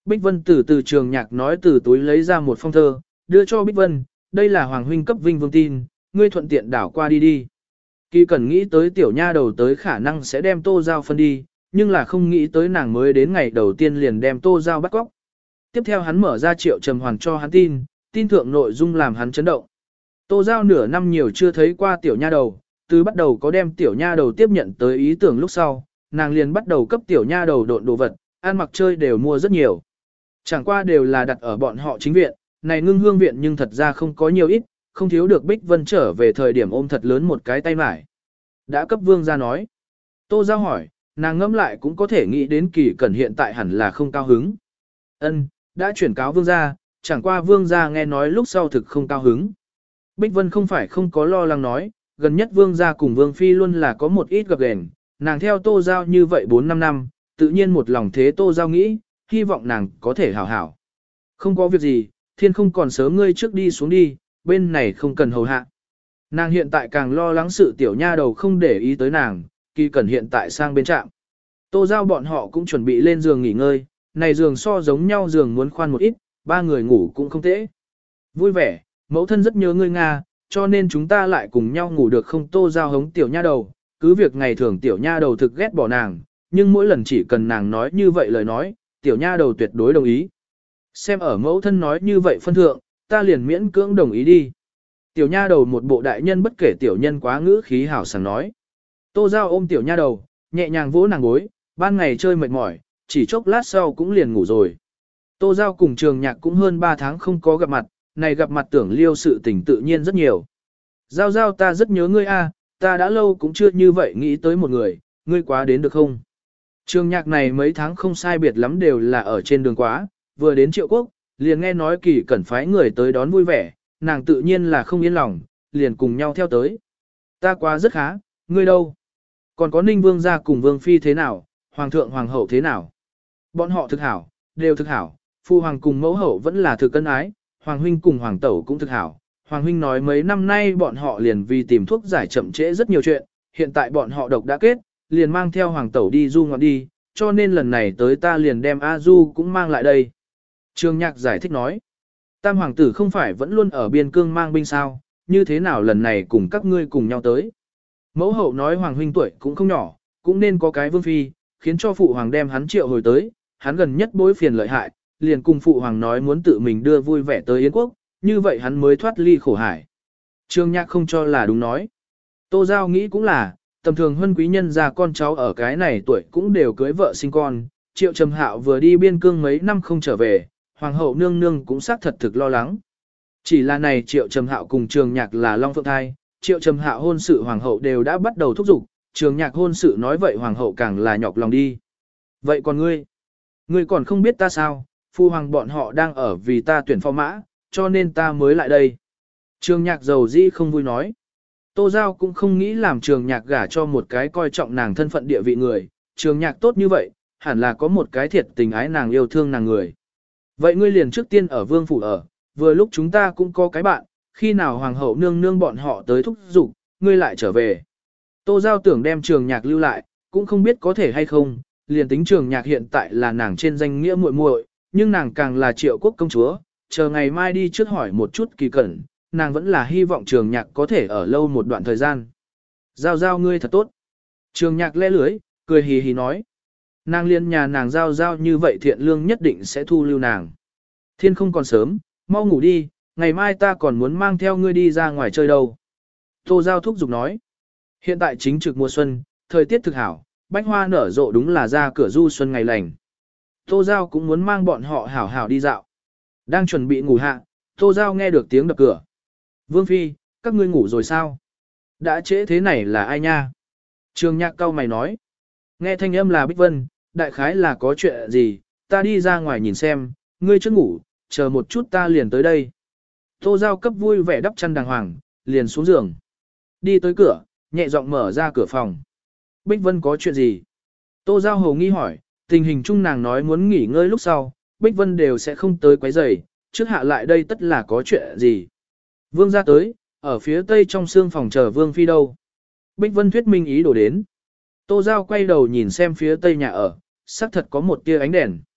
Bích Vân từ Trường Nhạc nói từ túi lấy ra một phong thơ, đưa cho Bích Vân, đây là Hoàng huynh cấp Vinh Vương tin, ngươi thuận tiện đảo qua đi đi. Kỳ Cẩn nghĩ tới tiểu nha đầu tới khả năng sẽ đem Tô Giao phân đi, nhưng là không nghĩ tới nàng mới đến ngày đầu tiên liền đem Tô Giao bắt cóc. Tiếp theo hắn mở ra Triệu Trầm Hoàn cho hắn tin thượng nội dung làm hắn chấn động. Tô Giao nửa năm nhiều chưa thấy qua tiểu nha đầu, từ bắt đầu có đem tiểu nha đầu tiếp nhận tới ý tưởng lúc sau, nàng liền bắt đầu cấp tiểu nha đầu độn đồ vật, ăn mặc chơi đều mua rất nhiều. Chẳng qua đều là đặt ở bọn họ chính viện, này Ngưng Hương viện nhưng thật ra không có nhiều ít, không thiếu được Bích Vân trở về thời điểm ôm thật lớn một cái tay mải. Đã cấp vương ra nói. Tô Giao hỏi, nàng ngẫm lại cũng có thể nghĩ đến Kỳ Cẩn hiện tại hẳn là không cao hứng. Ân, đã chuyển cáo vương ra, chẳng qua vương ra nghe nói lúc sau thực không cao hứng. Bích Vân không phải không có lo lắng nói, gần nhất vương gia cùng vương phi luôn là có một ít gặp gền, nàng theo Tô Giao như vậy 4-5 năm, tự nhiên một lòng thế Tô Giao nghĩ, hy vọng nàng có thể hảo hảo. Không có việc gì, thiên không còn sớm ngươi trước đi xuống đi, bên này không cần hầu hạ. Nàng hiện tại càng lo lắng sự tiểu nha đầu không để ý tới nàng, Kỳ Cẩn hiện tại sang bên trạm. Tô Giao bọn họ cũng chuẩn bị lên giường nghỉ ngơi, này giường so giống nhau giường muốn khoan một ít, ba người ngủ cũng không tệ. Vui vẻ, mẫu thân rất nhớ ngươi Nga, cho nên chúng ta lại cùng nhau ngủ được không. Tô Giao hống tiểu nha đầu, cứ việc ngày thường tiểu nha đầu thực ghét bỏ nàng, nhưng mỗi lần chỉ cần nàng nói như vậy lời nói, tiểu nha đầu tuyệt đối đồng ý. Xem ở mẫu thân nói như vậy phân thượng, ta liền miễn cưỡng đồng ý đi. Tiểu nha đầu một bộ đại nhân bất kể tiểu nhân quá ngữ khí hảo sảng nói. Tô Giao ôm tiểu nha đầu, nhẹ nhàng vỗ nàng gối, ban ngày chơi mệt mỏi, chỉ chốc lát sau cũng liền ngủ rồi. Tô Giao cùng Trường Nhạc cũng hơn 3 tháng không có gặp mặt, này gặp mặt tưởng liêu sự tình tự nhiên rất nhiều. Giao Giao ta rất nhớ ngươi a, ta đã lâu cũng chưa như vậy nghĩ tới một người, ngươi quá đến được không? Trường Nhạc này mấy tháng không sai biệt lắm đều là ở trên đường quá, vừa đến Triệu Quốc, liền nghe nói Kỳ Cẩn phái người tới đón vui vẻ, nàng tự nhiên là không yên lòng, liền cùng nhau theo tới. Ta quá rất khá, ngươi đâu? Còn có Ninh Vương gia cùng Vương Phi thế nào, Hoàng thượng Hoàng hậu thế nào? Bọn họ thực hảo, đều thực hảo, Phu Hoàng cùng mẫu hậu vẫn là thực cân ái, Hoàng huynh cùng Hoàng tẩu cũng thực hảo. Hoàng huynh nói mấy năm nay bọn họ liền vì tìm thuốc giải chậm trễ rất nhiều chuyện, hiện tại bọn họ độc đã kết, liền mang theo Hoàng tẩu đi du ngoạn đi, cho nên lần này tới ta liền đem A Du cũng mang lại đây. Trường Nhạc giải thích nói, Tam hoàng tử không phải vẫn luôn ở biên cương mang binh sao, như thế nào lần này cùng các ngươi cùng nhau tới. Mẫu hậu nói Hoàng huynh tuổi cũng không nhỏ, cũng nên có cái vương phi, khiến cho phụ hoàng đem hắn triệu hồi tới, hắn gần nhất bối phiền lợi hại, liền cùng phụ hoàng nói muốn tự mình đưa vui vẻ tới Yến quốc, như vậy hắn mới thoát ly khổ hải. Trương Nhạc không cho là đúng nói. Tô Giao nghĩ cũng là, tầm thường huân quý nhân gia con cháu ở cái này tuổi cũng đều cưới vợ sinh con, Triệu Trầm Hạo vừa đi biên cương mấy năm không trở về, hoàng hậu nương nương cũng xác thật thực lo lắng. Chỉ là này Triệu Trầm Hạo cùng Trường Nhạc là long phượng thai, Triệu Trầm Hạo hôn sự hoàng hậu đều đã bắt đầu thúc giục, Trường Nhạc hôn sự nói vậy hoàng hậu càng là nhọc lòng đi. Vậy còn ngươi còn không biết ta sao, phu hoàng bọn họ đang ở vì ta tuyển phò mã, cho nên ta mới lại đây. Trường Nhạc giàu dĩ không vui nói. Tô Giao cũng không nghĩ làm Trường Nhạc gả cho một cái coi trọng nàng thân phận địa vị người, Trường Nhạc tốt như vậy, hẳn là có một cái thiệt tình ái nàng yêu thương nàng người. Vậy ngươi liền trước tiên ở vương phủ ở, vừa lúc chúng ta cũng có cái bạn, khi nào hoàng hậu nương nương bọn họ tới thúc giục, ngươi lại trở về. Tô Giao tưởng đem Trường Nhạc lưu lại, cũng không biết có thể hay không, liền tính Trường Nhạc hiện tại là nàng trên danh nghĩa muội muội, nhưng nàng càng là Triệu quốc công chúa, chờ ngày mai đi trước hỏi một chút Kỳ Cẩn, nàng vẫn là hy vọng Trường Nhạc có thể ở lâu một đoạn thời gian. Giao Giao ngươi thật tốt. Trường Nhạc le lưới, cười hì hì nói. Nàng liên nhà nàng Giao Giao như vậy thiện lương nhất định sẽ thu lưu nàng. Thiên không còn sớm, mau ngủ đi, ngày mai ta còn muốn mang theo ngươi đi ra ngoài chơi đâu. Tô Giao thúc giục nói. Hiện tại chính trực mùa xuân, thời tiết thực hảo, bách hoa nở rộ đúng là ra cửa du xuân ngày lành. Tô Giao cũng muốn mang bọn họ hảo hảo đi dạo. Đang chuẩn bị ngủ hạ, Tô Giao nghe được tiếng đập cửa. Vương Phi, các ngươi ngủ rồi sao? Đã trễ thế này là ai nha? Trường Nhạc cau mày nói. Nghe thanh âm là Bích Vân, đại khái là có chuyện gì, ta đi ra ngoài nhìn xem, ngươi chưa ngủ, chờ một chút ta liền tới đây. Tô Giao cấp vui vẻ đắp chăn đàng hoàng, liền xuống giường. Đi tới cửa, nhẹ giọng mở ra cửa phòng. Bích Vân có chuyện gì? Tô Giao hồ nghi hỏi, tình hình chung nàng nói muốn nghỉ ngơi lúc sau, Bích Vân đều sẽ không tới quấy rầy, trước hạ lại đây tất là có chuyện gì. Vương ra tới, ở phía tây trong xương phòng chờ Vương Phi đâu. Bích Vân thuyết minh ý đồ đến. Tô Giao quay đầu nhìn xem phía tây nhà ở, xác thật có một tia ánh đèn.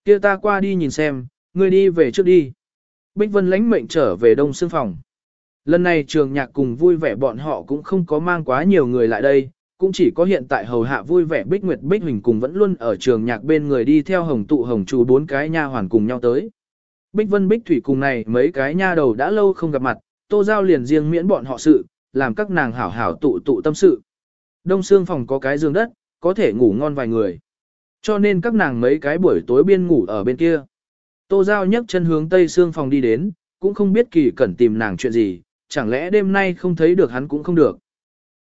Kia ta qua đi nhìn xem, ngươi đi về trước đi. Bích Vân lãnh mệnh trở về đông xương phòng. Lần này trường nhạc cùng vui vẻ bọn họ cũng không có mang quá nhiều người lại đây, cũng chỉ có hiện tại hầu hạ vui vẻ Bích Nguyệt Bích Huỳnh cùng vẫn luôn ở trường nhạc bên người đi theo hồng tụ hồng chú 4 cái nha hoàn cùng nhau tới. Bích Vân Bích Thủy cùng này mấy cái nha đầu đã lâu không gặp mặt, Tô Giao liền riêng miễn bọn họ sự, làm các nàng hảo hảo tụ tụ tâm sự. Đông xương phòng có cái giường đất, có thể ngủ ngon vài người. Cho nên các nàng mấy cái buổi tối biên ngủ ở bên kia. Tô Giao nhấc chân hướng tây xương phòng đi đến, cũng không biết Kỳ Cẩn tìm nàng chuyện gì, chẳng lẽ đêm nay không thấy được hắn cũng không được.